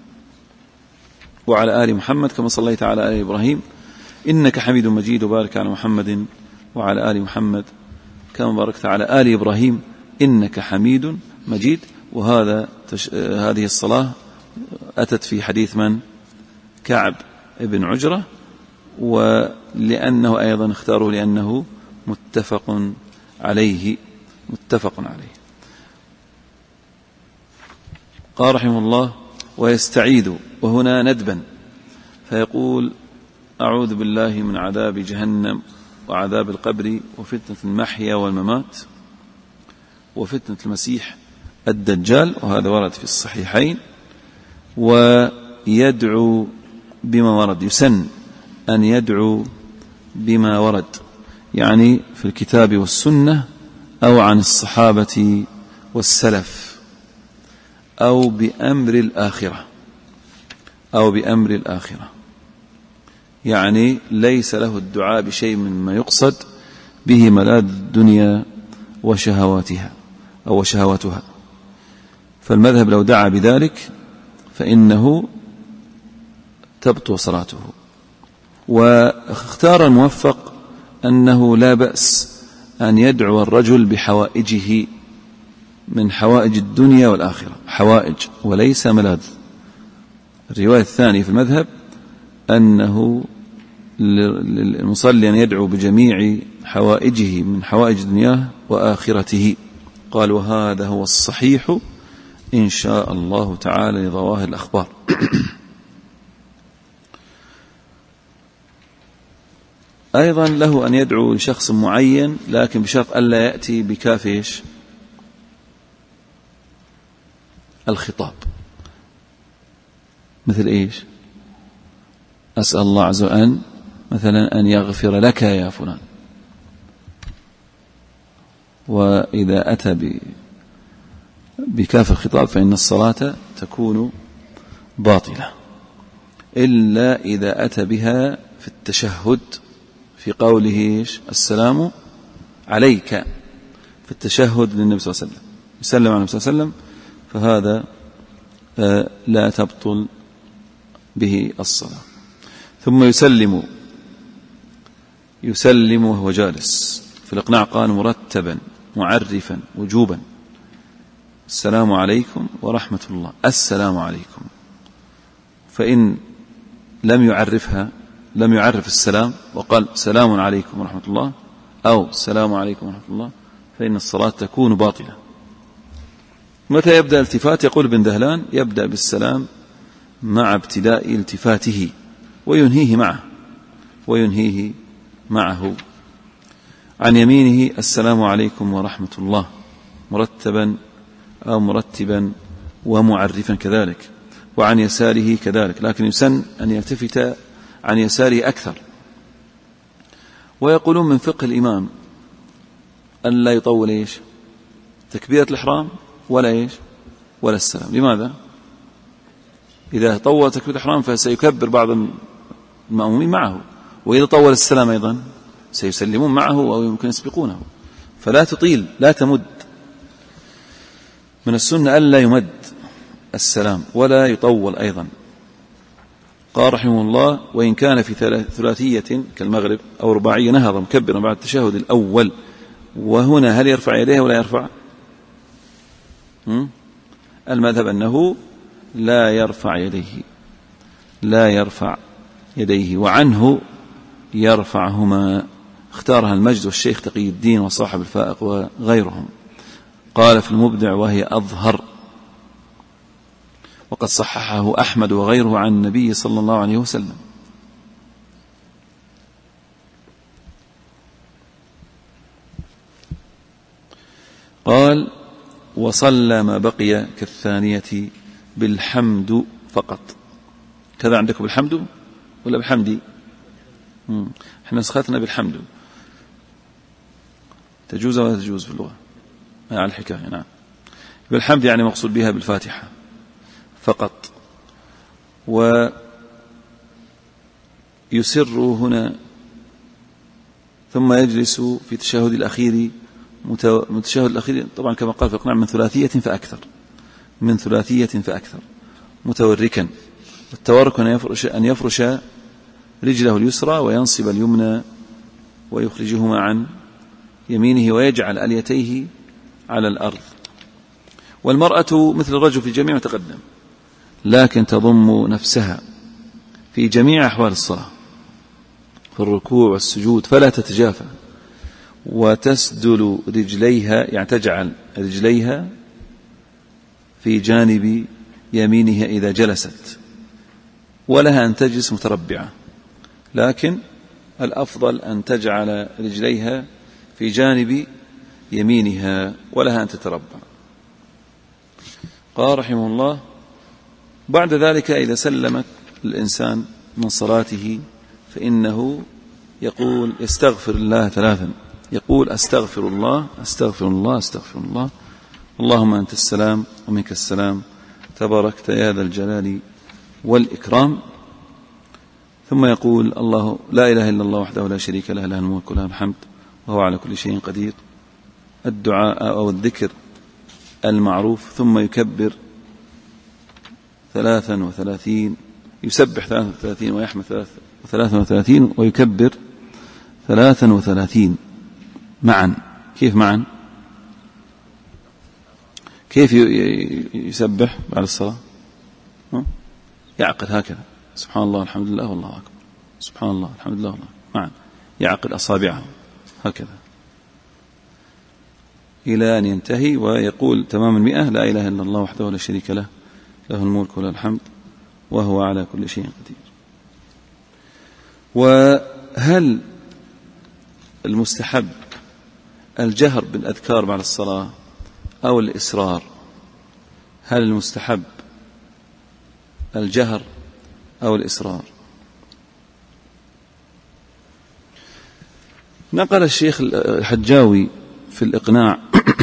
Speaker 2: وعلى آل محمد كما صليت على آل إبراهيم إنك حميد مجيد، وبارك على محمد وعلى آل محمد كما باركت على آل إبراهيم إنك حميد مجيد. هذه الصلاة أتت في حديث من؟ كعب ابن عجرة، ولأنه أيضا اختاره لأنه متفق عليه. قال رحمه الله ويستعيد، وهنا ندبا، فيقول أعوذ بالله من عذاب جهنم وعذاب القبر وفتنة المحيا والممات وفتنة المسيح الدجال، وهذا ورد في الصحيحين. ويدعو بما ورد، يسن أن يدعو بما ورد يعني في الكتاب والسنة أو عن الصحابة والسلف، أو بأمر الآخرة، يعني ليس له الدعاء بشيء مما يقصد به ملاذ الدنيا وشهواتها أو شهواتها. فالمذهب لو دعا بذلك فإنه تبطل صلاته. واختار الموفق أنه لا بأس أن يدعو الرجل بحوائجه من حوائج الدنيا والآخرة، حوائج وليس ملاذ. الرواية الثانية في المذهب أنه للمصلي أن يدعو بجميع حوائجه من حوائج دنياه وآخرته. قال وهذا هو الصحيح إن شاء الله تعالى لظواهر الأخبار. أيضا له أن يدعو لشخص معين، لكن بشرط ألا يأتي بكافيش الخطاب. مثل إيش؟ أسأل الله عز وجل مثلا أن يغفر لك يا فلان، وإذا أتى بكاف الخطاب فإن الصلاة تكون باطلة، إلا إذا أتى بها في التشهد في قوله السلام عليك في التشهد للنبي صلى الله عليه وسلم، يسلم على النبي صلى الله عليه وسلم، فهذا لا تبطل به الصلاة. ثم يسلم وهو جالس. في الإقناع قال مرتبا معرفا وجوبا: السلام عليكم ورحمة الله، السلام عليكم. فإن لم يعرف السلام وقال سلام عليكم ورحمة الله أو السلام عليكم ورحمة الله فإن الصلاة تكون باطلة. متى يبدأ التفات؟ يقول ابن دهلان: يبدأ بالسلام مع ابتداء التفاته وينهيه معه. عن يمينه السلام عليكم ورحمة الله، مرتبا أو مرتبا ومعرفا كذلك، وعن يساره كذلك، لكن يسن أن يلتفت عن يساره أكثر. ويقولون من فقه الإمام أن لا يطول إيش؟ تكبيرة الإحرام ولا السلام. لماذا؟ إذا طول تكبيرة الإحرام فسيكبر بعض المأمومين معه، وإذا طول السلام أيضا سيسلمون معه أو يمكن يسبقونه. فلا تطيل، لا تمد. من السنة ألا يمد السلام ولا يطول أيضا. قال رحمه الله: وإن كان في ثلاثية كالمغرب أو رباعية نهض مكبرا بعد التشهد الأول. وهنا هل يرفع يديه ولا يرفع؟ المذهب أنه لا يرفع يديه، وعنه يرفعهما. اختارها المجد والشيخ تقي الدين وصاحب الفائق وغيرهم. قال في المبدع: وهي أظهر. وقد صححه أحمد وغيره عن النبي صلى الله عليه وسلم. قال: وصلى ما بقي كالثانية بالحمد فقط. كذا عندكم بالحمد ولا بحمدي؟ احنا نسختنا بالحمد. تجوز ولا تجوز في اللغة على الحكاية؟ نعم. بالحمد يعني مقصود بها بالفاتحة فقط. ويسر هنا ثم يجلس في التشهد الأخير. التشهد الأخير طبعا كما قال في الإقناع من ثلاثية فأكثر متوركا. والتورك أن يفرش رجله اليسرى وينصب اليمنى ويخرجهما عن يمينه ويجعل أليتيه على الأرض. والمرأة مثل الرجل في جميع ما تقدم، لكن تضم نفسها في جميع أحوال الصلاة، في الركوع والسجود، فلا تتجافى، وتسدل رجليها، يعني تجعل رجليها في جانب يمينها إذا جلست، ولها أن تجلس متربعة، لكن الأفضل أن تجعل رجليها في جانب يمينها ولها أن تتربع. قال رحمه الله: بعد ذلك إذا سلمت الإنسان من صلاته فإنه يقول يستغفر الله 3، يقول: أستغفر الله أستغفر الله أستغفر الله، اللهم أنت السلام ومنك السلام تباركت يا ذا الجلال والإكرام. ثم يقول الله لا إله إلا الله وحده لا شريك له، له الملك وله الحمد وهو على كل شيء قدير. الدعاء أو الذكر المعروف. ثم يكبر 33، يسبح 33 ويحمد 33 ويكبر 33 معا. كيف معا؟ كيف يسبح بعد الصلاة؟ يعقد هكذا: سبحان الله الحمد لله والله أكبر، سبحان الله الحمد لله والله معا، يعقد أصابعه هكذا إلى أن ينتهي، ويقول تمام 100: لا إله إلا الله وحده لا شريك له، له الملك وله الحمد وهو على كل شيء قدير. وهل المستحب الجهر بالأذكار بعد الصلاة أو الإسرار؟ هل المستحب الجهر أو الإسرار؟ نقل الشيخ الحجاوي في الإقناع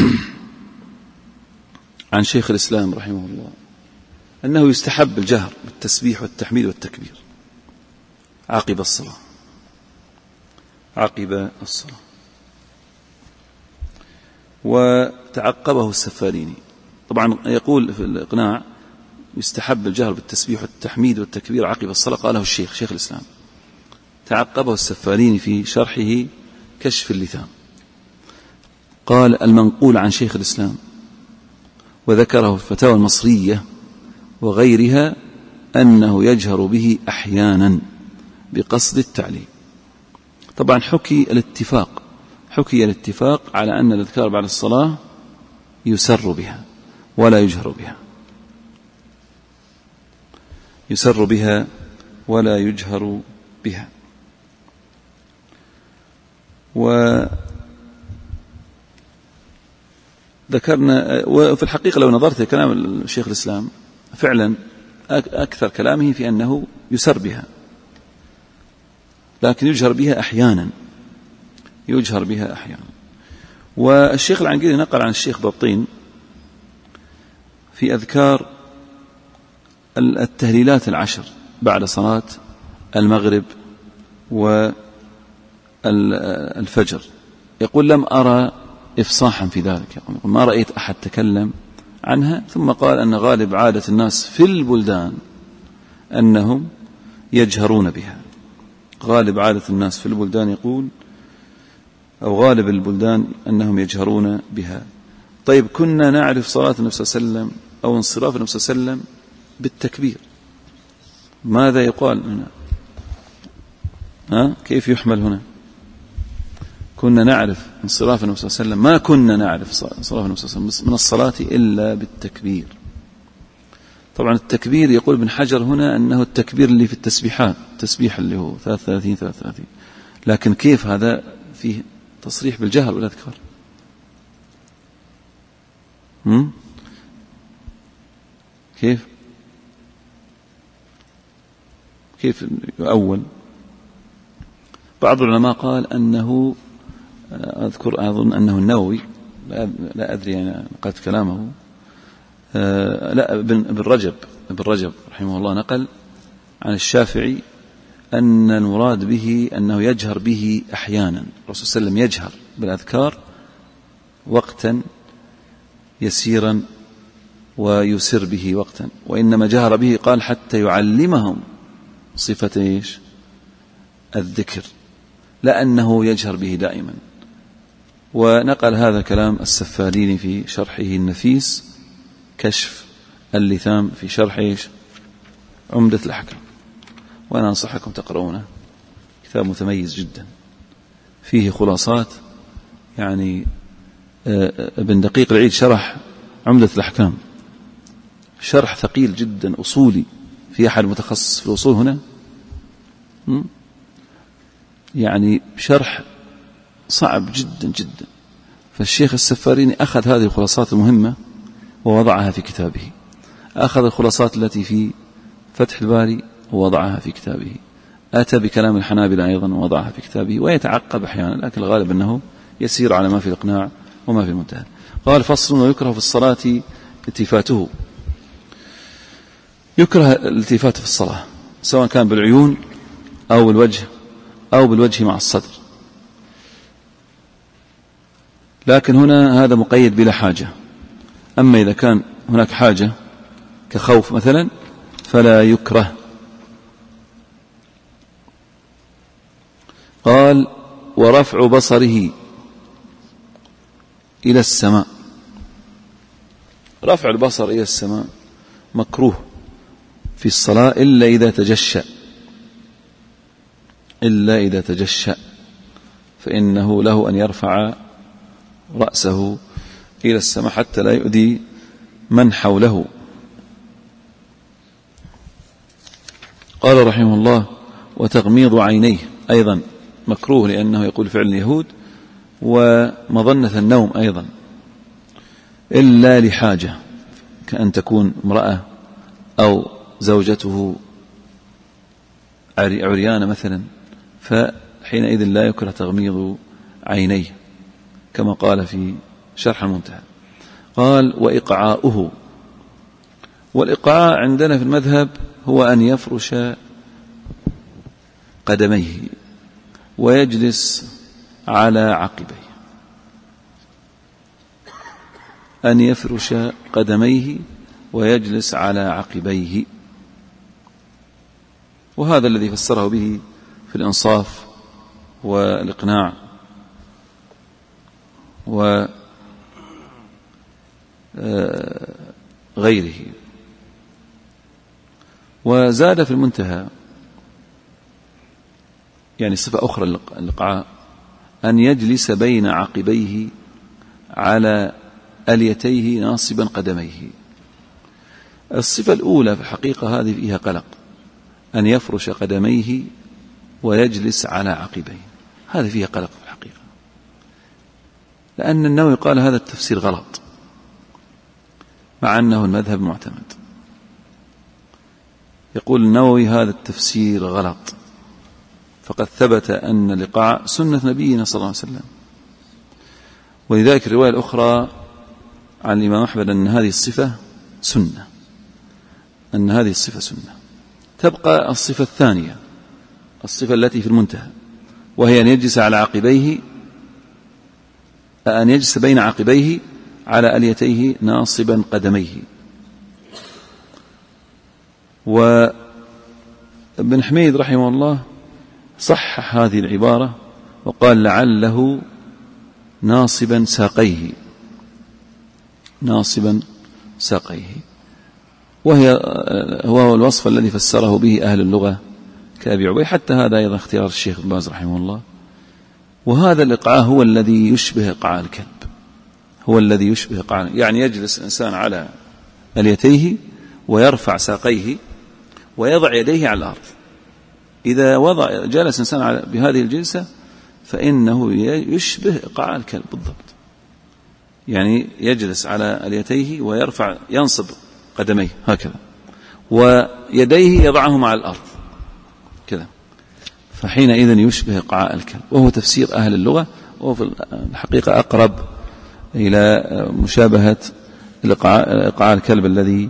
Speaker 2: عن شيخ الإسلام رحمه الله أنه يستحب الجهر بالتسبيح والتحميد والتكبير عقب الصلاة، عقب الصلاة. وتعقبه السفاريني. طبعا يقول في الإقناع يستحب الجهر بالتسبيح والتحميد والتكبير عقب الصلاة، قاله شيخ الإسلام. تعقبه السفاريني في شرحه كشف اللثام، قال: المنقول عن شيخ الإسلام وذكره في الفتاوى المصرية وغيرها أنه يجهر به أحيانا بقصد التعليم. طبعا حكي الاتفاق على أن الأذكار بعد الصلاة يسر بها ولا يجهر بها، يسر بها ولا يجهر بها. وذكرنا، وفي الحقيقة لو نظرت كلام الشيخ الإسلام فعلا أكثر كلامه في أنه يسر بها، لكن يجهر بها أحيانا، يجهر بها أحيانا. والشيخ العنقيري نقل عن الشيخ بطين في أذكار التهليلات 10 بعد صلاة المغرب والفجر، يقول: لم أرى إفصاحا في ذلك، ما رأيت أحد تكلم عنها. ثم قال أن غالب عادة الناس في البلدان أنهم يجهرون بها. غالب عادة الناس في البلدان يقول، أو غالب البلدان أنهم يجهرون بها. طيب، كنا نعرف صلاة النبي صلى الله عليه وسلم أو انصراف النبي صلى الله عليه وسلم بالتكبير، ماذا يقال هنا؟ كيف يحمل هنا؟ كنا نعرف انصراف النبي صلى الله عليه وسلم، ما كنا نعرف انصراف النبي صلى الله عليه وسلم من الصلاة إلا بالتكبير. طبعا التكبير يقول ابن حجر هنا أنه التكبير اللي في التسبيحات، التسبيح اللي هو 33، لكن كيف هذا فيه تصريح بالجهر والأذكار؟ كيف يؤول؟ بعض العلماء قال أنه، أظن أنه النووي، لا أدري أنا نقلت كلامه، لا ابن رجب رحمه الله نقل عن الشافعي أن المراد به أنه يجهر به أحيانا. الرسول صلى الله عليه وسلم يجهر بالأذكار وقتا يسيرا ويسر به وقتا، وإنما جهر به قال حتى يعلمهم صفة الذكر، لأنه يجهر به دائما. ونقل هذا كلام السفاريني في شرحه النفيس كشف اللثام في شرح عمدة الأحكام، وأنا أنصحكم تقرؤونه، كتاب متميز جدا فيه خلاصات. يعني ابن دقيق العيد شرح عمدة الأحكام شرح ثقيل جدا أصولي، في أحد متخصص في الأصول هنا؟ يعني شرح صعب جدا جدا. فالشيخ السفاريني أخذ هذه الخلاصات المهمة ووضعها في كتابه، أخذ الخلاصات التي في فتح الباري ووضعها في كتابه، أتى بكلام الحنابلة أيضا ووضعها في كتابه، ويتعقب أحيانا، لكن الغالب أنه يسير على ما في الإقناع وما في المنتهى. قال: فصل: ويكره في الصلاة التفاته. يكره الالتفات في الصلاة سواء كان بالعيون أو بالوجه أو بالوجه مع الصدر، لكن هنا هذا مقيد بلا حاجة. أما إذا كان هناك حاجة كخوف مثلا فلا يكره. قال ورفع بصره إلى السماء. رفع البصر إلى السماء مكروه في الصلاة إلا إذا تجشأ فإنه له أن يرفع رأسه إلى السماء حتى لا يؤذي من حوله. قال رحمه الله وتغميض عينيه أيضا مكروه لأنه يقول فعل اليهود، ومظنة النوم أيضا إلا لحاجة كأن تكون امرأة أو زوجته عريانة مثلا، فحينئذ لا يكره تغميض عينيه كما قال في شرح المنتهى. قال وإقعاؤه. والإقعاء عندنا في المذهب هو أن يفرش قدميه ويجلس على عقبيه، أن يفرش قدميه ويجلس على عقبيه، وهذا الذي فسره به في الإنصاف والإقناع وغيره. وزاد في المنتهى يعني صفة أخرى للإقعاء أن يجلس بين عقبيه على أليتيه ناصبا قدميه. الصفة الأولى في الحقيقة هذه فيها قلق، أن يفرش قدميه ويجلس على عقبيه، هذا فيها قلق في الحقيقة، لأن النووي قال هذا التفسير غلط مع أنه المذهب معتمد. يقول النووي هذا التفسير غلط، فقد ثبت أن الإقعاء سنة نبينا صلى الله عليه وسلم. ولذلك الرواية الأخرى عن الإمام أحمد أن هذه الصفة سنة، تبقى الصفة الثانية، الصفة التي في المنتهى، وهي أن يجلس على عقبيه، أن يجلس بين عقبيه على أليتيه ناصبا قدميه. وابن حميد رحمه الله صحح هذه العبارة وقال لعله ناصبا ساقيه، هو الوصف الذي فسره به أهل اللغة كأبي عبيد، حتى هذا أيضا اختيار الشيخ ابن باز رحمه الله. وهذا الإقعاء هو الذي يشبه إقعاء الكلب، يعني يجلس الإنسان على أليتيه ويرفع ساقيه ويضع يديه على الأرض. إذا جلس إنسان بهذه الجلسة فإنه يشبه إقعاء الكلب بالضبط، يعني يجلس على أليتيه ويرفع ينصب قدميه هكذا ويديه يضعهما على الأرض كذا، فحينئذ يشبه إقعاء الكلب، وهو تفسير أهل اللغة، وهو في الحقيقة أقرب إلى مشابهة إقعاء الكلب الذي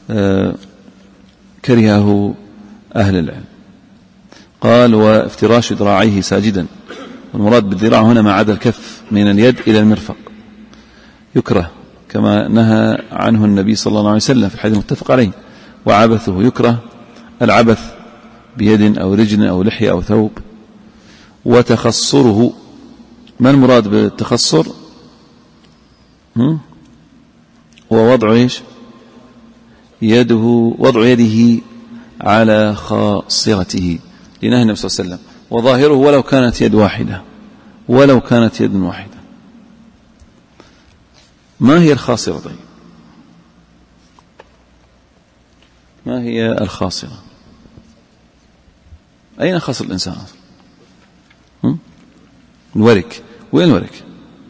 Speaker 2: كرهه أهل العلم. قال وافتراش ذراعيه ساجدا، والمراد بالذراع هنا ما عدا الكف من اليد إلى المرفق، يكره كما نهى عنه النبي صلى الله عليه وسلم في الحديث المتفق عليه. وعبثه يكره العبث بيد أو رجل أو لحية أو ثوب. وتخصره، ما المراد بالتخصر؟ هو وضع وضع يده على خاصرته لنهي النبي صلى الله عليه وسلم، وظاهره ولو كانت يد واحدة. ما هي الخاصرة طيب؟ ما هي الخاصرة؟ أين خاصر الإنسان أصلا؟ الورك، وين الورك؟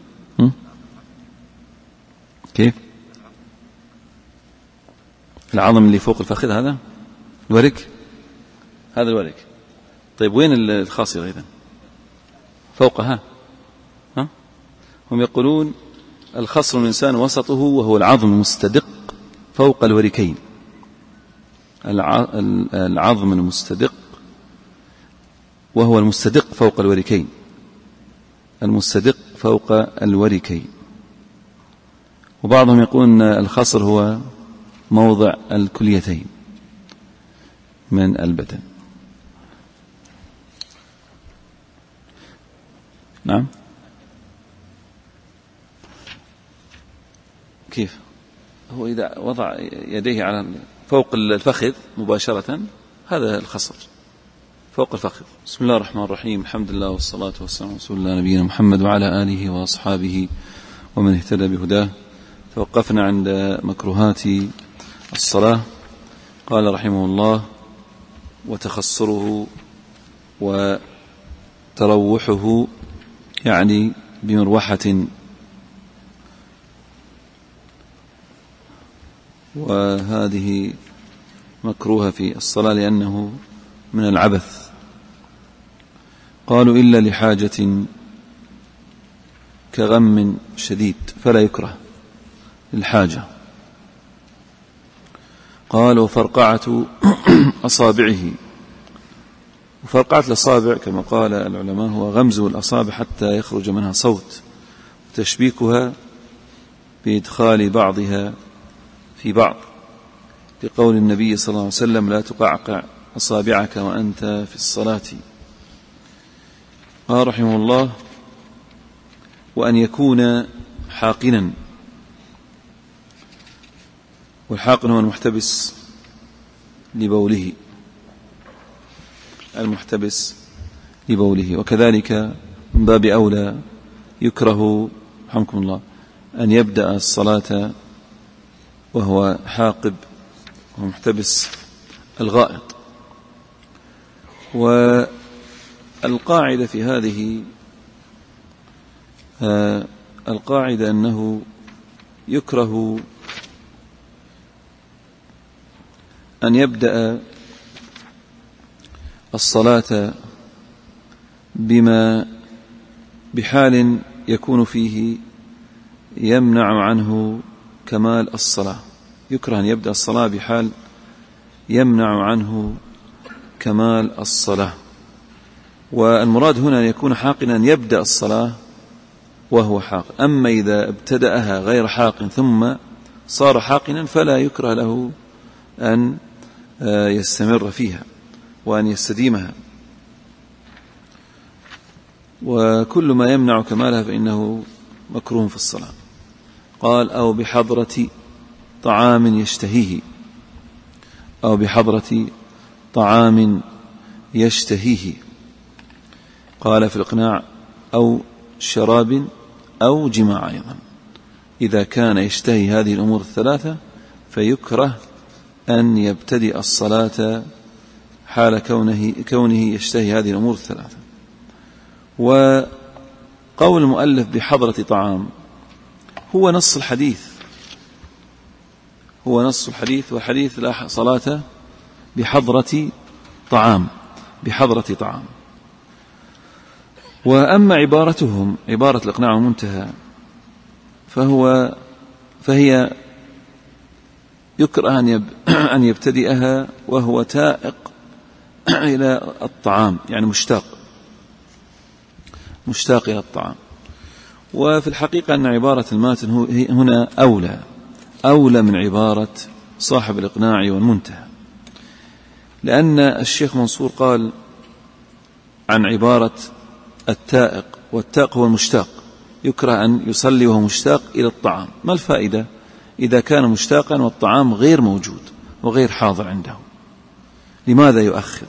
Speaker 2: كيف؟ العظم اللي فوق الفخذ هذا الورك، هذا الورك. طيب وين الخاصرة إذن؟ فوقها. هم يقولون الخصر الإنسان وسطه وهو العظم المستدق فوق الوركين، العظم المستدق، وهو المستدق فوق الوركين، المستدق فوق الوركين. وبعضهم يقول أن الخصر هو موضع الكليتين من البدن. نعم، كيف هو إذا وضع يديه على فوق الفخذ مباشرة، هذا الخصر فوق الفخذ. بسم الله الرحمن الرحيم، الحمد لله والصلاة والسلام على رسول الله نبينا محمد وعلى آله وأصحابه ومن اهتدى بهداه. توقفنا عند مكروهات الصلاة. قال رحمه الله: وتخصره وتروحه، يعني بمروحة، وهذه مكروهة في الصلاة لأنه من العبث. قالوا: إلا لحاجة كغم شديد فلا يكره للحاجة. قالوا: فرقعة أصابعه. وفرقعة الأصابع كما قال العلماء هو غمز الأصابع حتى يخرج منها صوت، وتشبيكها بإدخال بعضها في بعض، لقول النبي صلى الله عليه وسلم: لا تقعقع أصابعك وأنت في الصلاة. قال رحمه الله: وأن يكون حاقنا. والحاقن هو المحتبس لبوله، المحتبس لبوله. وكذلك من باب أولى يكره رحمكم الله أن يبدأ الصلاة وهو حاقب ومحتبس الغائط. والقاعدة في هذه القاعدة أنه يكره أن يبدأ الصلاة بحال يكون فيه يمنع عنه كمال الصلاة. يكره أن يبدأ الصلاة بحال يمنع عنه كمال الصلاة. والمراد هنا أن يكون حاقنا يبدأ الصلاة وهو حاق. أما إذا ابتدأها غير حاق ثم صار حاقنا فلا يكره له أن يستمر فيها وأن يستديمها. وكل ما يمنع كمالها فإنه مكروه في الصلاة. قال: أو بحضرة طعام يشتهيه، أو بحضرة طعام يشتهيه. قال في الإقناع: أو شراب أو جماع. أيضا إذا كان يشتهي هذه الأمور الثلاثة فيكره أن يبتدئ الصلاة حال كونه يشتهي هذه الأمور الثلاثة. وقول المؤلف بحضرة طعام هو نص الحديث، هو نص الحديث، وحديث لا صلاة بحضرة طعام، بحضرة طعام. وأما عبارتهم عبارة الإقناع والمنتهى فهي يكره أن يبتدئها وهو تائق إلى الطعام، يعني مشتاق إلى الطعام. وفي الحقيقة أن عبارة الماتن هنا أولى من عبارة صاحب الإقناع والمنتهى، لأن الشيخ منصور قال عن عبارة التائق، والتائق هو المشتاق، يكره أن يصلي وهو مشتاق إلى الطعام. ما الفائدة إذا كان مشتاقا والطعام غير موجود وغير حاضر عنده؟ لماذا يؤخر؟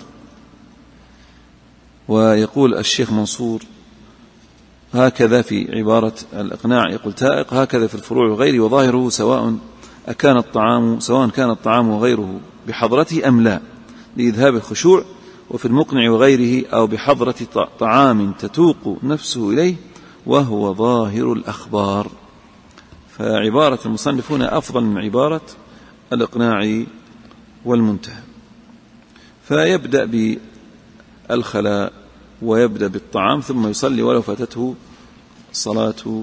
Speaker 2: ويقول الشيخ منصور هكذا في عبارة الإقناع، يقول تائق هكذا في الفروع وغيره، وظاهره سواء كان الطعام وغيره بحضرته أم لا، لإذهاب الخشوع. وفي المقنع وغيره أو بحضرة طعام تتوق نفسه إليه وهو ظاهر الأخبار. فعبارة المصنف هنا أفضل من عبارة الإقناع والمنتهى. فيبدأ بالخلاء ويبدأ بالطعام ثم يصلي ولو فاتته صلاة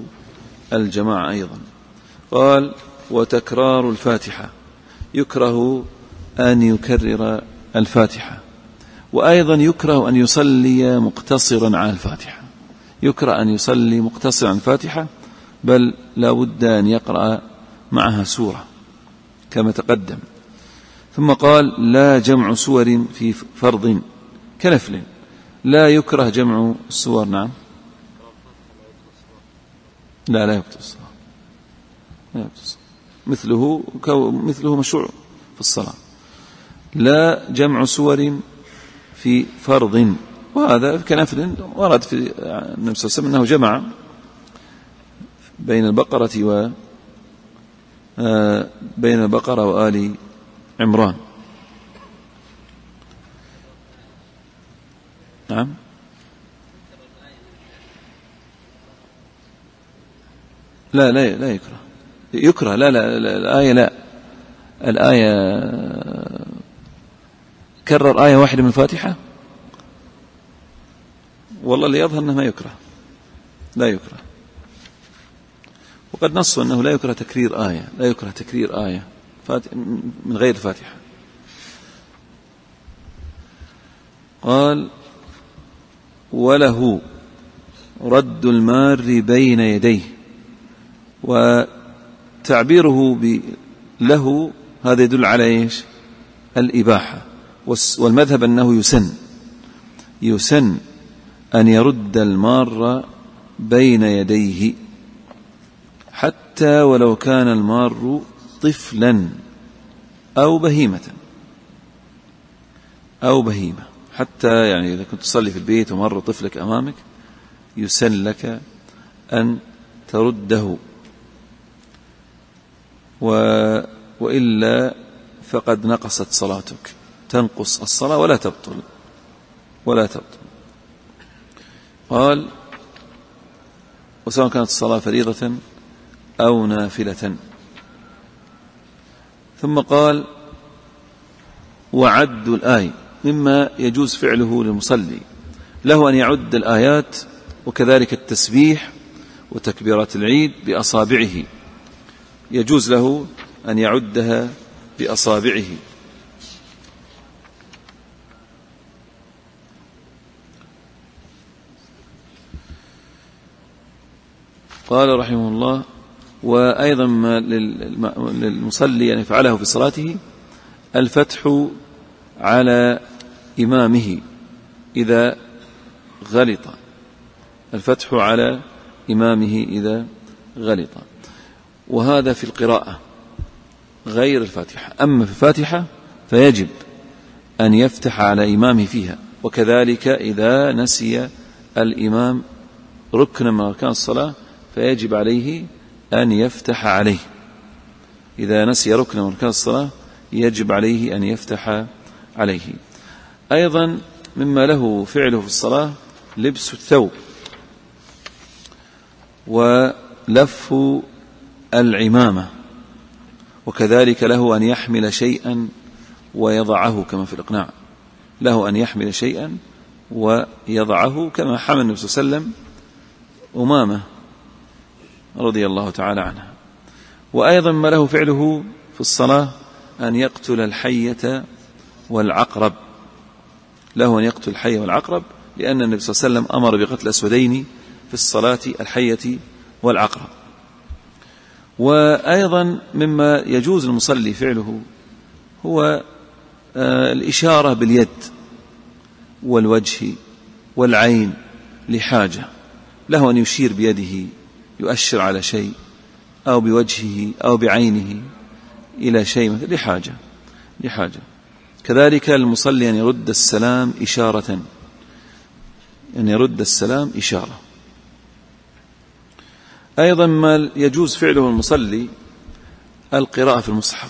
Speaker 2: الجماعة أيضا. قال: وتكرار الفاتحة، يكره أن يكرر الفاتحة. وأيضا يكره أن يصلي مقتصرا على الفاتحة، يكره أن يصلي مقتصرا على الفاتحة، بل لا بد أن يقرأ معها سورة كما تقدم. ثم قال لا جمع سور في فرض كنفل، لا يكره جمع السور. نعم، لا يبطل الصلاة، لا يبطل الصلاة. مثله مشروع في الصلاة. لا جمع سور في فرض، وهذا كنفل ورد في النبي صلى الله عليه وسلم أنه جمع بين البقرة وآل عمران. نعم، لا يكره لا الآية كرر آية واحدة من الفاتحة، والله اللي يظهر أنه ما يكره، لا يكره. وقد نصوا أنه لا يكره تكرير آية، لا يكره تكرير آية من غير الفاتحة. قال وله رد المار بين يديه، وتعبيره له هذا يدل على إيش؟ الإباحة. والمذهب أنه يسن أن يرد المار بين يديه، حتى ولو كان المار طفلا أو بهيمة، حتى يعني إذا كنت تصلي في البيت ومر طفلك أمامك يسن لك أن ترده، وإلا فقد نقصت صلاتك، تنقص الصلاة ولا تبطل. قال وسواء كانت الصلاة فريضة أو نافلة. ثم قال وعد الآية، مما يجوز فعله للمصلي، له أن يعد الآيات وكذلك التسبيح وتكبيرات العيد بأصابعه، يجوز له أن يعدها بأصابعه. قال رحمه الله وأيضا للمصلي أن يفعله في صلاته الفتح على إمامه إذا غلط، الفتح على إمامه إذا غلط، وهذا في القراءة غير الفاتحة. أما في الفاتحة فيجب أن يفتح على إمامه فيها، وكذلك إذا نسي الإمام ركنا من أركان الصلاة فيجب عليه أن يفتح عليه. إذا نسي ركنا من أركان الصلاة يجب عليه أن يفتح عليه. أيضا مما له فعله في الصلاة لبس الثوب ولف العمامة، وكذلك له أن يحمل شيئا ويضعه كما في الإقناع، له أن يحمل شيئا ويضعه كما حمل النبي صلى الله عليه وسلم أمامة رضي الله تعالى عنها. وأيضا ما له فعله في الصلاة أن يقتل الحية والعقرب، له أن يقتل الحية والعقرب، لأن النبي صلى الله عليه وسلم أمر بقتل الأسودين في الصلاة الحية والعقرب. وأيضا مما يجوز المصلي فعله هو الإشارة باليد والوجه والعين لحاجة، له أن يشير بيده يؤشر على شيء أو بوجهه أو بعينه إلى شيء لحاجة. كذلك المصلي أن يرد السلام إشارة، أيضا ما يجوز فعله المصلي القراءة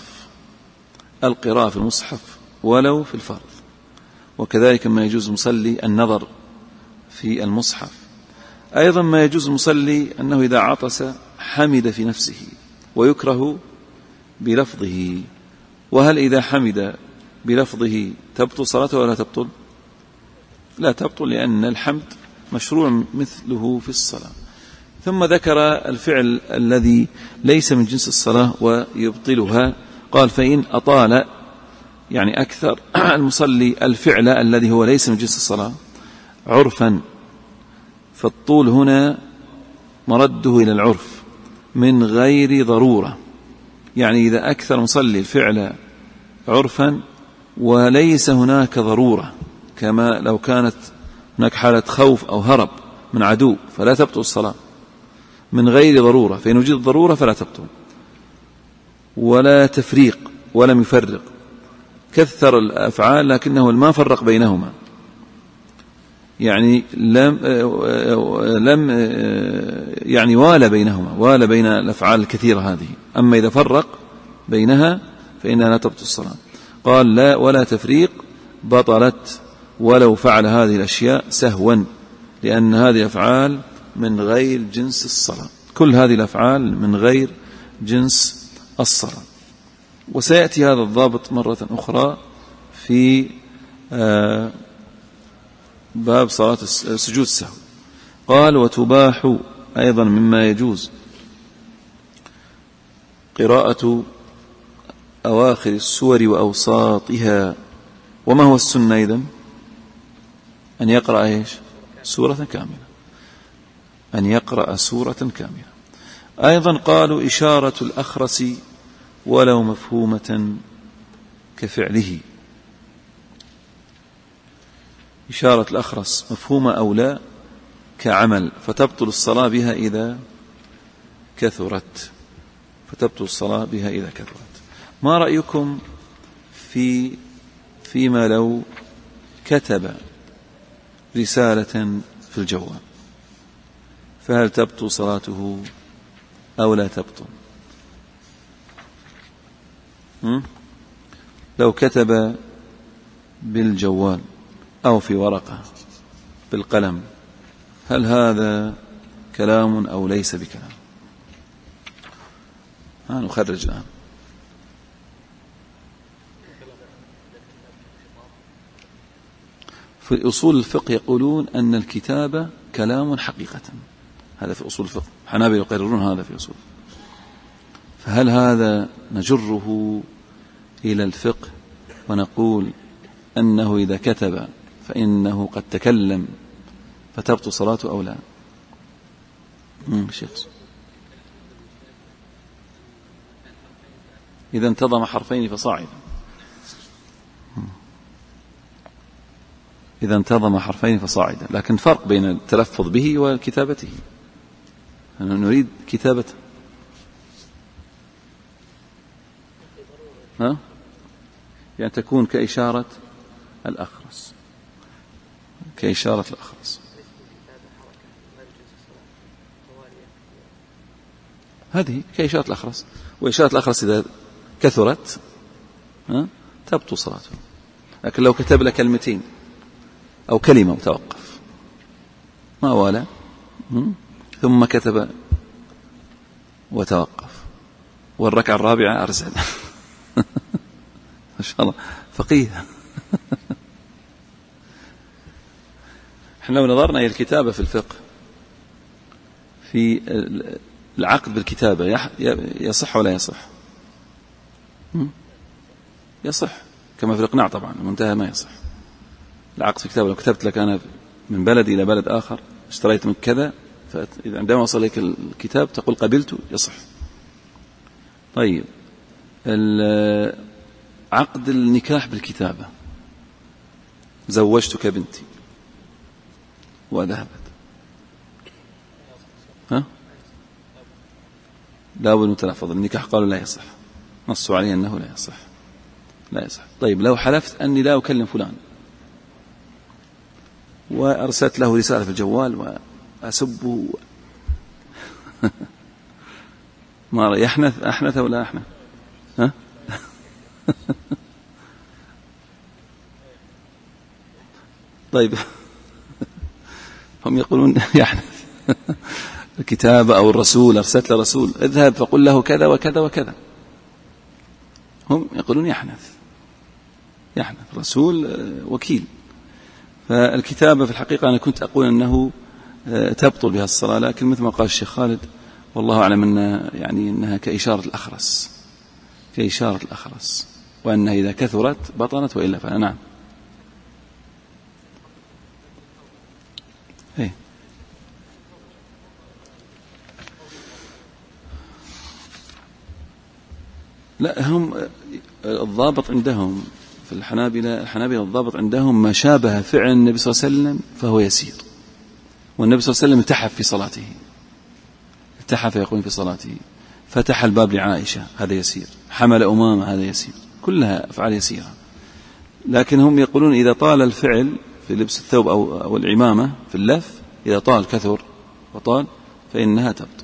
Speaker 2: في المصحف ولو في الفرض، وكذلك ما يجوز المصلي النظر في المصحف. أيضا ما يجوز المصلي أنه إذا عطس حمد في نفسه، ويكره بلفظه. وهل إذا حمد بلفظه تبطل صلاته ولا تبطل؟ لا تبطل، لأن الحمد مشروع مثله في الصلاة. ثم ذكر الفعل الذي ليس من جنس الصلاة ويبطلها، قال فإن أطال يعني أكثر المصلي الفعل الذي هو ليس من جنس الصلاة عرفا، فالطول هنا مرده إلى العرف من غير ضرورة. يعني إذا أكثر مصلي الفعل عرفا وليس هناك ضرورة، كما لو كانت هناك حالة خوف أو هرب من عدو فلا تبطل الصلاة من غير ضرورة، فإن وجد ضرورة فلا تبطل. ولا تفريق ولم يفرق، كثر الأفعال لكنه ما فرق بينهما، يعني لم يعني والى بينهما، والى بين الأفعال الكثيرة هذه. أما إذا فرق بينها فإنها لا تبطل الصلاة. قال لا ولا تفريق بطلت ولو فعل هذه الأشياء سهوا، لأن هذه الأفعال من غير جنس الصلاة، كل هذه الأفعال من غير جنس الصلاة. وسيأتي هذا الضابط مرة أخرى في باب صلاة سجود السهو. قال وتباح أيضا مما يجوز قراءة أواخر السور وأوساطها. وما هو السنة إذن؟ أن يقرأ إيش؟ سورة كاملة، أن يقرأ سورة كاملة. أيضا قالوا إشارة الأخرس ولو مفهومة كفعله. إشارة الأخرس مفهومة أو لا كعمل، فتبطل الصلاة بها إذا كثرت، فتبطل الصلاة بها إذا كثرت. ما رأيكم فيما لو كتب رسالة في الجوال، فهل تبطل صلاته أو لا تبطل؟ لو كتب بالجوال أو في ورقة بالقلم، هل هذا كلام أو ليس بكلام؟ نخرج الآن. في أصول الفقه يقولون أن الكتابة كلام حقيقة، هذا في أصول الفقه، حنابلة يقررون هذا في أصول. فهل هذا نجره إلى الفقه ونقول أنه إذا كتب فإنه قد تكلم فتبطل صلاته أو لا؟ شيخ إذا انتظم حرفين فصاعدا، إذا انتظم حرفين فصاعدا، لكن فرق بين التلفظ به وكتابته. نريد كتابته، يعني تكون كإشارة الأخرس، كإشارة الأخرس. هذه كإشارة الأخرس، وإشارة الأخرس إذا كثرت تبطل صلاته. لكن لو كتب لك كلمتين أو كلمة وتوقف ما والى، ثم كتب وتوقف والركعة الرابعة أرسل ما شاء الله فقيه. احنا لو نظرنا إلى الكتابة في الفقه، في العقد بالكتابة يصح ولا يصح؟ يصح كما في الإقناع طبعا، منتهى ما يصح. العقد في الكتابة، لو كتبت لك أنا من بلد إلى بلد آخر اشتريت من كذا، فإذا عندما وصل لك الكتاب تقول قبلت، يصح. طيب عقد النكاح بالكتابة، زوجتك بنتي وذهبت، لا بد من تلفظ النكاح، قالوا لا يصح، نصوا عليه أنه لا يصح، لا يصح. طيب لو حلفت أني لا أكلم فلان وأرسلت له رسالة في الجوال وأسبه ما يحنث، أحنث ولا أحنث؟ طيب هم يقولون يحنث. الكتابة أو الرسول، أرسلت له رسول اذهب فقل له كذا وكذا وكذا، هم يقولون يحنث، يحنث رسول وكيل. فالكتابة في الحقيقة أنا كنت أقول أنه تبطل بها الصلاة، لكن مثل ما قال الشيخ خالد والله أعلم أن يعني أنها كإشارة الأخرس، كإشارة الأخرس، وأنها إذا كثرت بطلت وإلا فلا. نعم. إيه؟ لا، هم الضابط عندهم في الحنابلة الضابط عندهم ما شابه فعل النبي صلى الله عليه وسلم فهو يسير. والنبي صلى الله عليه وسلم التحف في صلاته، التحف يقول في صلاته، فتح الباب لعائشة هذا يسير، حمل أمامة هذا يسير، كلها أفعال يسيرة. لكن هم يقولون إذا طال الفعل في لبس الثوب أو العمامة في اللف، إذا طال كثر وطال فإنها تبطل.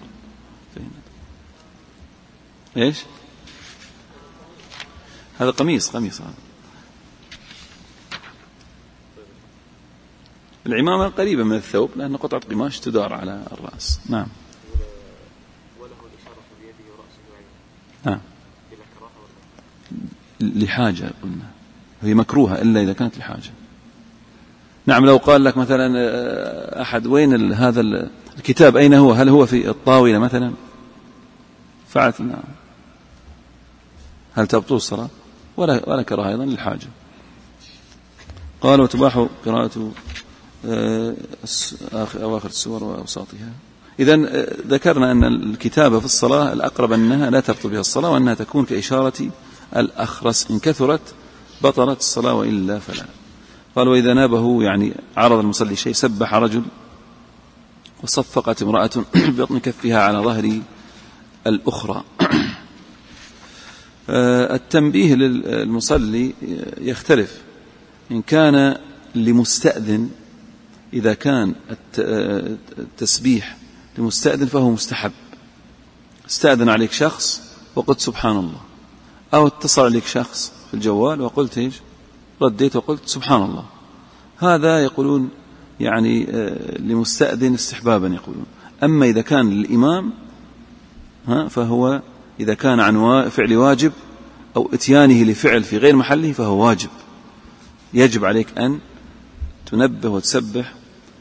Speaker 2: إيش هذا؟ قميص هذا. العمامة قريبة من الثوب لأن قطعة قماش تدار على الرأس. نعم.
Speaker 3: وله الإشارة بيده ورأسه
Speaker 2: نعم. لحاجة قلنا هي مكروهة إلا إذا كانت لحاجة. نعم. لو قال لك مثلا أحد وين هذا الكتاب أين هو؟ هل هو في الطاولة مثلا؟ فعلت. نعم. هل تبطل الصلاة؟ ولا كراهة أيضا للحاجة. قال وتباح قراءة أواخر السور وأوساطها. إذن ذكرنا أن الكتابة في الصلاة الأقرب أنها لا تبطل بها الصلاة، وأنها تكون كإشارة الأخرس، إن كثرت بطلت الصلاة وإلا فلا. قال وإذا نابه يعني عرض المصلي شيء، سبح رجل وصفقت امرأة ببطن كفها على ظهر الأخرى. التنبيه للمصلي يختلف. إن كان لمستأذن، إذا كان التسبيح لمستأذن فهو مستحب. استأذن عليك شخص وقلت سبحان الله، أو اتصل عليك شخص في الجوال وقلت إيش؟ رديت وقلت سبحان الله. هذا يقولون يعني لمستأذن استحبابا يقولون. أما إذا كان للإمام فهو إذا كان عن فعل واجب أو اتيانه لفعل في غير محله فهو واجب، يجب عليك أن تنبه وتسبح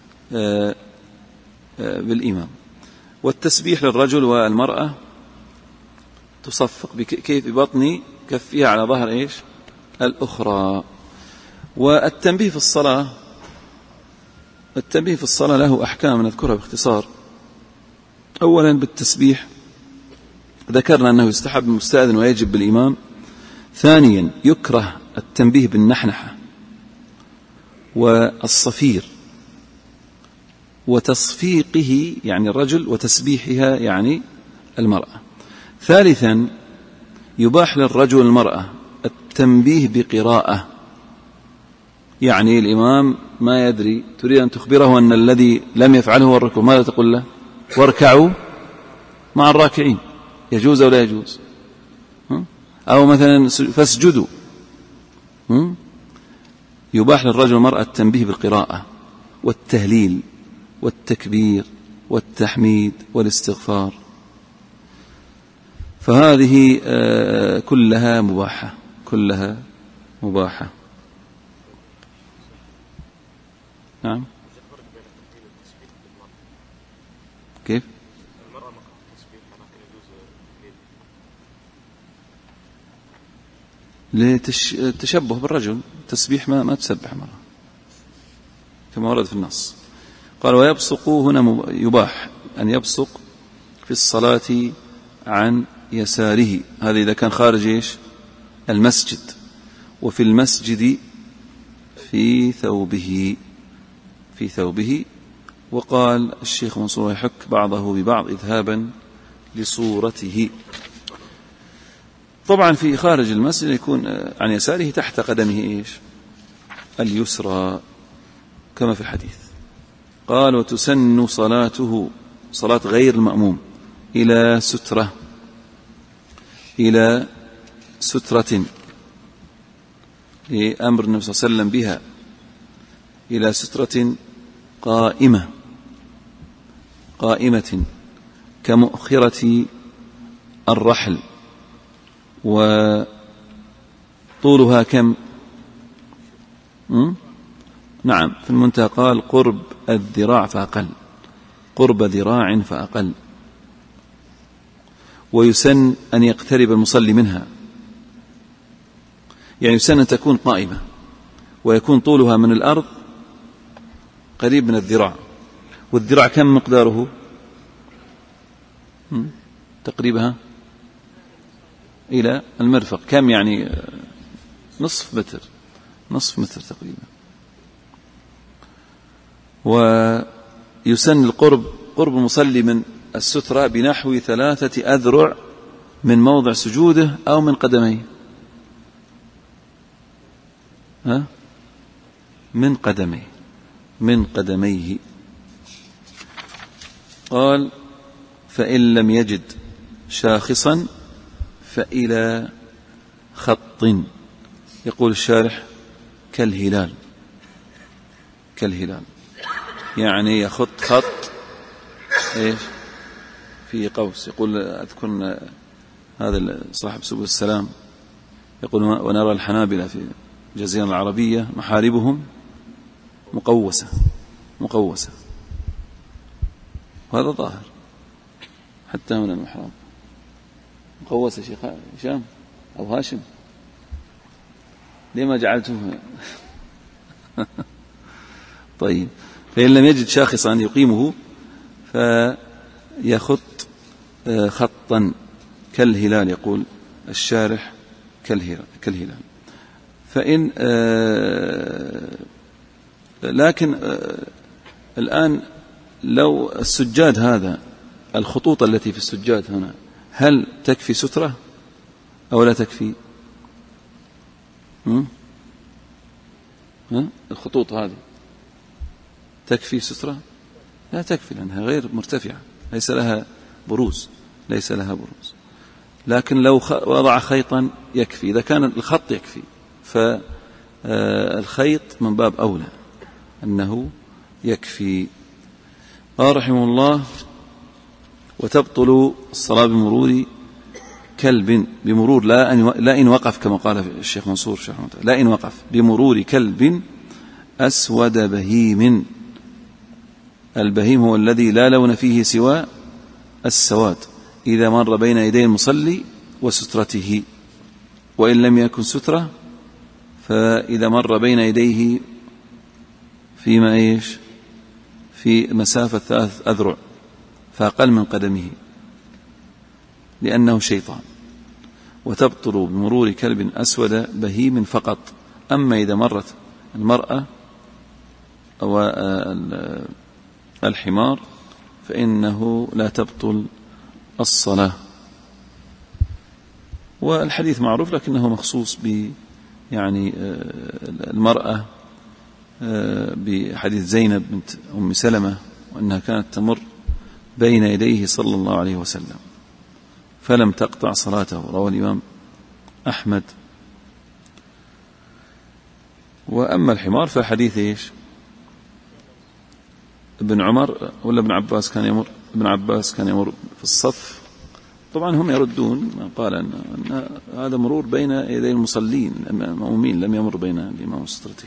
Speaker 2: بالإمام. والتسبيح للرجل والمرأة تصفق كيف ببطن كفها على ظهر إيش؟ الأخرى. والتنبيه في الصلاة، التنبيه في الصلاة له أحكام نذكرها باختصار. أولا بالتسبيح ذكرنا أنه يستحب المستأذن ويجب بالإمام. ثانيا يكره التنبيه بالنحنحة والصفير وتصفيقه يعني الرجل، وتسبيحها يعني المرأة. ثالثا يباح للرجل والمرأة التنبيه بقراءة، يعني الإمام ما يدري تريد أن تخبره أن الذي لم يفعله هو الركوع، ماذا تقول له؟ واركعوا مع الراكعين. يجوز أو لا يجوز؟ أو مثلا فاسجدوا. يباح للرجل والمرأة التنبيه بالقراءة والتهليل والتكبير والتحميد والاستغفار. فهذه كلها مباحة، كلها مباحة. نعم. كيف؟ للتشبه بالرجل، التسبيح ما تسبح مرة كما ورد في النص. قال ويبصق هنا يباح أن يبصق في الصلاة عن يساره، هذا إذا كان خارج إيش؟ المسجد. وفي المسجد في ثوبه. وقال الشيخ منصور يحك بعضه ببعض إذهابا لصورته. طبعا في خارج المسجد يكون عن يساره تحت قدمه إيش؟ اليسرى كما في الحديث. قال وتسن صلاته، صلاة غير المأموم، إلى سترة لأمر النبي صلى الله عليه وسلم بها، إلى سترة قائمة كمؤخرة الرحل. وطولها كم؟ نعم في المنتهى قال قرب الذراع فأقل، قرب ذراع فأقل. ويسن أن يقترب المصلي منها يعني يسن أن تكون قائمة ويكون طولها من الأرض قريب من الذراع. والذراع كم مقداره تقريبها إلى المرفق؟ كم يعني؟ نصف متر تقريبا. ويسن القرب المصلي من السترة بنحو 3 أذرع من موضع سجوده أو من قدميه. من قدميه. قال فإن لم يجد شاخصا فإلى خط. يقول الشارح كالهلال، يعني يخط خط إيش في قوس. يقول أذكر هذا صاحب سبل السلام يقول ونرى الحنابلة في الجزيرة العربية محاربهم مقوسة، وهذا ظاهر حتى من المحراب. مقوسة شيخ هشام أو هاشم، لما جعلته طيب. فإن لم يجد شاخصا يقيمه فيخط خطا كالهلال. يقول الشارح كالهلال. فإن لكن الآن لو السجاد هذا، الخطوط التي في السجاد هنا، هل تكفي سترة أو لا تكفي؟ الخطوط هذه تكفي سترة؟ لا تكفي، لأنها غير مرتفعة، ليس لها بروز. لكن لو وضع خيطا يكفي. إذا كان الخط يكفي فالخيط من باب أولى أنه يكفي. قال رحمه الله وتبطل الصلاة بمرور كلب، بمرور لا إن وقف، كما قال الشيخ منصور لا إن وقف، بمرور كلب أسود بهيم. البهيم هو الذي لا لون فيه سوى السواد، إذا مر بين يدي المصلي وسترته. وإن لم يكن سترة فإذا مر بين يديه فيما إيش في مسافة 3 أذرع فأقل من قدمه، لأنه شيطان. وتبطل بمرور كلب أسود بهيم فقط. أما إذا مرت المرأة أو الحمار فإنه لا تبطل الصلاة. والحديث معروف لكنه مخصوص يعني المرأة بحديث زينب بنت أم سلمة، وأنها كانت تمر بين يديه صلى الله عليه وسلم فلم تقطع صلاته. رواه الإمام أحمد. وأما الحمار فحديث إيش ابن عمر ولا ابن عباس كان يمر، ابن عباس كان يمر في الصف. طبعا هم يردون قال أن هذا مرور بين يدي المصلين المأمومين، لم يمر بين الإمام وسترته.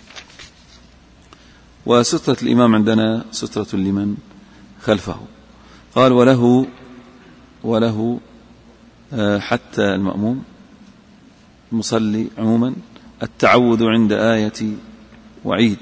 Speaker 2: وسترة الإمام عندنا سترة لمن خلفه. قال وله حتى المأموم المصلي عموما التعوذ عند آية وعيد،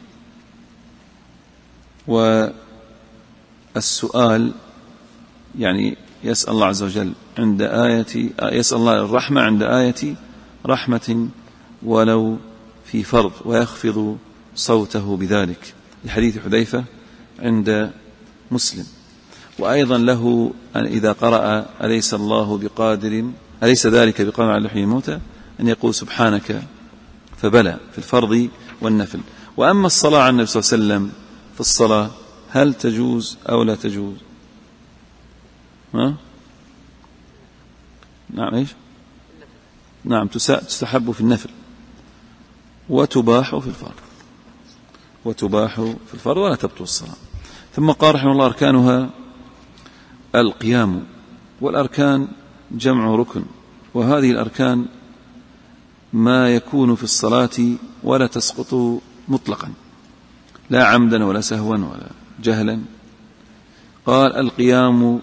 Speaker 2: والسؤال يعني يسأل الله عز وجل عند يسأل الله الرحمة عند آية رحمة ولو في فرض، ويخفض صوته بذلك، لحديث حذيفة عند مسلم. وأيضا له أن إذا قرأ أليس ذلك بقادر على يحيي الموتى أن يقول سبحانك، فبلى في الفرض والنفل. وأما الصلاة على النبي صلى الله عليه وسلم في الصلاة هل تجوز أو لا تجوز؟ نعم إيش؟ نعم تستحب في النفل وتباح في الفرض ولا تبطل الصلاة. ثم قال رحمه الله أركانها القيام، والأركان جمع ركن، وهذه الأركان ما يكون في الصلاة ولا تسقط مطلقا، لا عمدا ولا سهوا ولا جهلا. قال القيام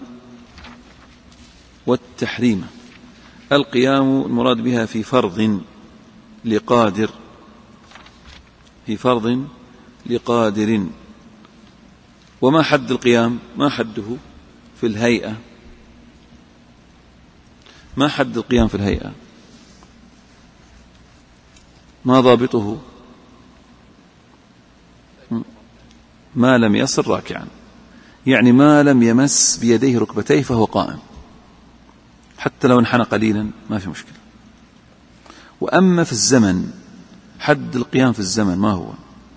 Speaker 2: والتحريم. القيام المراد بها في فرض لقادر، في فرض لقادر. وما حد القيام؟ ما حده في الهيئة؟ ما حد القيام في الهيئة؟ ما ضابطه؟ ما لم يصل راكعا، يعني ما لم يمس بيديه ركبتيه فهو قائم، حتى لو انحنى قليلا ما في مشكلة. وأما في الزمن، حد القيام في الزمن ما هو؟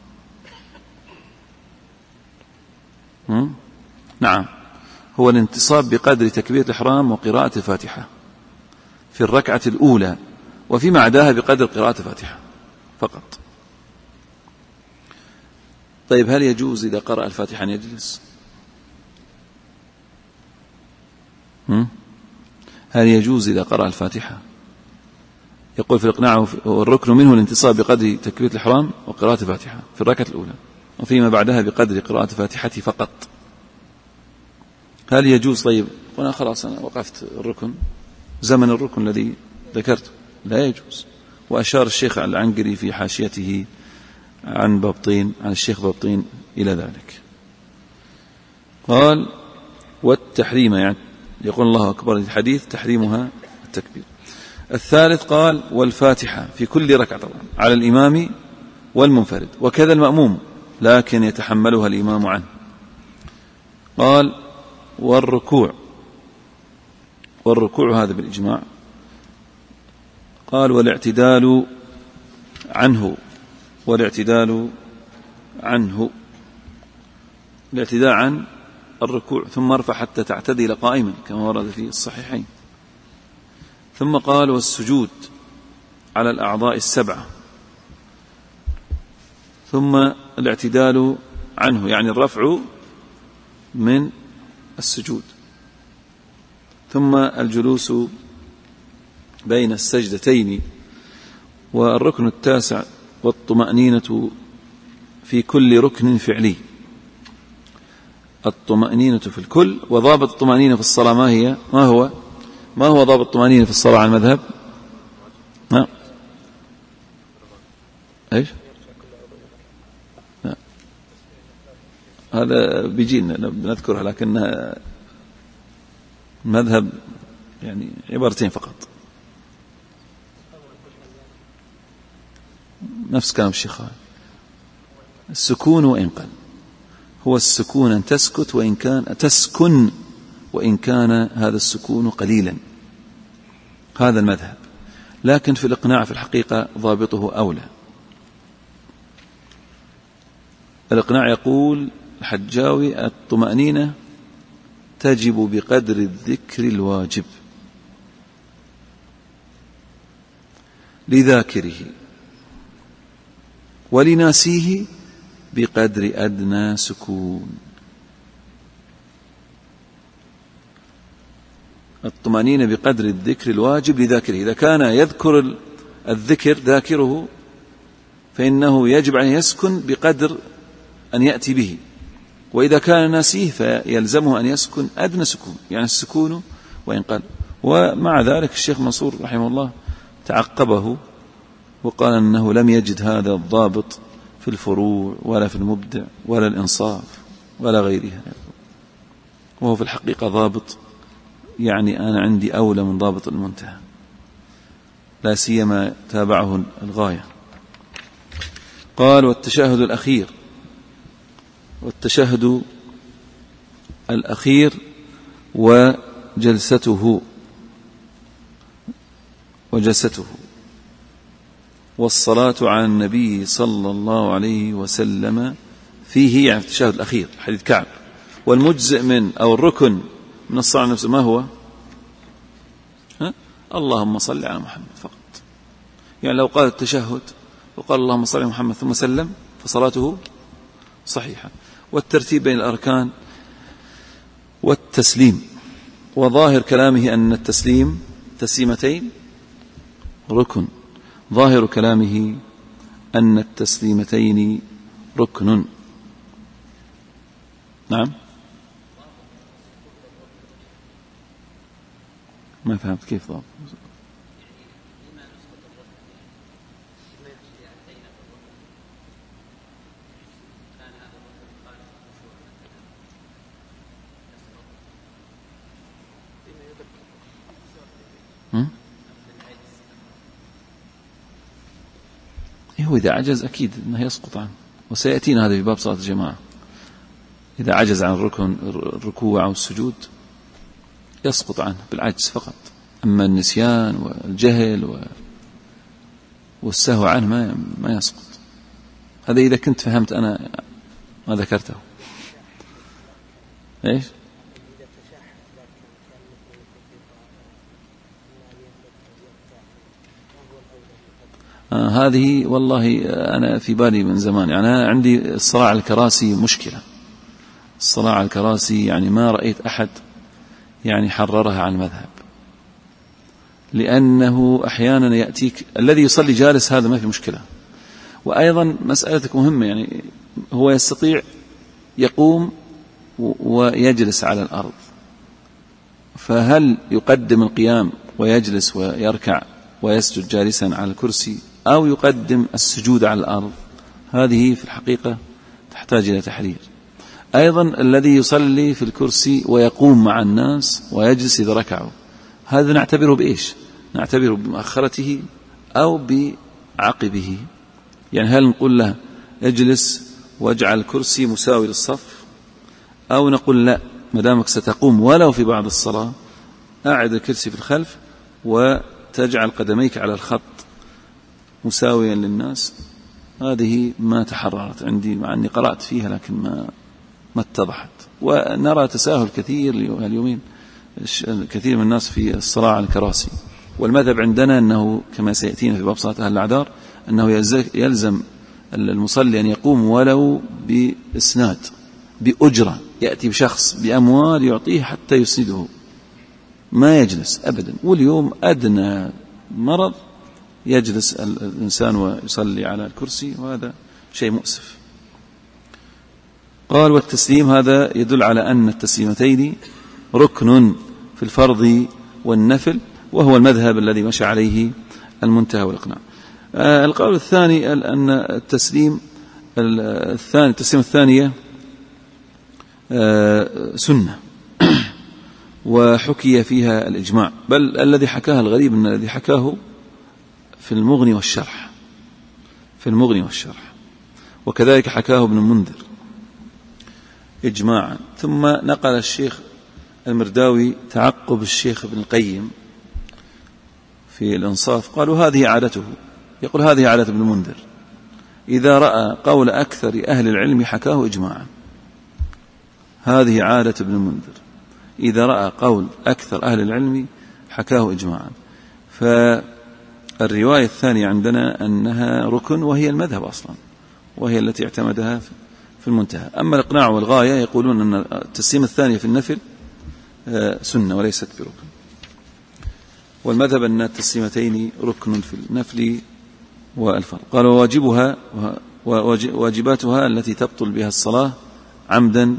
Speaker 2: نعم، هو الانتصاب بقدر تكبيرة الإحرام وقراءة الفاتحة في الركعة الأولى، وفيما عداها بقدر قراءة الفاتحة فقط. طيب هل يجوز إذا قرأ الفاتحة أن يجلس؟ هل يجوز إذا قرأ الفاتحة؟ يقول في الإقناع والركن منه الانتصاب بقدر تكبيرة الإحرام وقراءة الفاتحة في الركعة الأولى، وفيما بعدها بقدر قراءة الفاتحة فقط. هل يجوز؟ طيب وأنا خلاص أنا وقفت الركن، زمن الركن الذي ذكرته لا يجوز. وأشار الشيخ العنقري في حاشيته عن بابطين، عن الشيخ بابطين إلى ذلك. قال والتحريم، يعني يقول الله أكبر الحديث تحريمها التكبير. الثالث قال والفاتحة في كل ركعة طبعا على الإمام والمنفرد، وكذا المأموم لكن يتحملها الإمام عنه. قال والركوع هذا بالإجماع. قال والاعتدال عنه، الاعتدال عن الركوع، ثم ارفع حتى تعتدل قائما كما ورد في الصحيحين. ثم قال والسجود على الأعضاء السبعة، ثم الاعتدال عنه يعني الرفع من السجود، ثم الجلوس بين السجدتين. والركن التاسع والطمأنينة في كل ركن فعلي، الطمأنينة في الكل. وضابط الطمأنينة في الصلاة ما هو ضابط الطمأنينة في الصلاة على المذهب؟ ايش؟ لا. هذا بيجينا نذكرها، لكنها المذهب يعني عبارتين فقط، نفس كلام الشيخ. السكون وإن قل، هو السكون أن تسكت وإن كان هذا السكون قليلا، هذا المذهب. لكن في الإقناع في الحقيقة ضابطه أولى. الإقناع يقول الحجاوي الطمأنينة تجب بقدر الذكر الواجب لذاكره، ولناسيه بقدر أدنى سكون. الطمأنينة بقدر الذكر الواجب لذاكره، إذا كان يذكر الذكر ذاكره فإنه يجب أن يسكن بقدر أن يأتي به، وإذا كان ناسيه فيلزمه أن يسكن أدنى سكون، يعني السكون وإن قل. ومع ذلك الشيخ منصور رحمه الله تعقبه وقال أنه لم يجد هذا الضابط في الفروع ولا في المبدع ولا الإنصاف ولا غيرها، وهو في الحقيقة ضابط يعني أنا عندي أولى من ضابط المنتهى، لا سيما تابعه الغاية. قال والتشهد الأخير وجلسته والصلاة على النبي صلى الله عليه وسلم فيه، يعني التشهد الأخير حديث كعب. والمجزئ من أو الركن من الصلاة نفسه ما هو؟ اللهم صل على محمد فقط. يعني لو قال التشهد وقال اللهم صل على محمد ثم سلم فصلاته صحيحة. والترتيب بين الأركان والتسليم، وظاهر كلامه أن التسليم تسليمتين ركن، ظاهر كلامه أن التسليمتين ركن. نعم، ما فهمت كيف ضابط. هو إذا عجز أكيد أنه يسقط عنه، وسيأتينا هذا في باب صلاة الجماعة. إذا عجز عن الركوع أو السجود يسقط عنه بالعجز فقط. أما النسيان والجهل والسهو عنه ما يسقط. هذا إذا كنت فهمت أنا ما ذكرته. إيش؟ هذه والله أنا في بالي من زمان، يعني أنا عندي الصلاة على الكراسي مشكلة. الصلاة على الكراسي يعني ما رأيت أحد يعني حررها عن المذهب، لأنه أحيانا يأتيك الذي يصلي جالس هذا ما في مشكلة. وأيضا مسألتك مهمة، يعني هو يستطيع يقوم ويجلس على الأرض، فهل يقدم القيام ويجلس ويركع ويسجد جالسا على الكرسي، أو يقدم السجود على الأرض؟ هذه في الحقيقة تحتاج إلى تحرير. أيضا الذي يصلي في الكرسي ويقوم مع الناس ويجلس إذا ركعوا، هذا نعتبره بإيش؟ نعتبره بمؤخرته أو بعقبه؟ يعني هل نقول له اجلس واجعل الكرسي مساوي للصف، أو نقول لا مدامك ستقوم ولو في بعض الصلاة أعد الكرسي في الخلف وتجعل قدميك على الخط مساويا للناس؟ هذه ما تحررت عندي، مع أني قرأت فيها لكن ما اتضحت. ونرى تساهل كثير اليومين، كثير من الناس في الصلاة على الكراسي. والمذهب عندنا أنه كما سيأتينا في باب صلاة أهل الأعذار أنه يلزم المصلي أن يقوم ولو بإسناد بأجرة، يأتي بشخص بأموال يعطيه حتى يسنده، ما يجلس أبدا. واليوم أدنى مرض يجلس الإنسان ويصلي على الكرسي، وهذا شيء مؤسف. قال والتسليم هذا يدل على أن التسليمتين ركن في الفرض والنفل، وهو المذهب الذي مشى عليه المنتهى والإقناع. القول الثاني أن التسليم الثانية سنة، وحكي فيها الإجماع، بل الذي حكاها الغريب أن الذي حكاه في المغني والشرح، وكذلك حكاه ابن المنذر إجماعا. ثم نقل الشيخ المرداوي تعقب الشيخ ابن القيم في الإنصاف، قالوا هذه عادته، يقول هذه عادة ابن المنذر، إذا رأى قول أكثر أهل العلم حكاه إجماعا. هذه عادة ابن المنذر، إذا رأى قول أكثر أهل العلم حكاه إجماعا. فالرواية الثانية عندنا أنها ركن، وهي المذهب أصلا، وهي التي اعتمدها في المنتهى. أما الإقناع والغاية يقولون أن التسليم الثانية في النفل سنة وليست بركن، والمذهب أن التسليمتين ركن في النفل والفرض. قال واجباتها التي تبطل بها الصلاة عمدا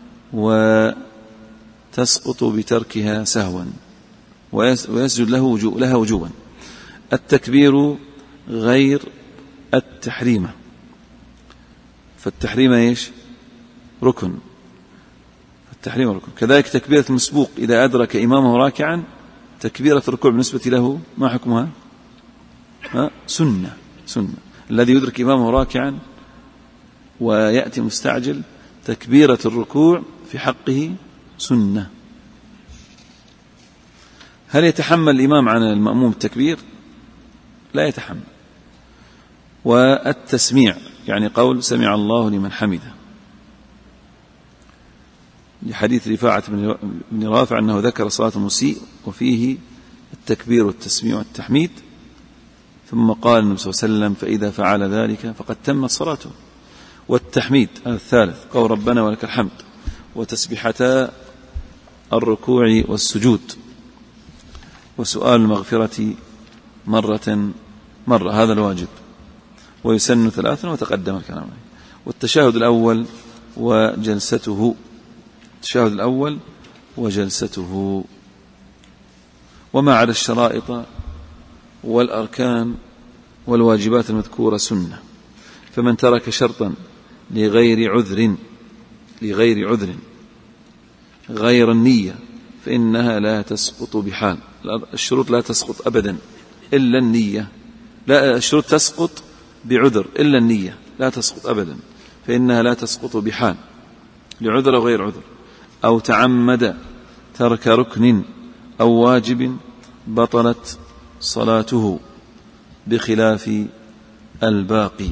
Speaker 2: وتسقط بتركها سهوا ويسجد لها وجوبا. التكبير غير التحريمة، فالتحريمة إيش؟ ركن، التحريم ركن. كذلك تكبيرة المسبوق إذا أدرك إمامه راكعا، تكبيرة الركوع بالنسبة له ما حكمها؟ سنة. الذي يدرك إمامه راكعا ويأتي مستعجل، تكبيرة الركوع في حقه سنة. هل يتحمل الإمام عن المأموم التكبير؟ لا يتحمل. والتسميع يعني قول سمع الله لمن حمده، لحديث رفاعة بن رافع أنه ذكر صلاة المسيء وفيه التكبير والتسميع والتحميد، ثم قال النبي صلى الله عليه وسلم فإذا فعل ذلك فقد تمت صلاته. والتحميد الثالث قول ربنا ولك الحمد، وتسبيحتا الركوع والسجود، وسؤال المغفرة مرة هذا الواجب، ويسن 3 وتقدم الكلام عليه. والتشهد الأول وجلسته، وما على الشرائط والأركان والواجبات المذكورة سنة. فمن ترك شرطا لغير عذر غير النية فإنها لا تسقط بحال. الشروط لا تسقط أبدا إلا النية، لا الشروط تسقط بعذر إلا النية لا تسقط أبدا، فإنها لا تسقط بحال لعذر أو غير عذر، أو تعمد ترك ركن أو واجب بطلت صلاته بخلاف الباقي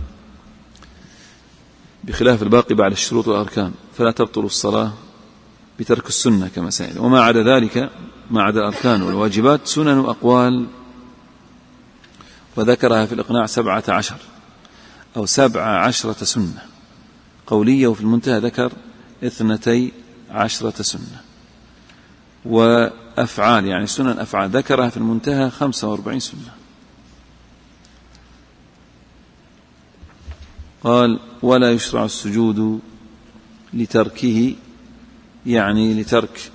Speaker 2: بعد الشروط والأركان، فلا تبطل الصلاة بترك السنة كما سائل. وما عدا ذلك، ما عدا الأركان والواجبات، سنن وأقوال، وذكرها في الإقناع 17 أو 17 سنة قولية، وفي المنتهى ذكر 12 سنة. وأفعال يعني سنن أفعال ذكرها في المنتهى 45 سنة. قال ولا يشرع السجود لتركه، يعني لترك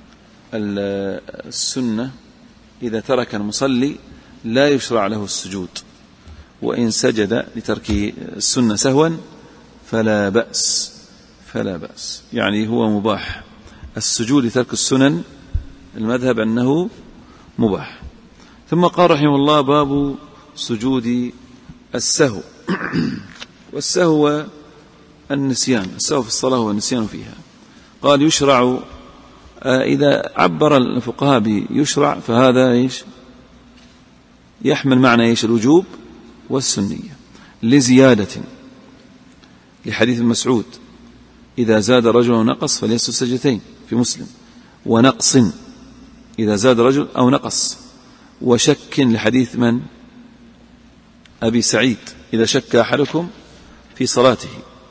Speaker 2: السنة، إذا ترك المصلي لا يشرع له السجود، وإن سجد لترك السنة سهوا فلا بأس، يعني هو مباح. السجود لترك السنن المذهب أنه مباح. ثم قال رحمه الله باب سجود السهو. والسهو النسيان، السهو في الصلاة هو النسيان فيها. قال يشرع، إذا عبر الفقهاء بيشرع فهذا إيش يحمل معنى إيش الوجوب والسنية، لزيادة، لحديث مسعود إذا زاد رجل أو نقص فليسجد سجدتين في مسلم، ونقص إذا زاد رجل أو نقص، وشك لحديث من أبي سعيد إذا شك أحدكم في صلاته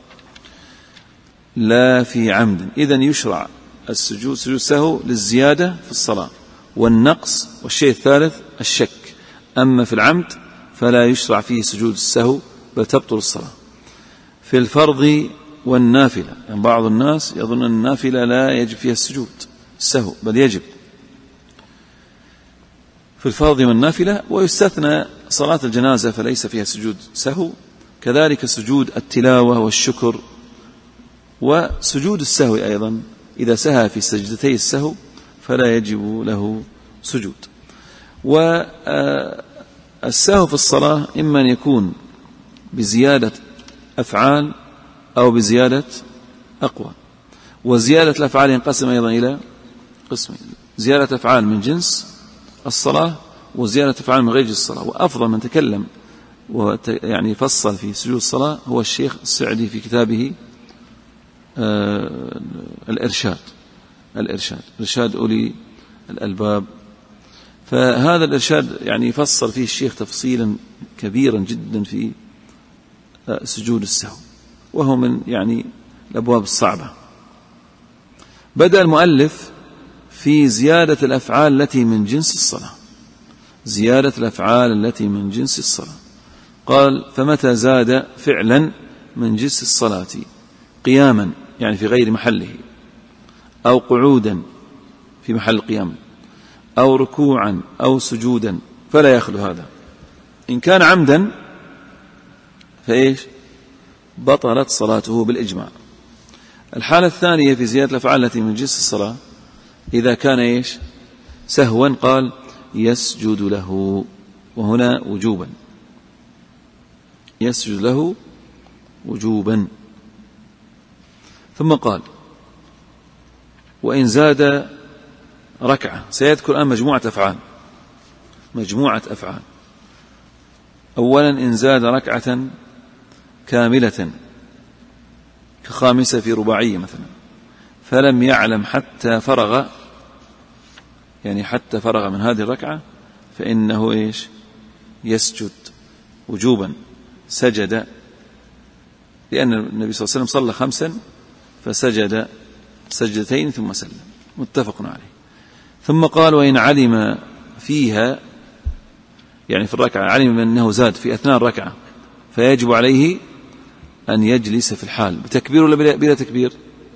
Speaker 2: لا في عمد. إذن يشرع السجود سجود سهو للزيادة في الصلاة والنقص، والشيء الثالث الشك. أما في العمد فلا يشرع فيه سجود السهو بل تبطل الصلاة. في الفرض والنافلة، يعني بعض الناس يظن أن النافلة لا يجب فيها السجود السهو بل يجب في الفرض والنافلة، ويستثنى صلاة الجنازة فليس فيها سجود سهو، كذلك سجود التلاوة والشكر، وسجود السهو أيضا إذا سهى في سجدتي السهو فلا يجب له سجود. والسهو في الصلاة إما أن يكون بزيادة أفعال أو بزيادة أقوال، وزيادة الأفعال ينقسم أيضا إلى قسمين: زيادة أفعال من جنس الصلاة وزيادة أفعال من غير جنس الصلاة. وأفضل من تكلم يعني فصل في سجود الصلاة هو الشيخ السعدي في كتابه الإرشاد أولي الألباب. فهذا الإرشاد يعني فصل فيه الشيخ تفصيلا كبيرا جدا في سجود السهو، وهو من يعني الأبواب الصعبة. بدأ المؤلف في زيادة الأفعال التي من جنس الصلاة، زيادة الأفعال التي من جنس الصلاة. قال فمتى زاد فعلا من جنس الصلاة قياما يعني في غير محله، أو قعودا في محل القيام، أو ركوعا أو سجودا، فلا يخلو هذا. إن كان عمدا فإيش بطلت صلاته بالإجماع. الحالة الثانية في زيادة الأفعال التي من جنس الصلاة إذا كان إيش سهوا، قال يسجد له، وهنا وجوبا، يسجد له وجوبا. ثم قال وإن زاد ركعة. سيذكر الآن مجموعة أفعال. أولا إن زاد ركعة كاملة كخامسة في رباعية مثلا، فلم يعلم حتى فرغ، يعني حتى فرغ من هذه الركعة، فإنه إيش يسجد وجوبا، سجد، لأن النبي صلى الله عليه وسلم صلى 5 فسجد سجدتين ثم سلم، متفق عليه. ثم قال وإن علم فيها، يعني في الركعة علم أنه زاد في أثناء الركعة، فيجب عليه أن يجلس في الحال بتكبير ولا بلا تكبير؟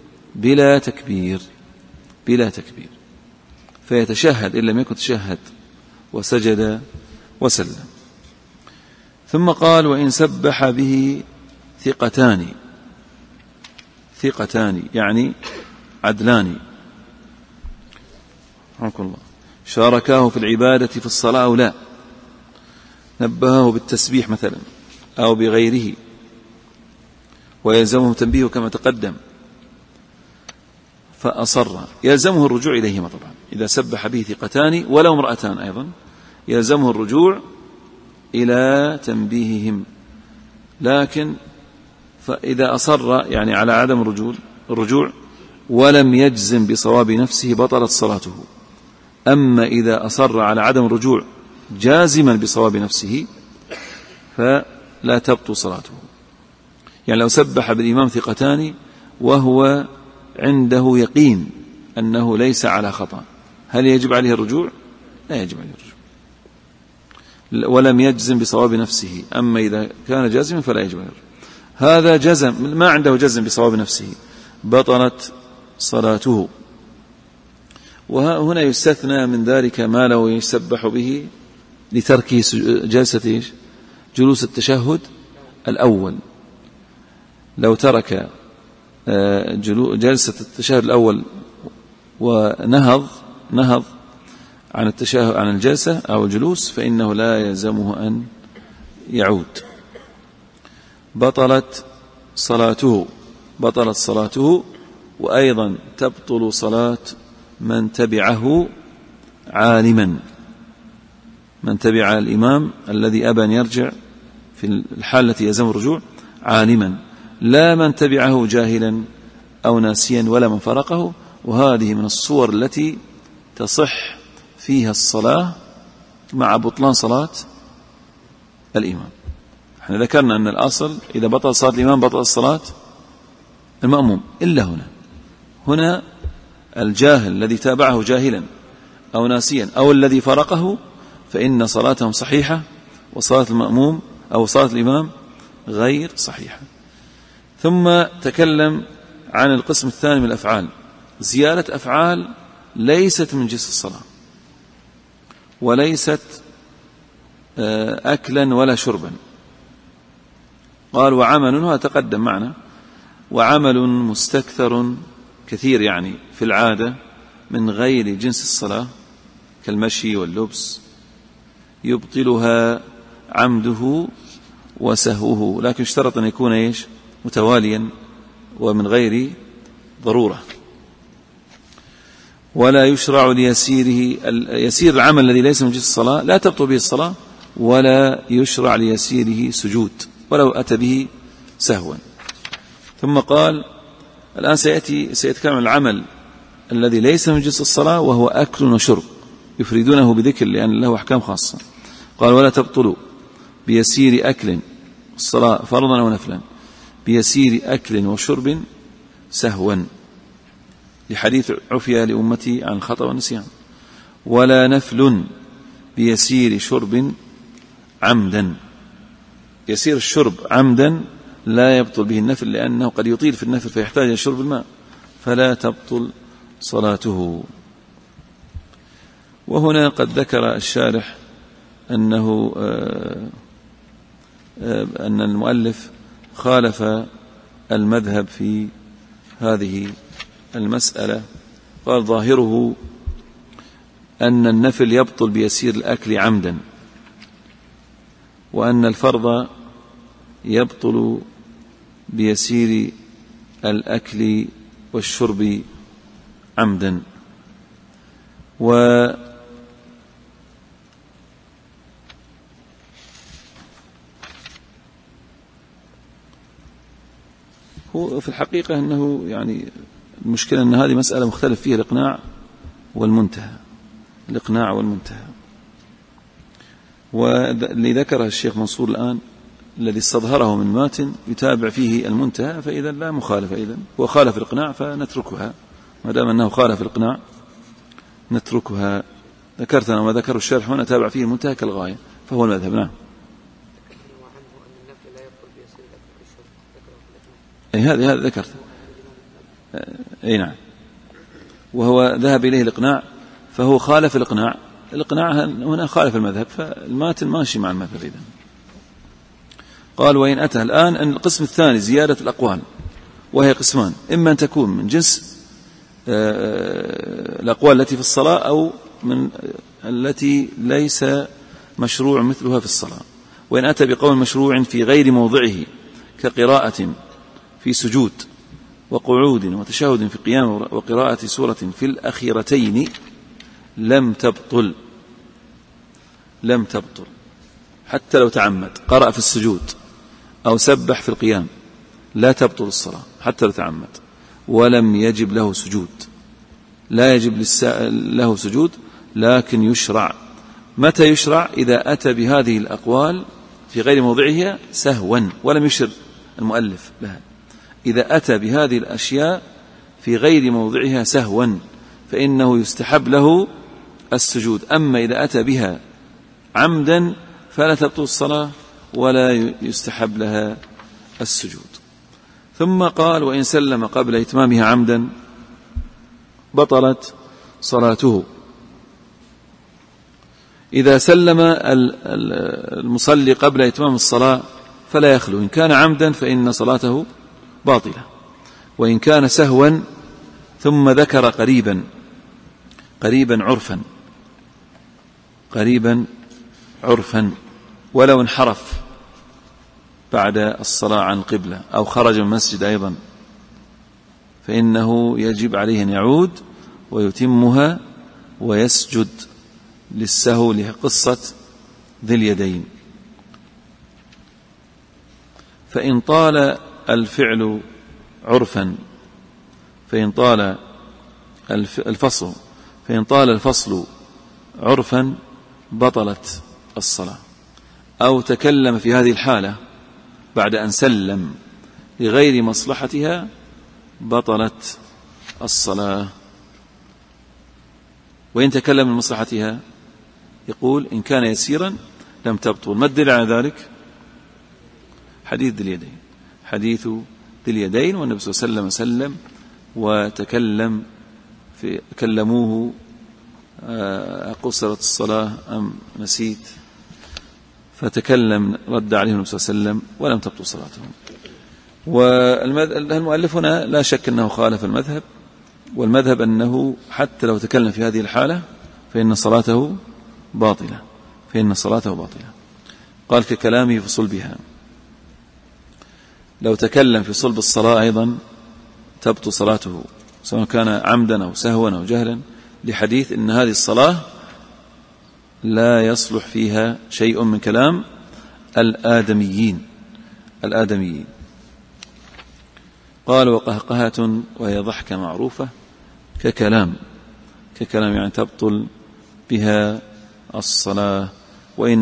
Speaker 2: بلا تكبير، فيتشهد إن لم يكن تشهد وسجد وسلم. ثم قال وإن سبح به ثقتان يعني عدلان رحمكم الله، شاركاه في العبادة في الصلاة أو لا، نبهه بالتسبيح مثلا أو بغيره، ويلزمه تنبيه كما تقدم، فأصر يلزمه الرجوع إليهما طبعا. إذا سبح به ثقتان ولو امرأتان أيضا يلزمه الرجوع إلى تنبيههم. لكن فإذا أصر يعني على عدم الرجوع ولم يجزم بصواب نفسه بطلت صلاته. أما إذا أصر على عدم الرجوع جازما بصواب نفسه فلا تبطل صلاته. يعني لو سبح بالإمام ثقتان وهو عنده يقين أنه ليس على خطأ، هل يجب عليه الرجوع؟ لا يجب عليه الرجوع، ولم يجزم بصواب نفسه. أما إذا كان جازما فلا يجب عليه الرجوع. هذا جزم، ما عنده جزم بصواب نفسه، بطلت صلاته. وهنا يستثنى من ذلك ما لو يسبح به لتركه جلسة جلوس التشهد الأول. لو ترك جلسة التشهد الأول ونهض عن التشهد عن الجلسة أو الجلوس فإنه لا يلزمه أن يعود. بطلت صلاته. وأيضا تبطل صلاة من تبعه عالما، من تبع الإمام الذي أبى أن يرجع في الحالة التي يلزم الرجوع عالما، لا من تبعه جاهلا أو ناسيا ولا من فرقه. وهذه من الصور التي تصح فيها الصلاة مع بطلان صلاة الإمام. احنا ذكرنا أن الأصل إذا بطل صلاة الإمام بطل صلاة المأموم، إلا هنا الجاهل الذي تابعه جاهلا أو ناسيا أو الذي فرقه فإن صلاتهم صحيحة، وصلاة المأموم أو صلاة الإمام غير صحيحة. ثم تكلم عن القسم الثاني من الأفعال، زيادة أفعال ليست من جنس الصلاة وليست أكلا ولا شربا. قال وعمل، هذا تقدم معنا، وعمل مستكثر كثير يعني في العادة من غير جنس الصلاة كالمشي واللبس يبطلها عمده وسهوه، لكن اشترط أن يكون متواليا ومن غير ضرورة. ولا يشرع ليسيره، يسير العمل الذي ليس من جنس الصلاة لا تبطل به الصلاة، ولا يشرع ليسيره سجود ولو أتى به سهوا. ثم قال الآن سيتكلم عن العمل الذي ليس من جنس الصلاة وهو أكل وشرب، يفردونه بذكر لأن له أحكام خاصة. قال ولا تبطل بيسير أكل، الصلاة فرضا أو نفلا، بيسير أكل وشرب سهوا، لحديث عفية لأمتي عن الخطأ والنسيان. ولا نفل بيسير شرب عمدا، يسير الشرب عمدا لا يبطل به النفل، لأنه قد يطيل في النفل فيحتاج إلى شرب الماء، فلا تبطل صلاته. وهنا قد ذكر الشارح أن المؤلف خالف المذهب في هذه المسألة. قال ظاهره أن النفل يبطل بيسير الأكل عمدا، وأن الفرض يبطل بيسير الأكل والشرب عمدا. هو في الحقيقة أنه يعني المشكلة أن هذه مسألة مختلف فيها الإقناع والمنتهى، واللي ذكره الشيخ منصور الآن الذي استظهره من ماتن يتابع فيه المنتهى، فإذا لا مخالف، إذن هو خالف الإقناع فنتركها، ما دام أنه خالف الإقناع نتركها. ذكرت أنا ما ذكره الشارح هنا تابع فيه المنتهى كالغاية، فهو المذهب. نعم. هذا ذكرت. أي نعم. وهو ذهب إليه الإقناع فهو خالف الإقناع هنا خالف المذهب، فالماتن ماشي مع المذهب. إذن قال وإن أتى الآن أن القسم الثاني زيادة الأقوال، وهي قسمان، إما أن تكون من جنس الأقوال التي في الصلاة أو من التي ليس مشروع مثلها في الصلاة. وإن أتى بقول مشروع في غير موضعه كقراءة في سجود وقعود وتشهد في قيام وقراءة سورة في الأخيرتين لم تبطل حتى لو تعمد، قرأ في السجود أو سبح في القيام لا تبطل الصلاة حتى لو تعمد، ولم يجب له سجود، لا يجب له سجود، لكن يشرع. متى يشرع؟ إذا أتى بهذه الأقوال في غير موضعها سهوا، ولم يشر المؤلف لها. إذا أتى بهذه الأشياء في غير موضعها سهوا فإنه يستحب له السجود، أما إذا أتى بها عمدا فلا تبطل الصلاة ولا يستحب لها السجود. ثم قال: وإن سلم قبل إتمامها عمدا بطلت صلاته. إذا سلم المصلي قبل إتمام الصلاة فلا يخلو، إن كان عمدا فإن صلاته باطلة، وإن كان سهوا ثم ذكر قريبا عرفا ولو انحرف بعد الصلاة عن القبلة أو خرج من المسجد أيضا، فإنه يجب عليه أن يعود ويتمها ويسجد للسهو لقصة ذي اليدين. فإن طال الفعل عرفا فإن طال الفصل عرفا بطلت الصلاة، أو تكلم في هذه الحالة بعد أن سلم لغير مصلحتها بطلت الصلاة. وإن تكلم من مصلحتها يقول: إن كان يسيرا لم تبطل. ما الدليل على ذلك؟ حديث ذي اليدين، والنبي صلى الله عليه وسلم سلم وتكلم كلموه: قصرت الصلاة أم نسيت؟ فتكلم، رد عليه النبي صلى الله عليه وسلم ولم تبطل صلاتهم. والمؤلف هنا لا شك أنه خالف المذهب، والمذهب أنه حتى لو تكلم في هذه الحالة فإن صلاته باطلة. قال: ككلامه في صلبها. لو تكلم في صلب الصلاة أيضا تبطل صلاته، سواء كان عمدا أو سهوا أو جهلا، لحديث إن هذه الصلاة لا يصلح فيها شيء من كلام الآدميين. قال: وقهقهة وهي ضحكة معروفة ككلام يعني تبطل بها الصلاة. وإن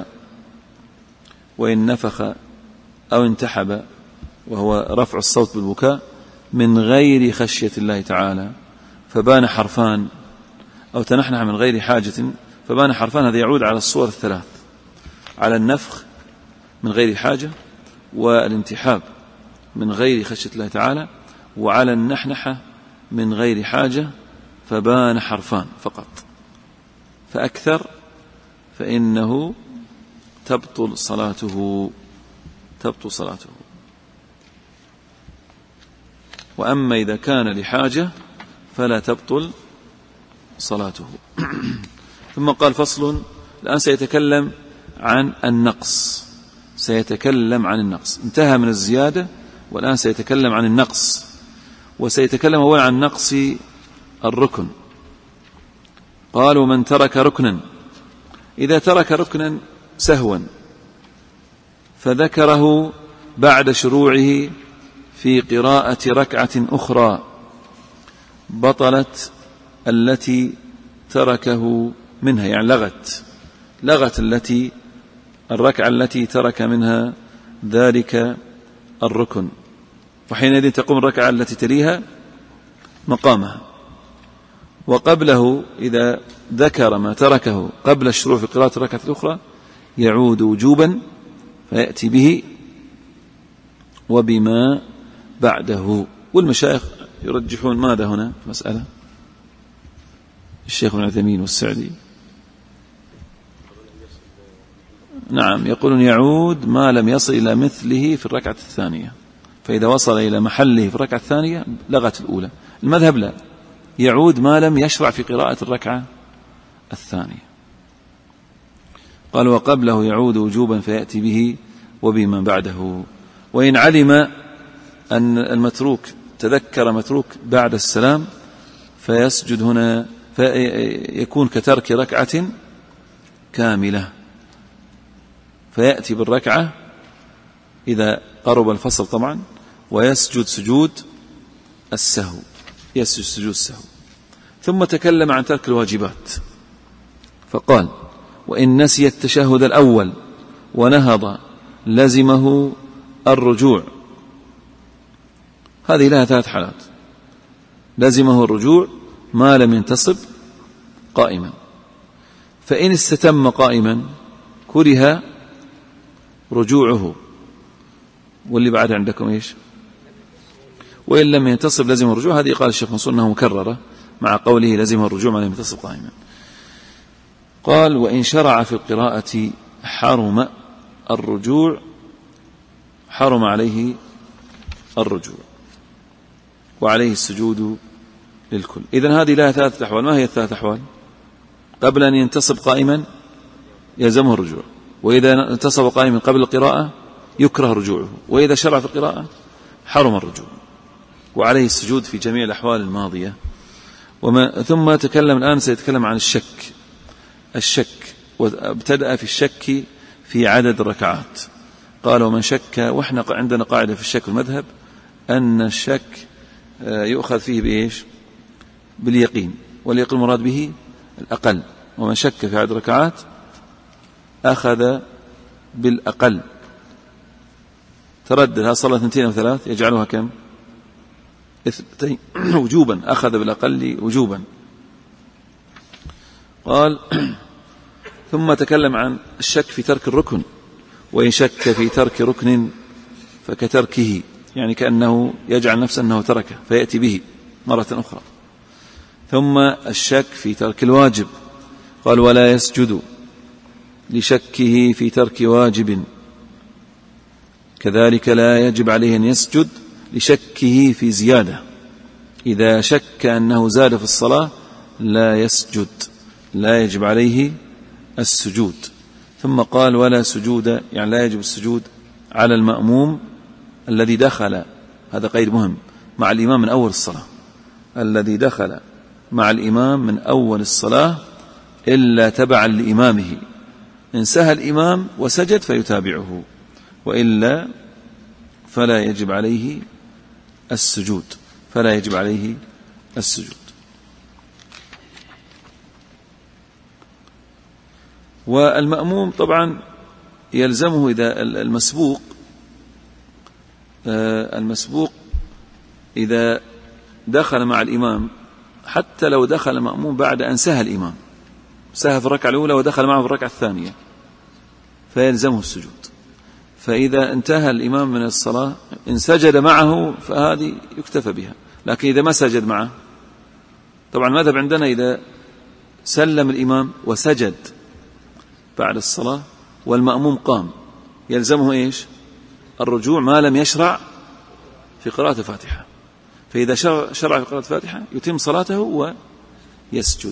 Speaker 2: نفخ أو انتحب، وهو رفع الصوت بالبكاء من غير خشية الله تعالى فبان حرفان، أو تنحنح من غير حاجة فبان حرفان، هذا يعود على الصور الثلاث: على النفخ من غير حاجة، والانتحاب من غير خشية الله تعالى، وعلى النحنحة من غير حاجة فبان حرفان فقط، فأكثر فإنه تبطل صلاته. وأما إذا كان لحاجة فلا تبطل صلاته. ثم قال: فصل. الآن سيتكلم عن النقص. انتهى من الزيادة والآن سيتكلم عن النقص، وسيتكلم أولا عن نقص الركن. قال: ومن ترك ركنا، إذا ترك ركنا سهوا فذكره بعد شروعه في قراءة ركعة أخرى بطلت التي تركه منها، يعني لغت الركعة التي ترك منها ذلك الركن، وحينئذ تقوم الركعة التي تليها مقامها. وقبله إذا ذكر ما تركه قبل الشروع في قراءة الركعة الأخرى يعود وجوبا فيأتي به وبما بعده. والمشايخ يرجحون ماذا هنا في مسألة؟ الشيخ ابن عثيمين والسعدي نعم يقولون يعود ما لم يصل إلى مثله في الركعة الثانية، فإذا وصل إلى محله في الركعة الثانية لغت الأولى. المذهب لا، يعود ما لم يشرع في قراءة الركعة الثانية. قال وقبله يعود وجوبا فيأتي به وبمن بعده. وإن علم أن المتروك تذكر متروك بعد السلام فيسجد هنا، فيكون كترك ركعة كاملة، فيأتي بالركعة إذا قرب الفصل طبعا، ويسجد سجود السهو، يسجد سجود السهو. ثم تكلم عن ترك الواجبات فقال وإن نسي التشهد الأول ونهض لزمه الرجوع. هذه لها 3 حالات. لزمه الرجوع ما لم ينتصب قائما، فإن استتم قائما كره رجوعه، واللي بعد عندكم إيش؟ وإن لم ينتصب لزم الرجوع. هذه قال الشيخ منصور أنه مكررة مع قوله لزم الرجوع ما لم ينتصب قائما. قال وإن شرع في القراءة حرم الرجوع، حرم عليه الرجوع وعليه السجود للكل. إذن هذه لها 3 أحوال. ما هي ال3 أحوال؟ قبل أن ينتصب قائما يلزمه الرجوع، وإذا انتصب قائما قبل القراءة يكره رجوعه، وإذا شرع في القراءة حرم الرجوع وعليه السجود في جميع الأحوال الماضية. ثم تكلم الآن سيتكلم عن الشك، وابتدأ في الشك في عدد الركعات. قال ومن شك، وإحنا عندنا قاعدة في الشك المذهب أن الشك يؤخذ فيه بإيش؟ باليقين، واليقين المراد به الأقل. ومن شك في عدد الركعات أخذ بالأقل. تردد هل صلى 2 أو 3 يجعلها كم؟ 2 وجوبا، أخذ بالأقل وجوبا. قال ثم تكلم عن الشك في ترك الركن، وإن شك في ترك ركن فكتركه، يعني كأنه يجعل نفسه أنه تركه فيأتي به مرة أخرى. ثم الشك في ترك الواجب، قال ولا يسجد لشكه في ترك واجب، كذلك لا يجب عليه أن يسجد لشكه في زيادة. إذا شك أنه زاد في الصلاة لا يسجد، لا يجب عليه السجود. ثم قال ولا سجود، يعني لا يجب السجود على المأموم الذي دخل، هذا قيد مهم، مع الإمام من أول الصلاة، الذي دخل مع الإمام من أول الصلاة إلا تبعا لإمامه، إن سهى الإمام وسجد فيتابعه، وإلا فلا يجب عليه السجود، فلا يجب عليه السجود. والمأموم طبعا يلزمه إذا المسبوق إذا دخل مع الإمام، حتى لو دخل المأموم بعد أن سهى الإمام، سهى في الركعة الأولى ودخل معه في الركعة الثانية، فيلزمه السجود. فإذا انتهى الإمام من الصلاة إن سجد معه فهذه يكتفى بها، لكن إذا ما سجد معه، طبعا المذهب عندنا إذا سلم الإمام وسجد بعد الصلاة والمأموم قام يلزمه إيش؟ الرجوع ما لم يشرع في قراءة الفاتحة. فإذا شرع في قراءة الفاتحة يتم صلاته ويسجد.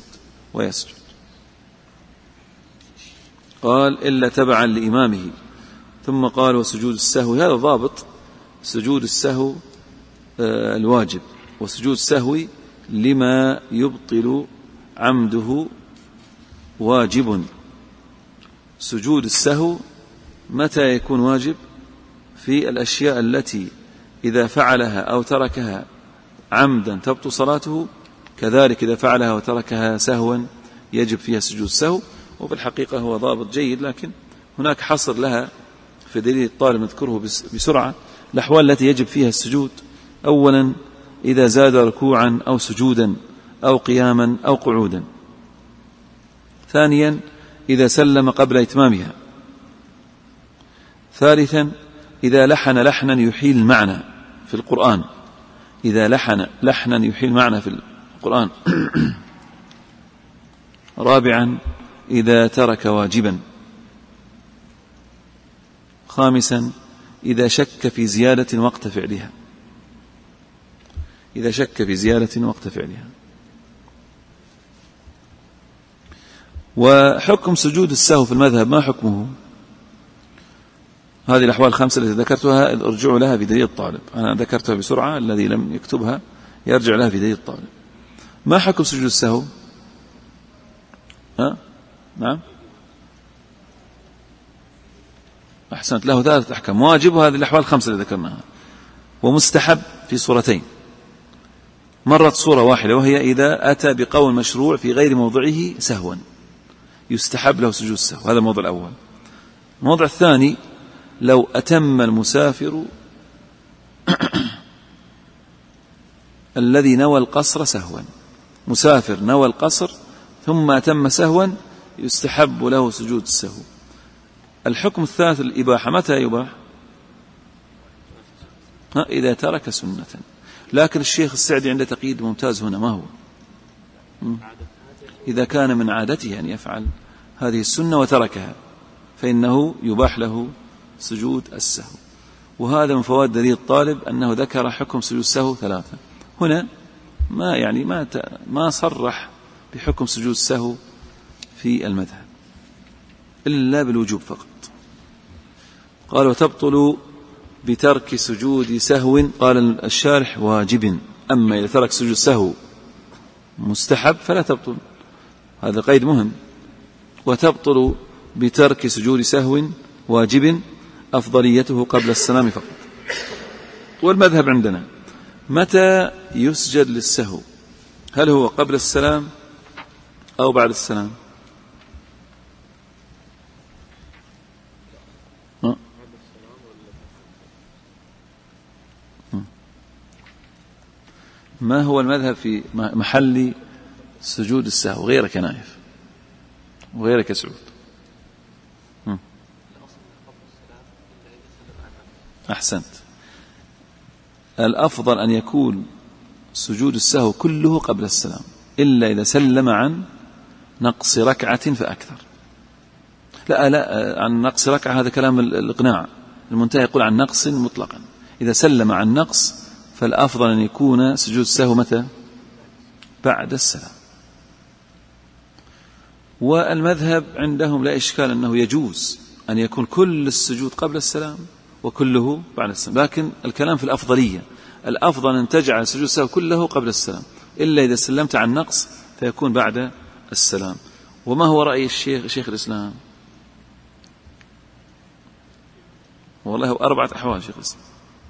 Speaker 2: قال إلا تبعا لإمامه. ثم قال وسجود السهو، هذا ضابط، سجود السهو الواجب، وسجود السهو لما يبطل عمده واجب. سجود السهو متى يكون واجب؟ في الأشياء التي إذا فعلها أو تركها عمدا تبطل صلاته، كذلك إذا فعلها وتركها سهوا يجب فيها سجود السهو. وفي الحقيقة هو ضابط جيد، لكن هناك حصر لها في دليل الطالب نذكره بسرعة. الأحوال التي يجب فيها السجود: أولا إذا زاد ركوعا أو سجودا أو قياما أو قعودا. ثانيا إذا سلم قبل إتمامها. ثالثا إذا لحن لحنا يحيل المعنى في القرآن، إذا لحن لحنا يحيل معنى في القرآن. رابعا إذا ترك واجبا. خامسا إذا شك في زيادة وقت فعلها، إذا شك في زيادة وقت فعلها. وحكم سجود السهو في المذهب ما حكمه؟ هذه الأحوال الخمسة التي ذكرتها ارجعوا لها في دليل الطالب. أنا ذكرتها بسرعة، الذي لم يكتبها يرجع لها في دليل الطالب. ما حكم سجود السهو؟ نعم أحسنت، له 3 أحكام: واجب، وهذه الأحوال الخمسة التي ذكرناها، ومستحب في صورتين. مرت صورة واحدة وهي إذا أتى بقول مشروع في غير موضعه سهوا يستحب له سجود السهو، هذا الموضع الأول. الموضع الثاني: لو أتم المسافر الذي نوى القصر سهوا، مسافر نوى القصر ثم أتم سهوا يستحب له سجود السهو. الحكم الثالث الإباحة، متى يباح؟ إذا ترك سنة. لكن الشيخ السعدي عنده تقييد ممتاز هنا، ما هو؟ إذا كان من عادته أن يفعل هذه السنة وتركها فإنه يباح له سجود السهو. وهذا من فوائد دليل الطالب أنه ذكر حكم سجود السهو 3. هنا ما صرح بحكم سجود السهو في المذهب إلا بالوجوب فقط. قال: وتبطل بترك سجود سهو. قال الشارح: واجب. أما إذا ترك سجود سهو مستحب فلا تبطل. هذا قيد مهم. وتبطل بترك سجود سهو واجب أفضليته قبل السلام فقط. والمذهب عندنا متى يسجد للسهو؟ هل هو قبل السلام أو بعد السلام؟ ما هو المذهب في محل سجود السهو؟ غيرك يا نايف وغيرك يا سعود. أحسنت. الأفضل أن يكون سجود السهو كله قبل السلام إلا إذا سلم عن نقص ركعة فأكثر. لا عن نقص ركعة هذا كلام الإقناع. المنتهى يقول عن نقص مطلقا. إذا سلم عن نقص فالأفضل أن يكون سجود السهو متى؟ بعد السلام. والمذهب عندهم لا إشكال أنه يجوز أن يكون كل السجود قبل السلام وكله بعد السلام، لكن الكلام في الأفضلية. الأفضل أن تجعل سجود السهو كله قبل السلام إلا إذا سلمت عن نقص فيكون بعد السلام. وما هو رأي شيخ الإسلام؟ والله 4 أحوال شيخ الإسلام.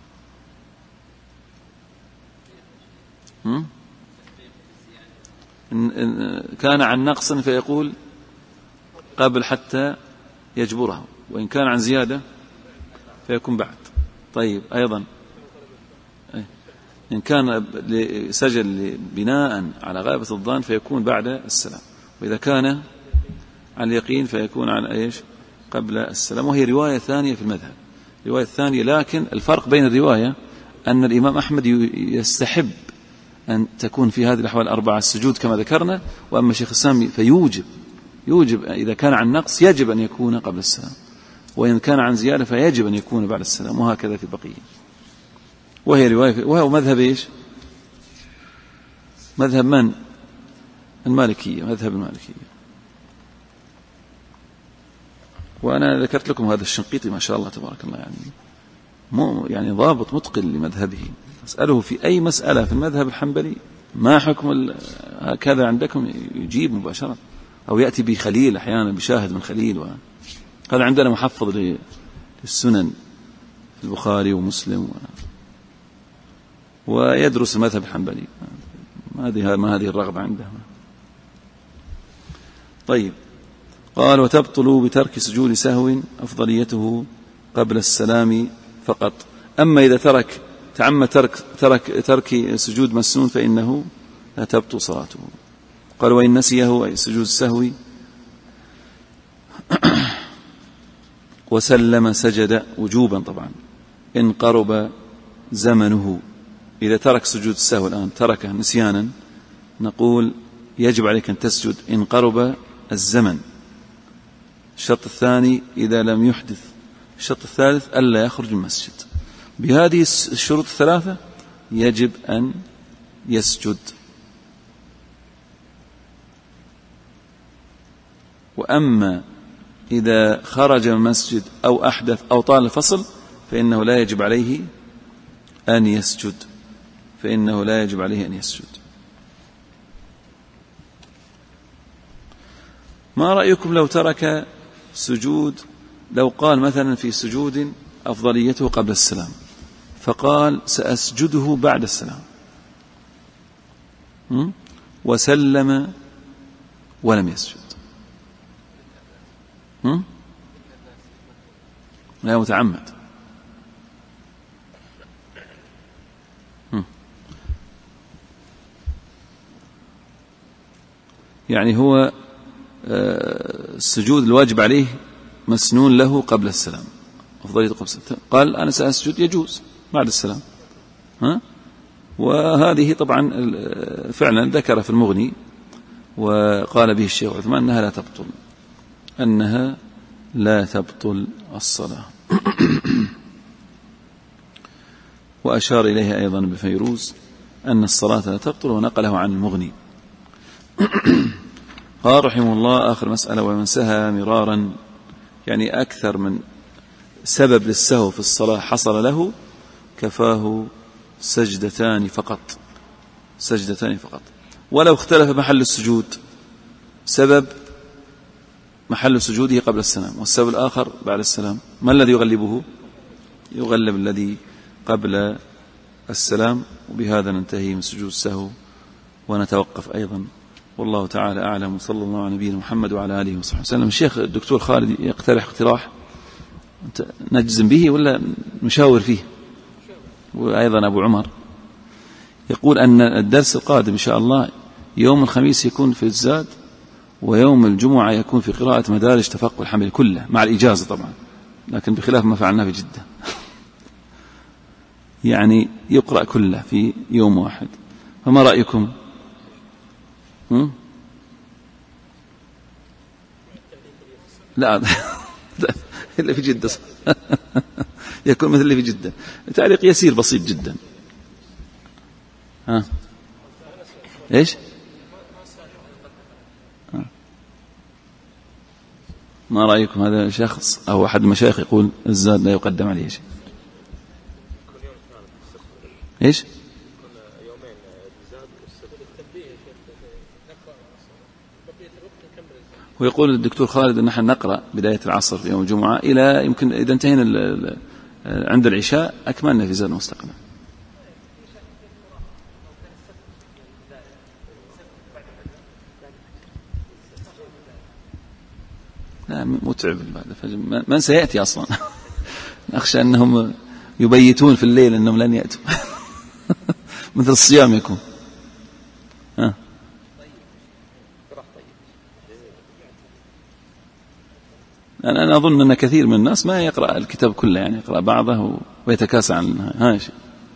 Speaker 2: إن كان عن نقص فيقول قبل حتى يجبره، وإن كان عن زيادة فيكون بعد. طيب أيضا إن كان سجل بناء على غالبة الظن فيكون بعد السلام، وإذا كان على اليقين فيكون عن إيش؟ قبل السلام. وهي رواية ثانية في المذهب، رواية ثانية. لكن الفرق بين الرواية أن الإمام أحمد يستحب أن تكون في هذه الأحوال 4 السجود كما ذكرنا، وأما شيخ الإسلام يوجب إذا كان عن نقص يجب أن يكون قبل السلام، وإن كان عن زيادة فيجب أن يكون بعد السلام، وهكذا في بقية. وهي رواية، وهو مذهب إيش؟ مذهب من؟ المالكية، مذهب المالكية. وأنا ذكرت لكم هذا الشنقيطي ما شاء الله تبارك الله، يعني ضابط متقن لمذهبه. أسأله في أي مسألة في المذهب الحنبلي ما حكم هكذا عندكم يجيب مباشرة، أو يأتي بخليل أحيانا بشاهد من خليل. هذا عندنا محفظ للسنن البخاري ومسلم ويدرس المذهب الحنبلي. ما هذه الرغبة عنده. طيب قال: وتبطل بترك سجود سهو أفضليته قبل السلام فقط. أما إذا تعمد ترك سجود مسنون فإنه لا تبطل صلاته. قال: وإن نسيه أي سجود السهو وسلم سجد وجوبا طبعا إن قرب زمنه. إذا ترك سجود السهو الآن تركه نسيانا نقول يجب عليك أن تسجد إن قرب الزمن. الشرط الثاني إذا لم يحدث. الشرط الثالث ألا يخرج من المسجد. بهذه الشروط الثلاثة يجب أن يسجد. وأما إذا خرج من المسجد أو أحدث أو طال الفصل فإنه لا يجب عليه أن يسجد، فإنه لا يجب عليه أن يسجد. ما رأيكم لو ترك سجود، لو قال مثلا في سجود أفضليته قبل السلام فقال سأسجده بعد السلام وسلم ولم يسجد، لا متعمد، يعني هو السجود الواجب عليه مسنون له قبل السلام، أفضليته قبل السلام، قال أنا سأسجد، يجوز بعد السلام. وهذه طبعا فعلا ذكر في المغني وقال به الشيخ عثمان أنها لا تبطل، أنها لا تبطل الصلاة. وأشار إليها أيضا بفيروز أن الصلاة لا تبطل، ونقله عن المغني. قال رحمه الله آخر مسألة: ومن سهى مرارا، يعني أكثر من سبب للسهو في الصلاة حصل له، كفاه سجدتان فقط، سجدتان فقط. ولو اختلف محل السجود، سبب محل سجوده قبل السلام والسبب الآخر بعد السلام، ما الذي يغلبه؟ يغلب الذي قبل السلام. وبهذا ننتهي من سجود السهو ونتوقف أيضا، والله تعالى أعلم، وصلى الله على نبينا محمد وعلى آله وصحبه وسلم. الشيخ الدكتور خالد يقترح اقتراح نجزم به ولا نشاور فيه؟ وأيضا أبو عمر يقول أن الدرس القادم إن شاء الله يوم الخميس يكون في الزاد، ويوم الجمعة يكون في قراءة مدارج تفقه الحمل كله مع الإجازة طبعا، لكن بخلاف ما فعلناه في جدة. يعني يقرأ كله في يوم واحد، فما رأيكم؟ لا إلا في جدة يكون مثل اللي في جدة، تعليق يسير بسيط جدا. إيش؟ ما رأيكم؟ هذا شخص أو أحد المشايخ يقول الزاد لا يقدم عليه شيء. إيش؟ ويقول الدكتور خالد أن نحن نقرأ بداية العصر في يوم الجمعة إلى يمكن إذا انتهينا عند العشاء أكملنا في زاد المستقبل. لا متعب، من سيأتي أصلا نخشى أنهم يبيتون في الليل أنهم لن يأتوا مثل الصيام يكون. أنا أظن أن كثير من الناس ما يقرأ الكتاب كله، يعني يقرأ بعضه ويتكاسى عن النهاية. إيش؟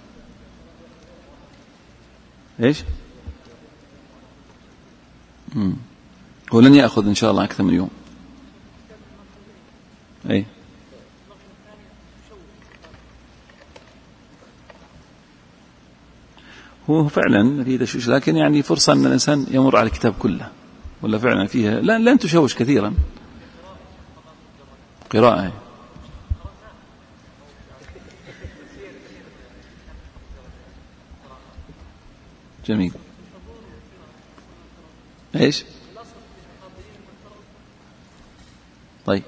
Speaker 2: إيش؟ ولن يأخذ إن شاء الله أكثر من يوم. أي هو فعلا في تشويش، لكن يعني فرصة أن الإنسان يمر على الكتاب كله، ولا فعلا فيها لن تشوش كثيرا قراءة. جميل. إيش؟ طيب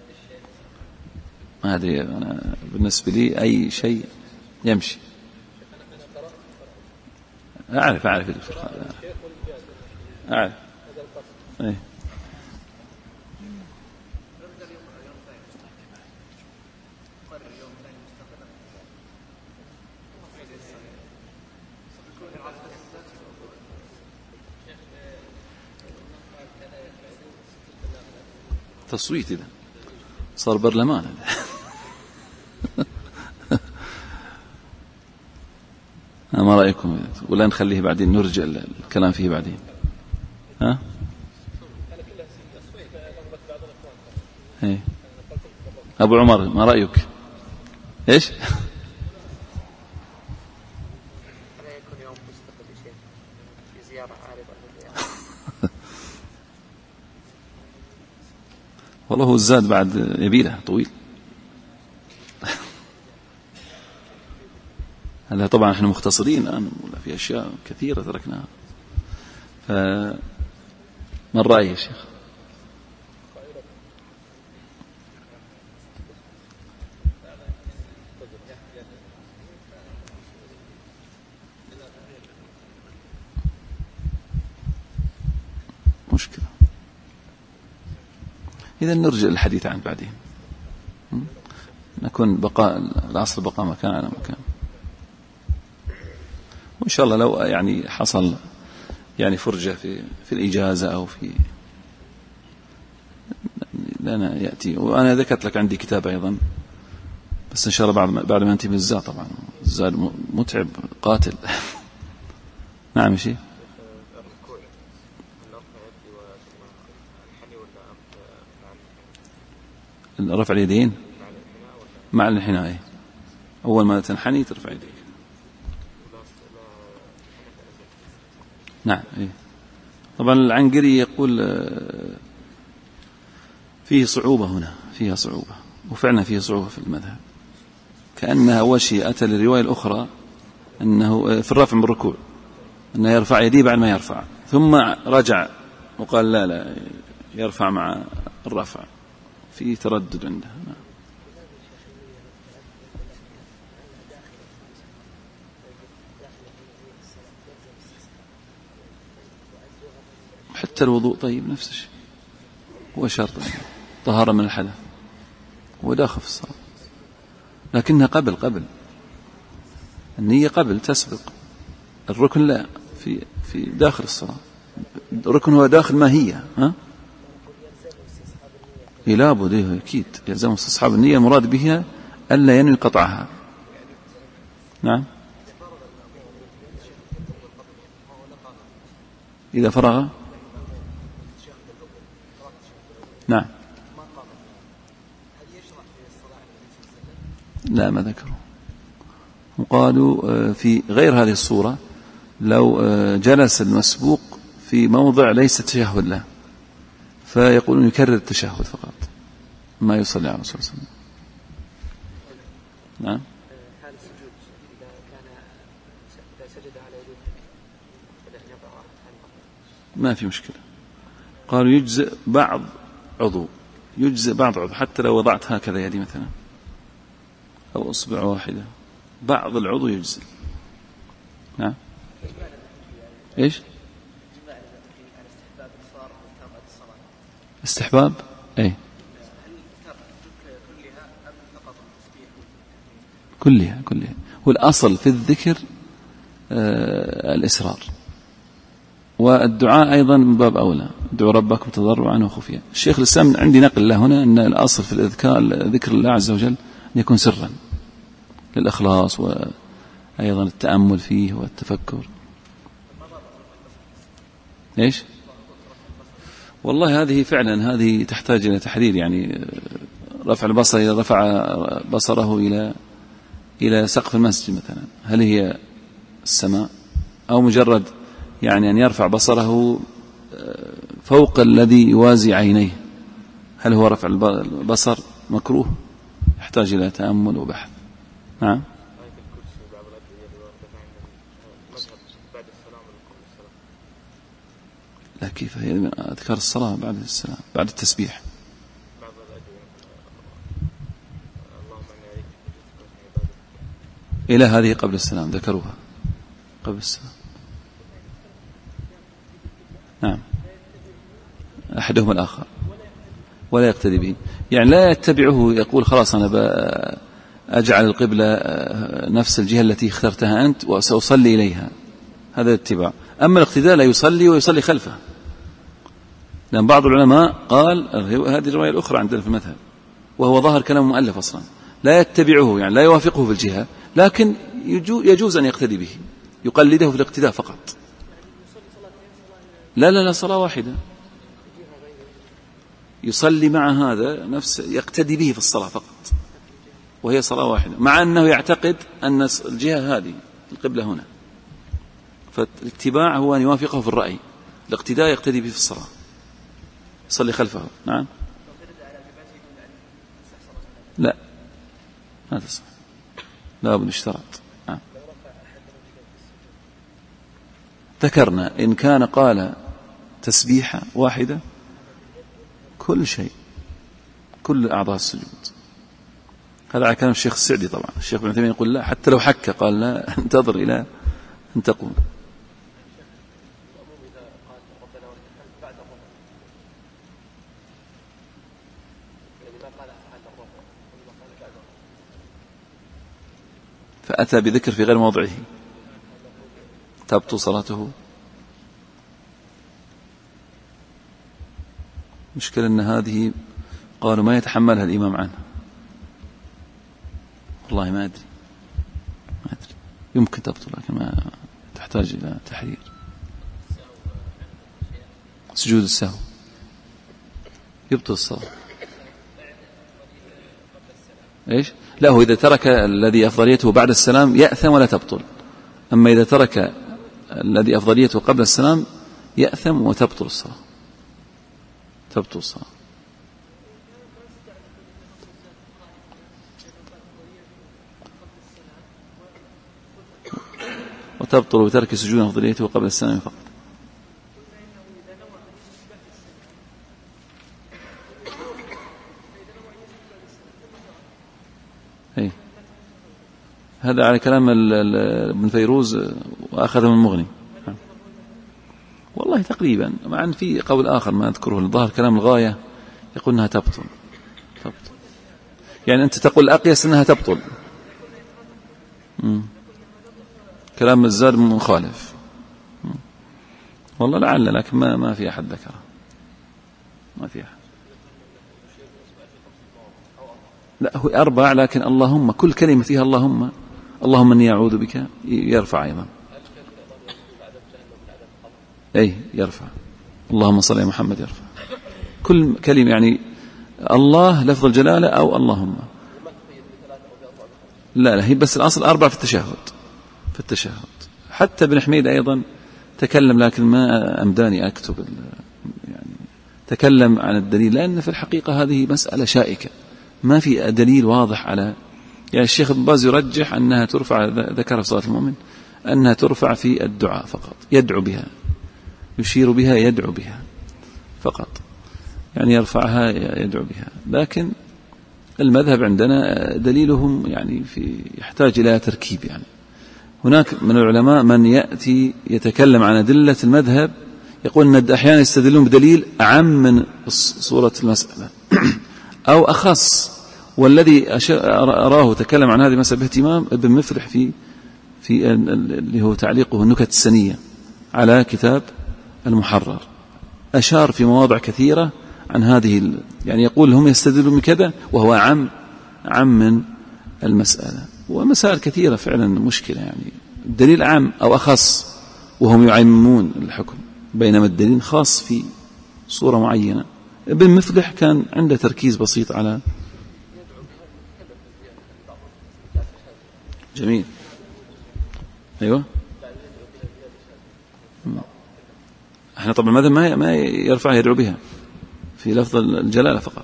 Speaker 2: ما أدري، أنا بالنسبة لي أي شيء يمشي. أعرف يا دكتور خالد، أعرف. أي تصويت إذا صار برلمان ما رأيكم؟ ولا نخليه بعدين نرجع الكلام فيه بعدين؟ إيه. أبو عمر ما رأيك؟ إيش؟ والله هو الزاد بعد يبيله طويل. هلا طبعا احنا مختصرين الآن ولا في أشياء كثيرة تركناها. ما الرأي يا شيخ؟ مشكلة. إذا نرجع للحديث عن بعدين، نكون بقاء العصر بقاء مكان على مكان، وإن شاء الله لو يعني حصل يعني فرجة في الإجازة أو في لنا يأتي. وأنا ذكرت لك عندي كتاب أيضا، بس إن شاء الله بعد ما أنتهي من الزاد. طبعا الزاد متعب قاتل. نعم يا شيخ. رفع اليدين مع الانحناء، أول ما تنحني ترفع يديك. نعم. طبعا العنقري يقول فيه صعوبة هنا، فيها صعوبة، وفعلا فيه صعوبة في المذهب، كأنها أول شيء أتى للرواية الأخرى أنه في الرفع من الركوع أنه يرفع يديه بعد ما يرفع، ثم رجع وقال لا يرفع مع الرفع، في تردد عنده. حتى الوضوء طيب نفس الشيء، هو شرط طهارة من الحدث وداخل في الصلاة، لكنها قبل النية قبل تسبق الركن، لا في داخل الصلاة. الركن هو داخل ما هي لابد أكيد يلزم استصحاب النية، المراد بها ألا ينوي قطعها. نعم. إذا فرغ. نعم. لا ما ذكروا. وقالوا في غير هذه الصورة لو جلس المسبوق في موضع ليس تشهد له فيقولون يكرر التشهد فقط ما يصلي على الرسول صلى الله عليه وسلم. نعم.
Speaker 3: حال السجود إذا سجد على يديه
Speaker 2: ما في مشكلة. قالوا يجزئ بعض عضو، حتى لو وضعت هكذا يدي مثلا أو أصبع واحدة، بعض العضو يجزئ. نعم. إيش؟ استحباب أي كلها. والأصل في الذكر الإسرار، والدعاء أيضا من باب أولى، ادعوا ربكم تضرعا وخفيا. الشيخ الإسلام عندي نقل له هنا أن الأصل في الإذكار ذكر الله عز وجل أن يكون سرا للإخلاص وأيضا التأمل فيه والتفكر. إيش؟ والله هذه فعلا هذه تحتاج إلى تحرير، يعني رفع البصر إذا رفع بصره إلى سقف المسجد مثلا، هل هي السماء أو مجرد يعني أن يرفع بصره فوق الذي يوازي عينيه؟ هل هو رفع البصر مكروه يحتاج إلى تأمل وبحث. نعم. لا كيف هي من أذكار الصلاة بعد السلام بعد التسبيح. إلى هذه قبل السلام ذكروها قبل السلام. نعم. أحدهم الآخر ولا يقتدي به، يعني لا يتبعه يقول خلاص أنا أجعل القبلة نفس الجهة التي اخترتها أنت وسأصلي إليها، هذا الاتباع. أما الاقتداء لا يصلي ويصلي خلفه، لأن بعض العلماء قال هذه الرواية الأخرى عندنا في المذهب وهو ظاهر كلام المؤلف أصلا، لا يتبعه يعني لا يوافقه في الجهة، لكن يجوز أن يقتدي به، يقلده في الاقتداء فقط. لا صلاة واحدة يصلي مع هذا نفس يقتدي به في الصلاة فقط، وهي صلاة واحدة، مع أنه يعتقد أن الجهة هذه القبلة هنا، فالاتباع هو أن يوافقه في الرأي، الاقتداء يقتدي به في الصلاة، يصلي خلفه. نعم. لا ما تصح، لا بد اشترط. ذكرنا إن كان قال تسبيحة واحدة كل شيء، كل أعضاء السجود. هذا على كلام الشيخ السعدي. طبعا الشيخ ابن عثيمين يقول لا، حتى لو حك قال لا، انتظر إلى أن تقوم. فأتى بذكر في غير موضعه تبطل صلاته. مشكلة أن هذه قالوا ما يتحملها الإمام عنه. والله ما أدري يمكن تبطل، لكن ما تحتاج إلى تحرير. سجود السهو يبطل الصلاة. إيش؟ لا، هو إذا ترك الذي أفضليته بعد السلام يأثم ولا تبطل. أما إذا ترك الذي أفضليته قبل السلام يأثم وتبطل الصلاة. تبطل الصلاة. وتبطل بترك سجود أفضليته قبل السلام فقط. أي هذا على كلام ابن فيروز وأخذ من المغني. والله تقريبا، مع أن في قول آخر ما أذكره، الظاهر كلام الغاية يقول أنها تبطل. يعني أنت تقول الأقيس أنها تبطل. كلام الزاد مخالف. والله لعل، لكن ما في أحد ذكره، ما في أحد. لا، هو 4، لكن اللهم كل كلمة فيها اللهم إني أعوذ بك يرفع أيضا. أي يرفع. اللهم صل على محمد يرفع. كل كلمة يعني الله لفظ الجلالة أو اللهم. لا هي بس الأصل 4 في التشهد. حتى ابن حميد أيضا تكلم، لكن ما أمداني أكتب يعني تكلم عن الدليل، لأن في الحقيقة هذه مسألة شائكة ما في دليل واضح على. يعني الشيخ ابن باز يرجح أنها ترفع، ذكر في صلاة المؤمن أنها ترفع في الدعاء فقط، يدعو بها، يشير بها، يدعو بها فقط، يعني يرفعها يدعو بها. لكن المذهب عندنا دليلهم يعني يحتاج إلى تركيب. يعني هناك من العلماء من يأتي يتكلم عن أدلة المذهب، يقول أن أحيانا يستدلون بدليل أعم من صورة المسألة أو أخص. والذي أراه تكلم عن هذه المسألة باهتمام ابن مفلح في اللي هو تعليقه النكت السنية على كتاب المحرر، أشار في مواضع كثيرة عن هذه يعني يقول هم يستدلون بكذا وهو عم من المسألة. ومسائل كثيرة فعلا مشكلة، يعني الدليل عام أو أخص وهم يعممون الحكم، بينما الدليل خاص في صورة معينة. ابن مفلح كان عنده تركيز بسيط على. جميل. أيوة. احنا طبعا ماذا ما يرفع يدعو بها في لفظ الجلالة فقط.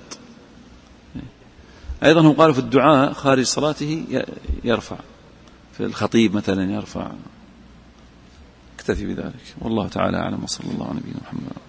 Speaker 2: أيضا هم قالوا في الدعاء خارج صلاته يرفع، في الخطيب مثلا يرفع. اكتفي بذلك، والله تعالى أعلم، وصلى الله على نبينا محمد.